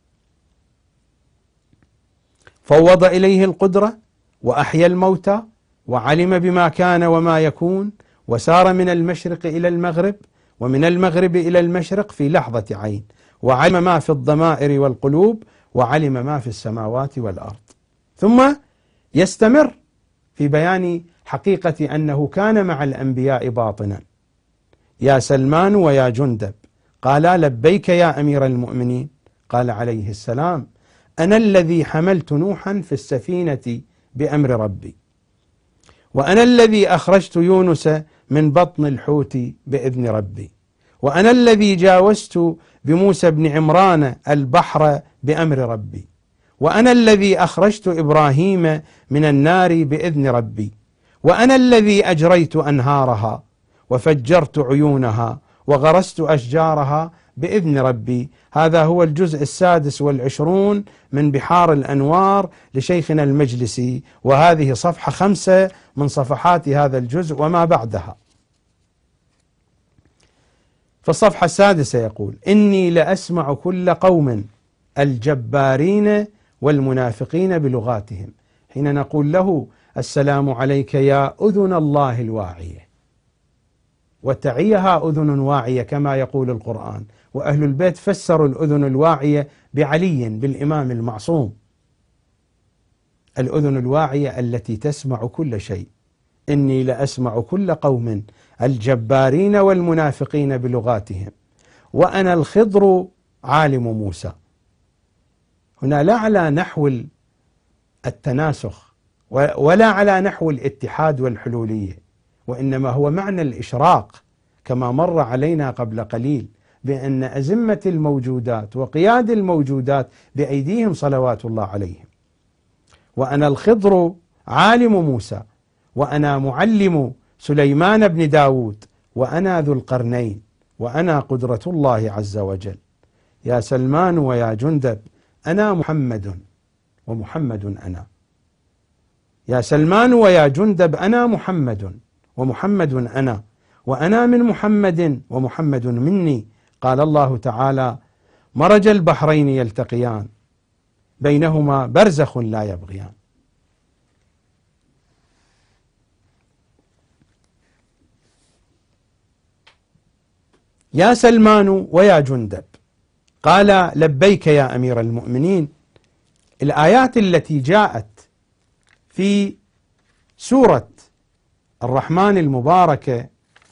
فوض إليه القدرة وأحيا الموتى وعلم بما كان وما يكون، وسار من المشرق إلى المغرب ومن المغرب إلى المشرق في لحظة عين، وعلم ما في الضمائر والقلوب، وعلم ما في السماوات والأرض. ثم يستمر في بيان حقيقة أنه كان مع الأنبياء باطنا: يا سلمان ويا جندب قالا لبيك يا أمير المؤمنين. قال عليه السلام: أنا الذي حملت نوحا في السفينة بأمر ربي، وأنا الذي أخرجت يونس من بطن الحوت بإذن ربي، وأنا الذي جاوزت بموسى بن عمران البحر بأمر ربي، وأنا الذي أخرجت إبراهيم من النار بإذن ربي، وأنا الذي أجريت أنهارها وفجرت عيونها وغرست أشجارها بإذن ربي. هذا هو الجزء 26 من بحار الأنوار لشيخنا المجلسي، وهذه صفحة 5 من صفحات هذا الجزء وما بعدها. في الصفحة 6 يقول: إني لأسمع كل قوم الجبارين والمنافقين بلغاتهم، حين نقول له: السلام عليك يا أذن الله الواعية، وتعيها أذن واعية كما يقول القرآن. وأهل البيت فسروا الأذن الواعية بعلي، بالإمام المعصوم، الأذن الواعية التي تسمع كل شيء. إني لأسمع كل قوم الجبارين والمنافقين بلغاتهم وأنا الخضر عالم موسى. هنا لا على نحو التناسخ ولا على نحو الاتحاد والحلولية، وإنما هو معنى الإشراق، كما مر علينا قبل قليل بأن أزمة الموجودات وقياد الموجودات بأيديهم صلوات الله عليهم. وأنا الخضر عالم موسى، وأنا معلم سليمان بن داود، وأنا ذو القرنين، وأنا قدرة الله عز وجل. يا سلمان ويا جندب أنا محمد ومحمد أنا. يا سلمان ويا جندب أنا محمد ومحمد أنا، وأنا من محمد ومحمد مني. قال الله تعالى: مرج البحرين يلتقيان بينهما برزخ لا يبغيان. يا سلمان ويا جندب قال: لبيك يا أمير المؤمنين. الآيات التي جاءت في سورة الرحمن المباركة: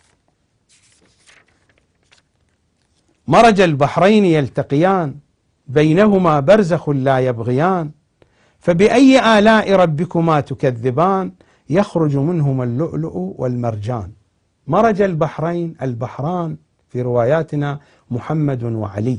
مرج البحرين يلتقيان بينهما برزخ لا يبغيان فبأي آلاء ربكما تكذبان يخرج منهما اللؤلؤ والمرجان. مرج البحرين، البحران في رواياتنا محمد وعلي،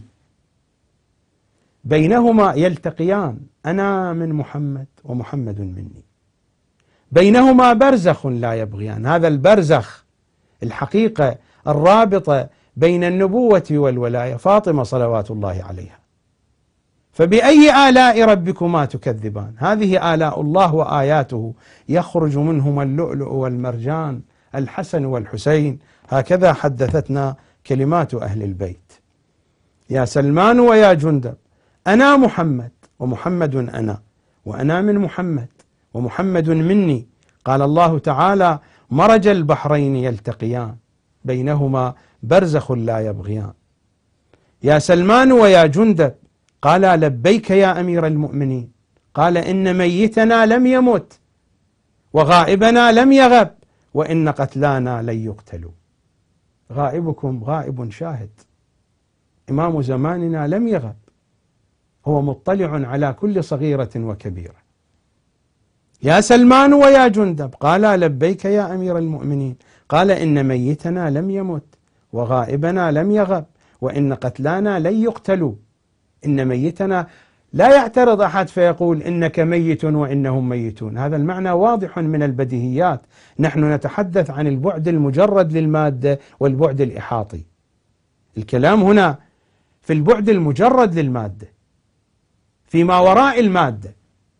بينهما يلتقيان، أنا من محمد ومحمد مني، بينهما برزخ لا يبغيان. هذا البرزخ الحقيقة الرابطة بين النبوة والولاية، فاطمة صلوات الله عليها. فبأي آلاء ربكما تكذبان، هذه آلاء الله وآياته يخرج منهما اللؤلؤ والمرجان، الحسن والحسين، هكذا حدثتنا كلمات أهل البيت. يا سلمان ويا جندب أنا محمد ومحمد أنا، وأنا من محمد ومحمد مني. قال الله تعالى: مرج البحرين يلتقيان بينهما برزخ لا يبغيان. يا سلمان ويا جندب قال: لبيك يا أمير المؤمنين. قال: إن ميتنا لم يمت وغائبنا لم يغب وإن قتلانا لن يقتلوا. غائبكم غائب شاهد، إمام زماننا لم يغب، هو مطلع على كل صغيرة وكبيرة. يا سلمان ويا جندب قال: لبيك يا أمير المؤمنين. قال: إن ميتنا لم يمت وغائبنا لم يغب وإن قتلانا لن يقتلوا. إن ميتنا لا يعترض أحد فيقول إنك ميت وإنهم ميتون، هذا المعنى واضح من البديهيات. نحن نتحدث عن البعد المجرد للمادة والبعد الإحاطي. الكلام هنا في البعد المجرد للمادة، فيما وراء المادة.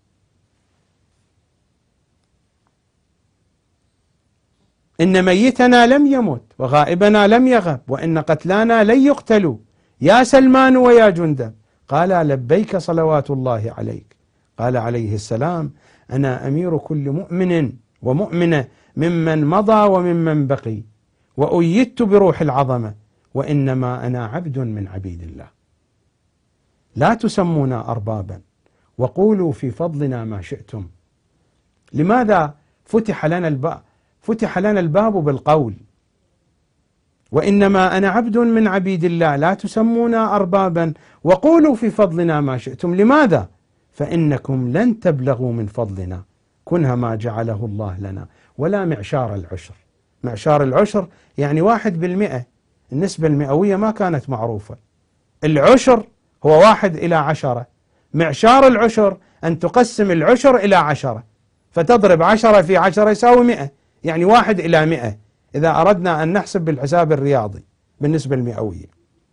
إن ميتنا لم يمت وغائبنا لم يغب وإن قتلانا لن يقتلوا. يا سلمان ويا جندب قال: لبيك صلوات الله عليك. قال عليه السلام: أنا أمير كل مؤمن ومؤمنة ممن مضى وممن بقي، وأيدت بروح العظمة، وإنما أنا عبد من عبيد الله. لا تسمونا أربابا وقولوا في فضلنا ما شئتم. لماذا فتح لنا الباب بالقول وإنما أنا عبد من عبيد الله؟ لا تسمونا أربابا وقولوا في فضلنا ما شئتم. لماذا؟ فإنكم لن تبلغوا من فضلنا كنها ما جعله الله لنا ولا معشار العشر. معشار العشر يعني 1%، النسبة المئوية ما كانت معروفة. العشر هو 1/10. معشار العشر أن تقسم العشر إلى 10، فتضرب 10 في 10 يساوي 100، يعني 1/100 إذا أردنا أن نحسب بالحساب الرياضي بالنسبة المئوية.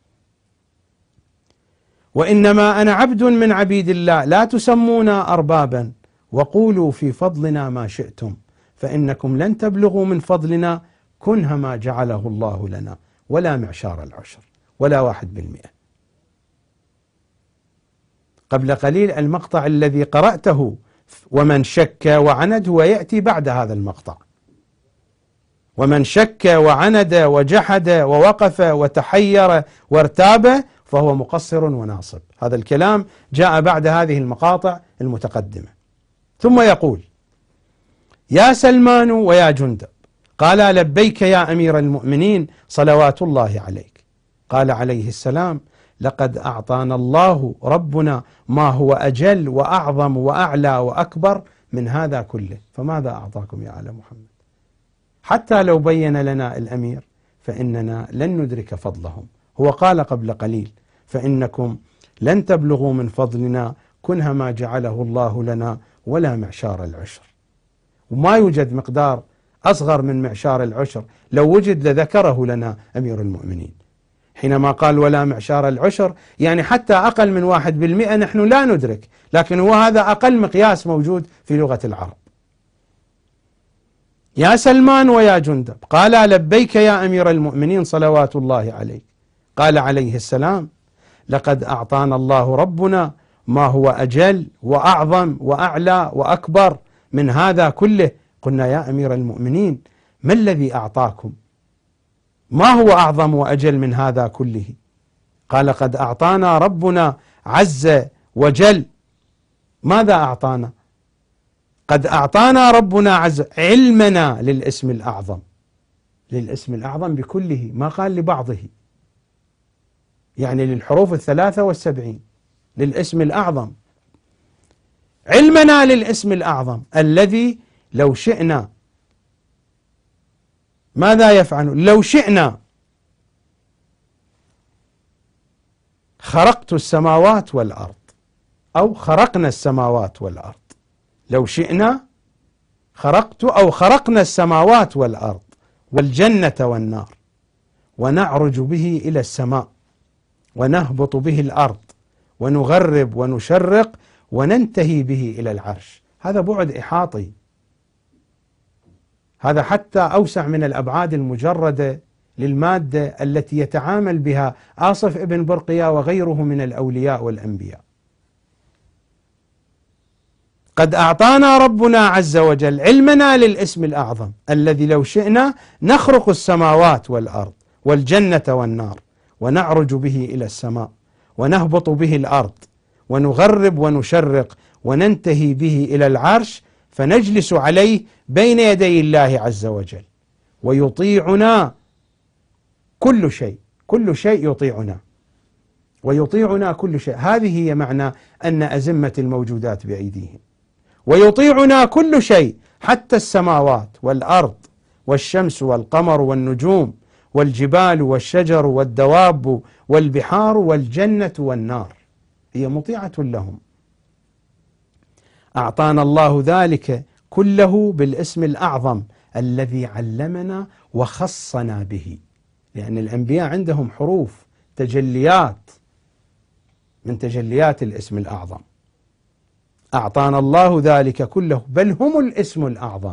وإنما أنا عبد من عبيد الله، لا تسمونا أربابا وقولوا في فضلنا ما شئتم، فإنكم لن تبلغوا من فضلنا كنه ما جعله الله لنا ولا معشار العشر ولا 1%. قبل قليل المقطع الذي قرأته ومن شك وعند هو يأتي بعد هذا المقطع. ومن شك وعند وجحد ووقف وتحير وارتاب فهو مقصر وناصب. هذا الكلام جاء بعد هذه المقاطع المتقدمة. ثم يقول: يا سلمان ويا جندب قال: لبيك يا أمير المؤمنين صلوات الله عليك. قال عليه السلام: لقد أعطانا الله ربنا ما هو أجل وأعظم وأعلى وأكبر من هذا كله، فماذا أعطاكم يا آل محمد؟ حتى لو بين لنا الأمير فإننا لن ندرك فضلهم. هو قال قبل قليل: فإنكم لن تبلغوا من فضلنا كنه ما جعله الله لنا ولا معشار العشر. وما يوجد مقدار أصغر من معشار العشر، لو وجد لذكره لنا أمير المؤمنين. حينما قال ولا معشار العشر، يعني حتى أقل من 1% نحن لا ندرك، لكن هو هذا أقل مقياس موجود في لغة العرب. يا سلمان ويا جندب قال لبيك يا أمير المؤمنين صلوات الله عليك. قال عليه السلام لقد أعطانا الله ربنا ما هو أجل وأعظم وأعلى وأكبر من هذا كله. قلنا يا أمير المؤمنين ما الذي أعطاكم؟ ما هو أعظم وأجل من هذا كله؟ قال قد أعطانا ربنا عز وجل. ماذا أعطانا؟ قد أعطانا ربنا عز علمنا للاسم الأعظم، للاسم الأعظم بكله، ما قال لبعضه، يعني للحروف 73 للاسم الأعظم. علمنا للاسم الأعظم الذي لو شئنا ماذا يفعل؟ لو شئنا خرقت السماوات والأرض، أو خرقنا السماوات والأرض. لو شئنا خرقت أو خرقنا السماوات والأرض والجنة والنار، ونعرج به إلى السماء، ونهبط به الأرض، ونغرب ونشرق، وننتهي به إلى العرش. هذا بعد إحاطي، هذا حتى أوسع من الأبعاد المجردة للمادة التي يتعامل بها آصف ابن برقية وغيره من الأولياء والأنبياء. قد أعطانا ربنا عز وجل علمنا للاسم الأعظم الذي لو شئنا نخرق السماوات والأرض والجنة والنار، ونعرج به إلى السماء، ونهبط به الأرض، ونغرب ونشرق، وننتهي به إلى العرش، فنجلس عليه بين يدي الله عز وجل، ويطيعنا كل شيء، كل شيء يطيعنا، ويطيعنا كل شيء. هذه هي معنى أن أزمة الموجودات بأيديهم، ويطيعنا كل شيء حتى السماوات والأرض والشمس والقمر والنجوم والجبال والشجر والدواب والبحار والجنة والنار، هي مطيعة لهم. أعطانا الله ذلك كله بالاسم الأعظم الذي علمنا وخصنا به، لأن الأنبياء عندهم حروف تجليات من تجليات الاسم الأعظم. أعطانا الله ذلك كله، بل هم الاسم الأعظم.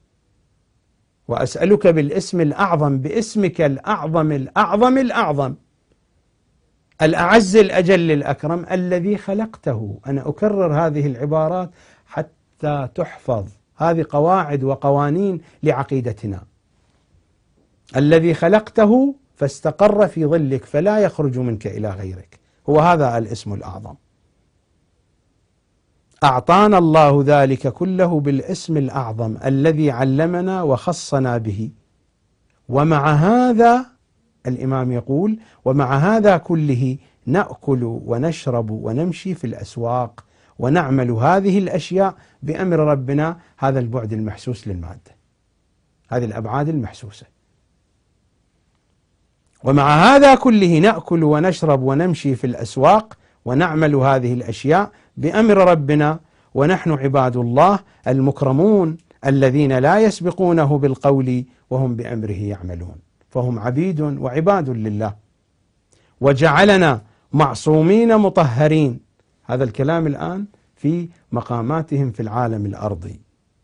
وأسألك بالاسم الأعظم، باسمك الأعظم الأعظم الأعظم الأعز الأجل الأكرم الذي خلقته. أنا أكرر هذه العبارات حتى تحفظ، هذه قواعد وقوانين لعقيدتنا. الذي خلقته فاستقر في ظلك فلا يخرج منك إلى غيرك، هو هذا الاسم الأعظم. أعطانا الله ذلك كله بالاسم الأعظم الذي علمنا وخصنا به. ومع هذا الإمام يقول ومع هذا كله نأكل ونشرب ونمشي في الأسواق ونعمل هذه الأشياء بأمر ربنا. هذا البعد المحسوس للمادة، هذه الأبعاد المحسوسة. ومع هذا كله نأكل ونشرب ونمشي في الأسواق ونعمل هذه الأشياء بأمر ربنا، ونحن عباد الله المكرمون الذين لا يسبقونه بالقول وهم بأمره يعملون، فهم عبيد وعباد لله. وجعلنا معصومين مطهرين، هذا الكلام الآن في مقاماتهم في العالم الأرضي.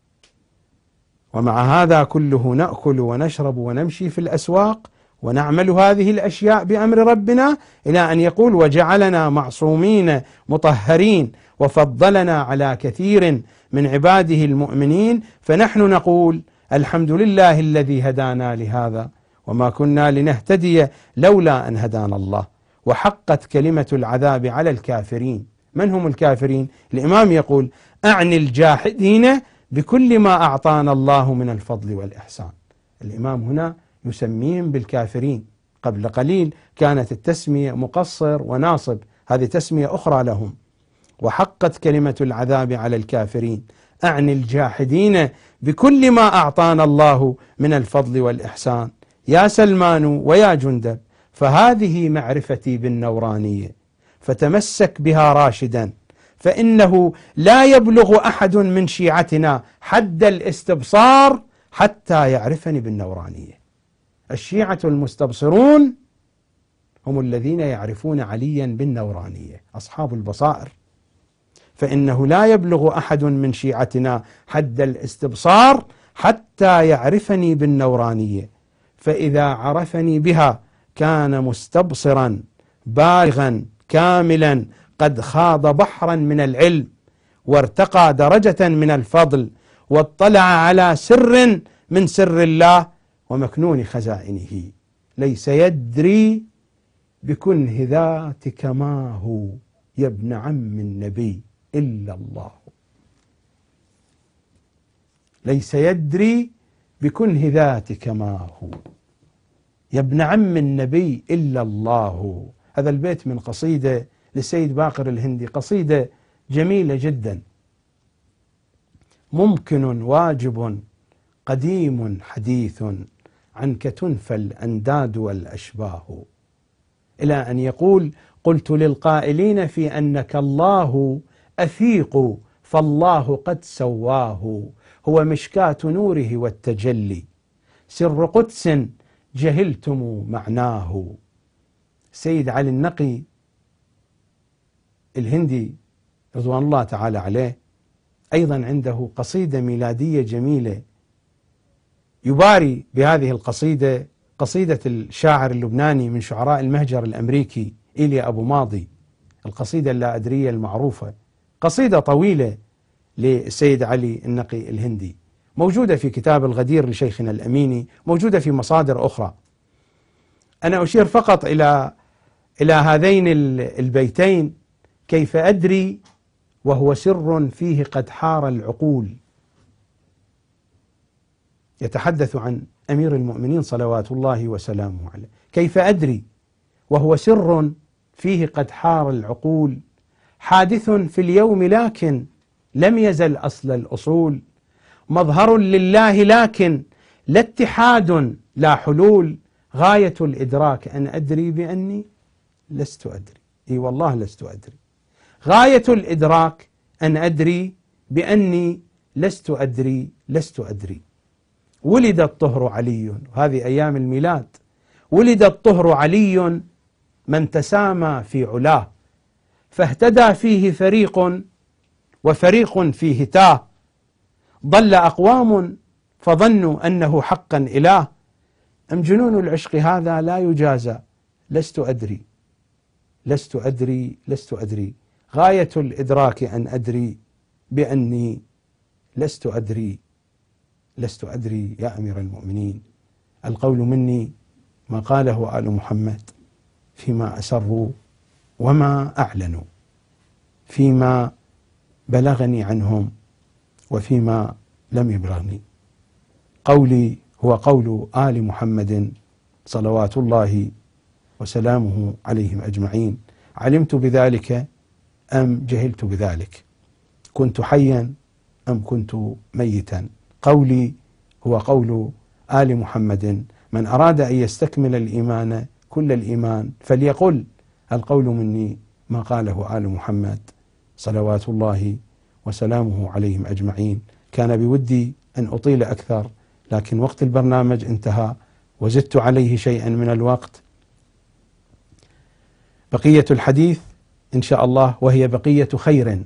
ومع هذا كله نأكل ونشرب ونمشي في الأسواق ونعمل هذه الأشياء بأمر ربنا، إلى أن يقول وجعلنا معصومين مطهرين وفضلنا على كثير من عباده المؤمنين، فنحن نقول الحمد لله الذي هدانا لهذا وما كنا لنهتدي لولا أن هدانا الله. وحقت كلمة العذاب على الكافرين. من هم الكافرين؟ الإمام يقول أعني الجاحدين بكل ما أعطانا الله من الفضل والإحسان. الإمام هنا يسميهم بالكافرين. قبل قليل كانت التسمية مقصر وناصب، هذه تسمية أخرى لهم. وحقت كلمة العذاب على الكافرين، أعني الجاحدين بكل ما أعطانا الله من الفضل والإحسان. يا سلمان ويا جندب، فهذه معرفتي بالنورانية، فتمسك بها راشدا، فإنه لا يبلغ أحد من شيعتنا حد الاستبصار حتى يعرفني بالنورانية. الشيعة المستبصرون هم الذين يعرفون عليا بالنورانية، أصحاب البصائر. فإنه لا يبلغ أحد من شيعتنا حد الاستبصار حتى يعرفني بالنورانية، فإذا عرفني بها كان مستبصرا بالغا كاملا قد خاض بحرا من العلم وارتقى درجة من الفضل واطلع على سر من سر الله ومكنون خزائنه، ليس يدري بكنه ذاتك ما هو يا ابن عم النبي إلا الله. ليس يدري بكنه ذاتك ما هو يا ابن عم النبي إلا الله. هذا البيت من قصيدة للسيد باقر الهندي، قصيدة جميلة جدا. ممكن واجب قديم حديث عنك تنفى الأنداد والأشباه، إلى أن يقول: قلت للقائلين في أنك الله أثيق فالله قد سواه، هو مشكاة نوره والتجلي سر قدس جهلتم معناه. سيد علي النقي الهندي رضوان الله تعالى عليه أيضا عنده قصيدة ميلادية جميلة يباري بهذه القصيدة، قصيدة الشاعر اللبناني من شعراء المهجر الأمريكي إيليا أبو ماضي، القصيدة اللا أدرية المعروفة، قصيدة طويلة للسيد علي النقي الهندي، موجودة في كتاب الغدير لشيخنا الأميني، موجودة في مصادر أخرى. أنا أشير فقط إلى هذين البيتين: كيف أدري وهو سر فيه قد حار العقول. يتحدث عن أمير المؤمنين صلوات الله وسلامه عليه. كيف أدري وهو سر فيه قد حار العقول، حادث في اليوم لكن لم يزل أصل الأصول، مظهر لله لكن لا اتحاد لا حلول، غاية الإدراك أن أدري بأني لست أدري. إي والله لست أدري. غاية الإدراك أن أدري بأني لست أدري لست أدري. ولد الطهر علي، وهذه أيام الميلاد، ولد الطهر علي من تسامى في علاه، فاهتدى فيه فريق وفريق فيه تاه، ضل أقوام فظنوا أنه حقا إله، أم جنون العشق هذا لا يجازى، لست أدري لست أدري لست أدري. غاية الإدراك أن أدري بأني لست أدري لست أدري. يا أمير المؤمنين، القول مني ما قاله آل محمد فيما أسروا وما أعلنوا، فيما بلغني عنهم وفيما لم يبلغني. قولي هو قول آل محمد صلوات الله وسلامه عليهم أجمعين. علمت بذلك أم جهلت بذلك؟ كنت حيا أم كنت ميتا؟ قولي هو قول آل محمد. من أراد أن يستكمل الإيمان كل الإيمان فليقل: القول مني ما قاله آل محمد صلوات الله وسلامه عليهم أجمعين. كان بودي أن أطيل أكثر، لكن وقت البرنامج انتهى وزدت عليه شيئا من الوقت. بقية الحديث إن شاء الله، وهي بقية خير،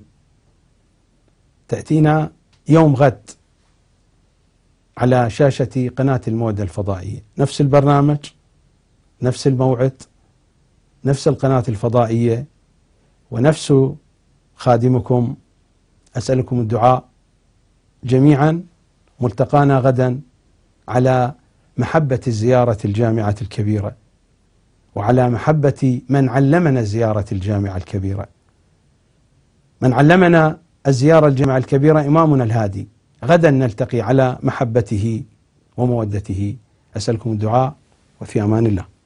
تأتينا يوم غد على شاشة قناة المودة الفضائية، نفس البرنامج، نفس الموعد، نفس القناة الفضائية، ونفس خادمكم. أسألكم الدعاء جميعا. ملتقانا غدا على محبة زيارة الجامعة الكبيرة، وعلى محبة من علمنا زيارة الجامعة الكبيرة. من علمنا الزيارة الجامعة الكبيرة إمامنا الهادي. غدا نلتقي على محبته ومودته. أسألكم الدعاء، وفي أمان الله.